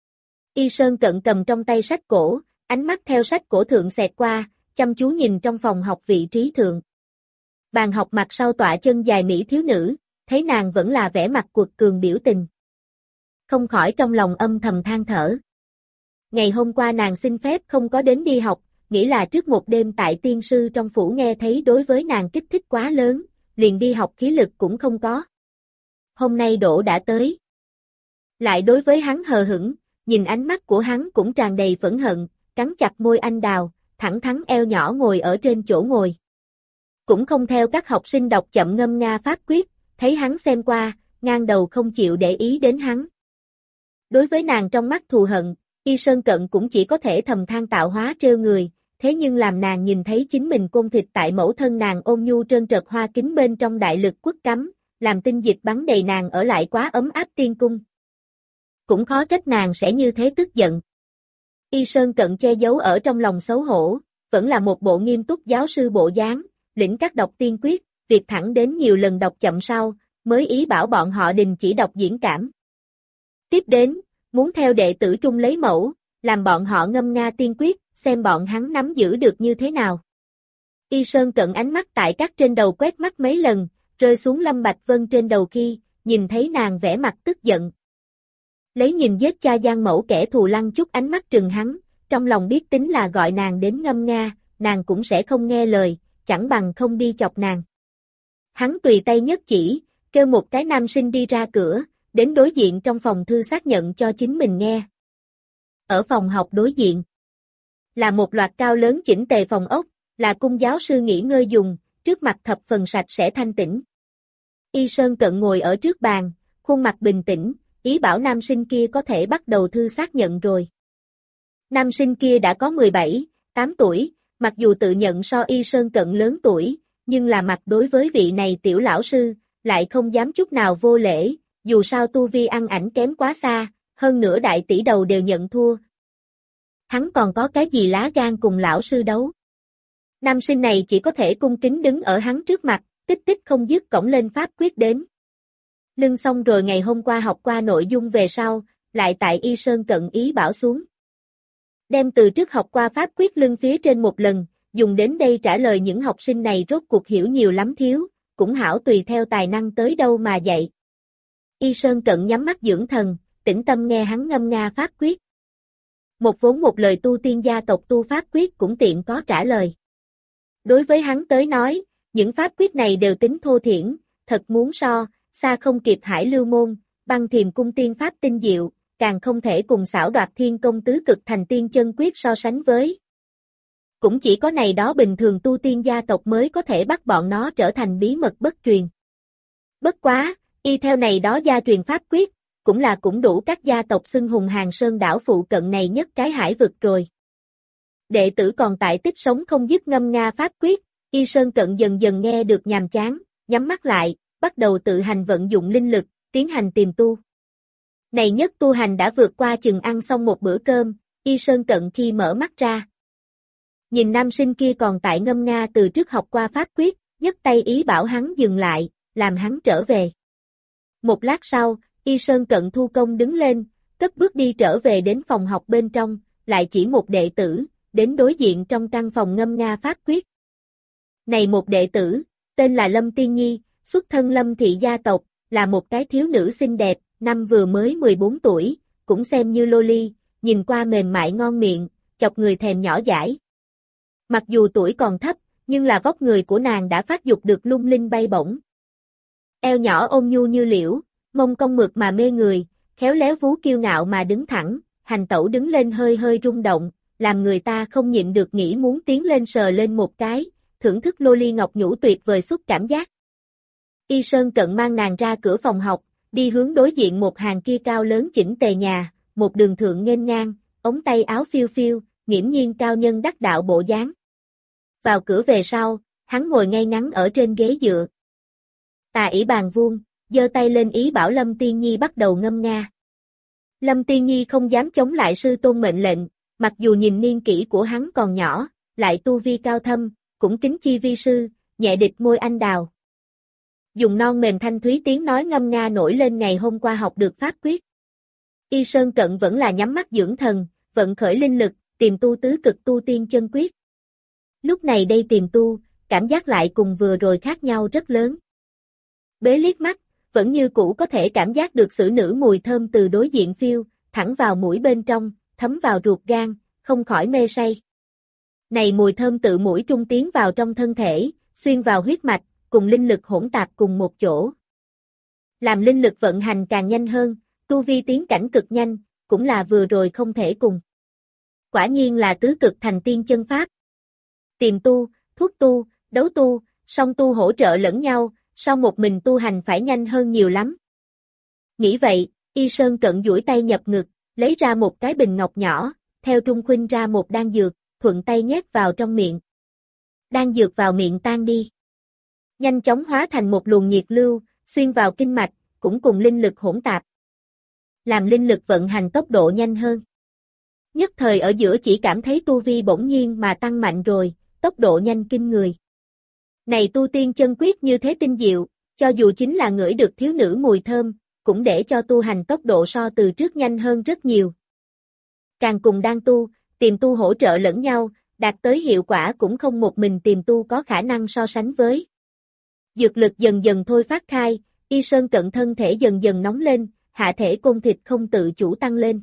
Y Sơn Cận cầm trong tay sách cổ, ánh mắt theo sách cổ thượng xẹt qua, chăm chú nhìn trong phòng học vị trí thượng. Bàn học mặt sau tọa chân dài mỹ thiếu nữ, thấy nàng vẫn là vẻ mặt quật cường biểu tình. Không khỏi trong lòng âm thầm than thở. Ngày hôm qua nàng xin phép không có đến đi học, nghĩ là trước một đêm tại tiên sư trong phủ nghe thấy đối với nàng kích thích quá lớn, liền đi học khí lực cũng không có. Hôm nay Đỗ đã tới. Lại đối với hắn hờ hững, nhìn ánh mắt của hắn cũng tràn đầy phẫn hận, cắn chặt môi anh đào, thẳng thắn eo nhỏ ngồi ở trên chỗ ngồi. Cũng không theo các học sinh đọc chậm ngâm nga pháp quyết, thấy hắn xem qua, ngang đầu không chịu để ý đến hắn. Đối với nàng trong mắt thù hận, Y Sơn Cận cũng chỉ có thể thầm than tạo hóa trêu người, thế nhưng làm nàng nhìn thấy chính mình côn thịt tại mẫu thân nàng ôn nhu trơn trật hoa kính bên trong đại lực quất cắm, làm tinh dịch bắn đầy nàng ở lại quá ấm áp tiên cung. Cũng khó trách nàng sẽ như thế tức giận. Y Sơn Cận che giấu ở trong lòng xấu hổ, vẫn là một bộ nghiêm túc giáo sư bộ dáng, lĩnh các đọc tiên quyết, việc thẳng đến nhiều lần đọc chậm sau, mới ý bảo bọn họ đình chỉ đọc diễn cảm. Tiếp đến, muốn theo đệ tử trung lấy mẫu, làm bọn họ ngâm nga tiên quyết, xem bọn hắn nắm giữ được như thế nào. Y Sơn Cận ánh mắt tại các trên đầu quét mắt mấy lần, rơi xuống Lâm Bạch Vân trên đầu khi, nhìn thấy nàng vẻ mặt tức giận. Lấy nhìn giết cha Giang Mẫu kẻ thù Lăng Chúc ánh mắt trừng hắn, trong lòng biết tính là gọi nàng đến ngâm nga, nàng cũng sẽ không nghe lời, chẳng bằng không đi chọc nàng. Hắn tùy tay nhất chỉ, kêu một cái nam sinh đi ra cửa, đến đối diện trong phòng thư xác nhận cho chính mình nghe. Ở phòng học đối diện, là một loạt cao lớn chỉnh tề phòng ốc, là cung giáo sư nghỉ ngơi dùng, trước mặt thập phần sạch sẽ thanh tĩnh. Y Sơn Cận ngồi ở trước bàn, khuôn mặt bình tĩnh, ý bảo nam sinh kia có thể bắt đầu thư xác nhận rồi. Nam sinh kia đã có 17, 8 tuổi, mặc dù tự nhận so Y Sơn Cận lớn tuổi, nhưng là mặt đối với vị này tiểu lão sư, lại không dám chút nào vô lễ, dù sao tu vi ăn ảnh kém quá xa, hơn nữa đại tỷ đầu đều nhận thua. Hắn còn có cái gì lá gan cùng lão sư đấu. Nam sinh này chỉ có thể cung kính đứng ở hắn trước mặt, tích tích không dứt cổng lên pháp quyết đến. Lưng xong rồi ngày hôm qua học qua nội dung về sau, lại tại Y Sơn Cận ý bảo xuống. Đem từ trước học qua pháp quyết lưng phía trên một lần, dùng đến đây trả lời những học sinh này rốt cuộc hiểu nhiều lắm thiếu, cũng hảo tùy theo tài năng tới đâu mà dạy. Y Sơn Cận nhắm mắt dưỡng thần, tĩnh tâm nghe hắn ngâm nga pháp quyết. Một vốn một lời tu tiên gia tộc tu pháp quyết cũng tiện có trả lời. Đối với hắn tới nói, những pháp quyết này đều tính thô thiển, thật muốn so, xa không kịp Hải Lưu Môn, Băng Thiềm Cung tiên pháp tinh diệu, càng không thể cùng xảo đoạt thiên công tứ cực thành tiên chân quyết so sánh với. Cũng chỉ có này đó bình thường tu tiên gia tộc mới có thể bắt bọn nó trở thành bí mật bất truyền. Bất quá, y theo này đó gia truyền pháp quyết, cũng đủ các gia tộc xưng hùng Hàng Sơn đảo phụ cận này nhất cái hải vực rồi. Đệ tử còn tại tích sống không dứt ngâm nga pháp quyết, Y Sơn Cận dần dần nghe được nhàm chán, nhắm mắt lại, bắt đầu tự hành vận dụng linh lực, tiến hành tiềm tu. Này nhất tu hành đã vượt qua chừng ăn xong một bữa cơm, Y Sơn Cận khi mở mắt ra. Nhìn nam sinh kia còn tại ngâm nga từ trước học qua pháp quyết, nhấc tay ý bảo hắn dừng lại, làm hắn trở về. Một lát sau, Y Sơn Cận thu công đứng lên, cất bước đi trở về đến phòng học bên trong, lại chỉ một đệ tử, đến đối diện trong căn phòng ngâm nga pháp quyết. Này một đệ tử, tên là Lâm Tiên Nhi, xuất thân Lâm thị gia tộc, là một cái thiếu nữ xinh đẹp, năm vừa mới 14 tuổi, cũng xem như loli, nhìn qua mềm mại ngon miệng, chọc người thèm nhỏ dãi. Mặc dù tuổi còn thấp, nhưng là vóc người của nàng đã phát dục được lung linh bay bổng. Eo nhỏ ôn nhu như liễu, mông cong mượt mà mê người, khéo léo vú kiêu ngạo mà đứng thẳng, hành tẩu đứng lên hơi hơi rung động, làm người ta không nhịn được nghĩ muốn tiến lên sờ lên một cái, thưởng thức loli ngọc nhũ tuyệt vời xúc cảm giác. Y Sơn Cận mang nàng ra cửa phòng học, đi hướng đối diện một hàng kia cao lớn chỉnh tề nhà, một đường thượng nghênh ngang, ống tay áo phiêu phiêu, nghiễm nhiên cao nhân đắc đạo bộ dáng. Vào cửa về sau, hắn ngồi ngay ngắn ở trên ghế dựa. Tà ỷ bàn vuông, giơ tay lên ý bảo Lâm Tiên Nhi bắt đầu ngâm nga. Lâm Tiên Nhi không dám chống lại sư tôn mệnh lệnh, mặc dù nhìn niên kỷ của hắn còn nhỏ, lại tu vi cao thâm, cũng kính chi vi sư, nhẹ địch môi anh đào. Dùng non mềm thanh thúy tiếng nói ngâm nga nổi lên ngày hôm qua học được pháp quyết. Y Sơn Cận vẫn là nhắm mắt dưỡng thần, vận khởi linh lực, tìm tu tứ cực tu tiên chân quyết. Lúc này đây tìm tu, cảm giác lại cùng vừa rồi khác nhau rất lớn. Bế liếc mắt, vẫn như cũ có thể cảm giác được xử nữ mùi thơm từ đối diện phiêu, thẳng vào mũi bên trong, thấm vào ruột gan, không khỏi mê say. Này mùi thơm tự mũi trung tiến vào trong thân thể, xuyên vào huyết mạch, cùng linh lực hỗn tạp cùng một chỗ. Làm linh lực vận hành càng nhanh hơn, tu vi tiến cảnh cực nhanh, cũng là vừa rồi không thể cùng. Quả nhiên là tứ cực thành tiên chân pháp. Tìm tu, thuốc tu, đấu tu, song tu hỗ trợ lẫn nhau, sau một mình tu hành phải nhanh hơn nhiều lắm. Nghĩ vậy, Y Sơn Cận duỗi tay nhập ngực, lấy ra một cái bình ngọc nhỏ, theo trung khuynh ra một đan dược, thuận tay nhét vào trong miệng. Đan dược vào miệng tan đi. Nhanh chóng hóa thành một luồng nhiệt lưu, xuyên vào kinh mạch, cũng cùng linh lực hỗn tạp. Làm linh lực vận hành tốc độ nhanh hơn. Nhất thời ở giữa chỉ cảm thấy tu vi bỗng nhiên mà tăng mạnh rồi, tốc độ nhanh kinh người. Này tu tiên chân quyết như thế tinh diệu, cho dù chính là ngửi được thiếu nữ mùi thơm, cũng để cho tu hành tốc độ so từ trước nhanh hơn rất nhiều. Càng cùng đang tu, tìm tu hỗ trợ lẫn nhau, đạt tới hiệu quả cũng không một mình tìm tu có khả năng so sánh với. Dược lực dần dần thôi phát khai, Y Sơn Cận thân thể dần dần nóng lên, hạ thể côn thịt không tự chủ tăng lên.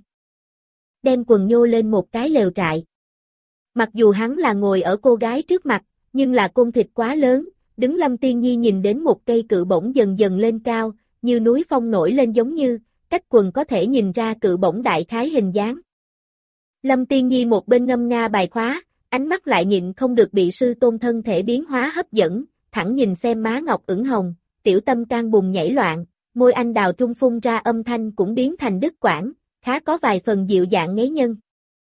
Đem quần nhô lên một cái lều trại. Mặc dù hắn là ngồi ở cô gái trước mặt, nhưng là côn thịt quá lớn, đứng Lâm Tiên Nhi nhìn đến một cây cự bổng dần dần lên cao, như núi phong nổi lên giống như, cách quần có thể nhìn ra cự bổng đại khái hình dáng. Lâm Tiên Nhi một bên ngâm nga bài khóa, ánh mắt lại nhịn không được bị sư tôn thân thể biến hóa hấp dẫn, thẳng nhìn xem má ngọc ửng hồng, tiểu tâm can bùng nhảy loạn, môi anh đào trung phun ra âm thanh cũng biến thành đứt quãng, khá có vài phần dịu dàng ngấy nhân.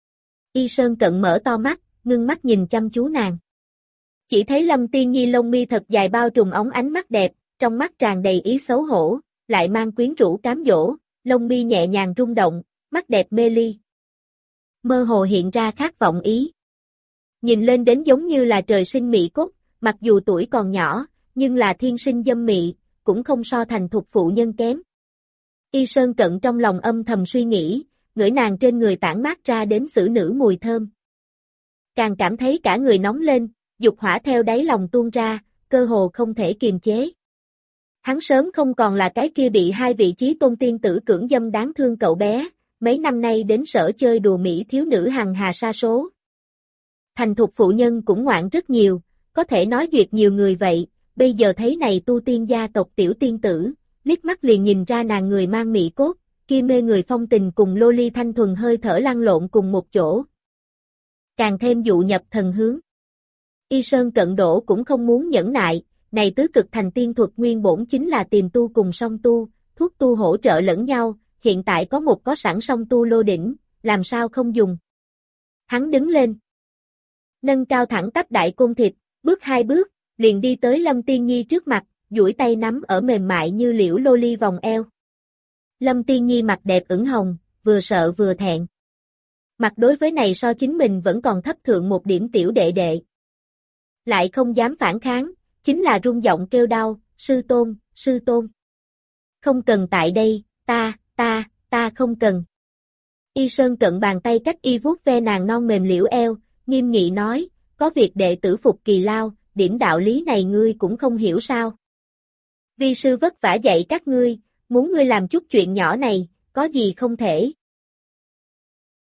Y Sơn Cận mở to mắt, ngưng mắt nhìn chăm chú nàng. Chỉ thấy Lâm Tiên Nhi lông mi thật dài bao trùm óng ánh mắt đẹp, trong mắt tràn đầy ý xấu hổ, lại mang quyến rũ cám dỗ, lông mi nhẹ nhàng rung động, mắt đẹp mê ly. Mơ hồ hiện ra khát vọng ý. Nhìn lên đến giống như là trời sinh mỹ cốt, mặc dù tuổi còn nhỏ, nhưng là thiên sinh dâm mị, cũng không so thành thục phụ nhân kém. Y Sơn Cận trong lòng âm thầm suy nghĩ, ngửi nàng trên người tản mát ra đến xử nữ mùi thơm. Càng cảm thấy cả người nóng lên, dục hỏa theo đáy lòng tuôn ra, cơ hồ không thể kiềm chế. Hắn sớm không còn là cái kia bị hai vị chí tôn tiên tử cưỡng dâm đáng thương cậu bé, mấy năm nay đến sở chơi đùa mỹ thiếu nữ hằng hà sa số. Thành thục phụ nhân cũng ngoạn rất nhiều, có thể nói duyệt nhiều người vậy, bây giờ thấy này tu tiên gia tộc tiểu tiên tử, liếc mắt liền nhìn ra nàng người mang mỹ cốt, kia mê người phong tình cùng lô ly thanh thuần hơi thở lăn lộn cùng một chỗ. Càng thêm dụ nhập thần hướng. Y Sơn Cận Đỗ cũng không muốn nhẫn nại, này tứ cực thành tiên thuật nguyên bổn chính là tìm tu cùng song tu, thuốc tu hỗ trợ lẫn nhau, hiện tại có một có sẵn song tu lô đỉnh, làm sao không dùng. Hắn đứng lên. Nâng cao thẳng tắp đại côn thịt, bước hai bước, liền đi tới Lâm Tiên Nhi trước mặt, duỗi tay nắm ở mềm mại như liễu lô ly vòng eo. Lâm Tiên Nhi mặt đẹp ửng hồng, vừa sợ vừa thẹn. Mặt đối với này so chính mình vẫn còn thấp thượng một điểm tiểu đệ đệ. Lại không dám phản kháng, chính là rung giọng kêu đau, sư tôn, sư tôn. Không cần tại đây, ta không cần. Y Sơn Cận bàn tay cách y vuốt ve nàng non mềm liễu eo, nghiêm nghị nói, có việc đệ tử phục kỳ lao, điểm đạo lý này ngươi cũng không hiểu sao. Vi sư vất vả dạy các ngươi, muốn ngươi làm chút chuyện nhỏ này, có gì không thể.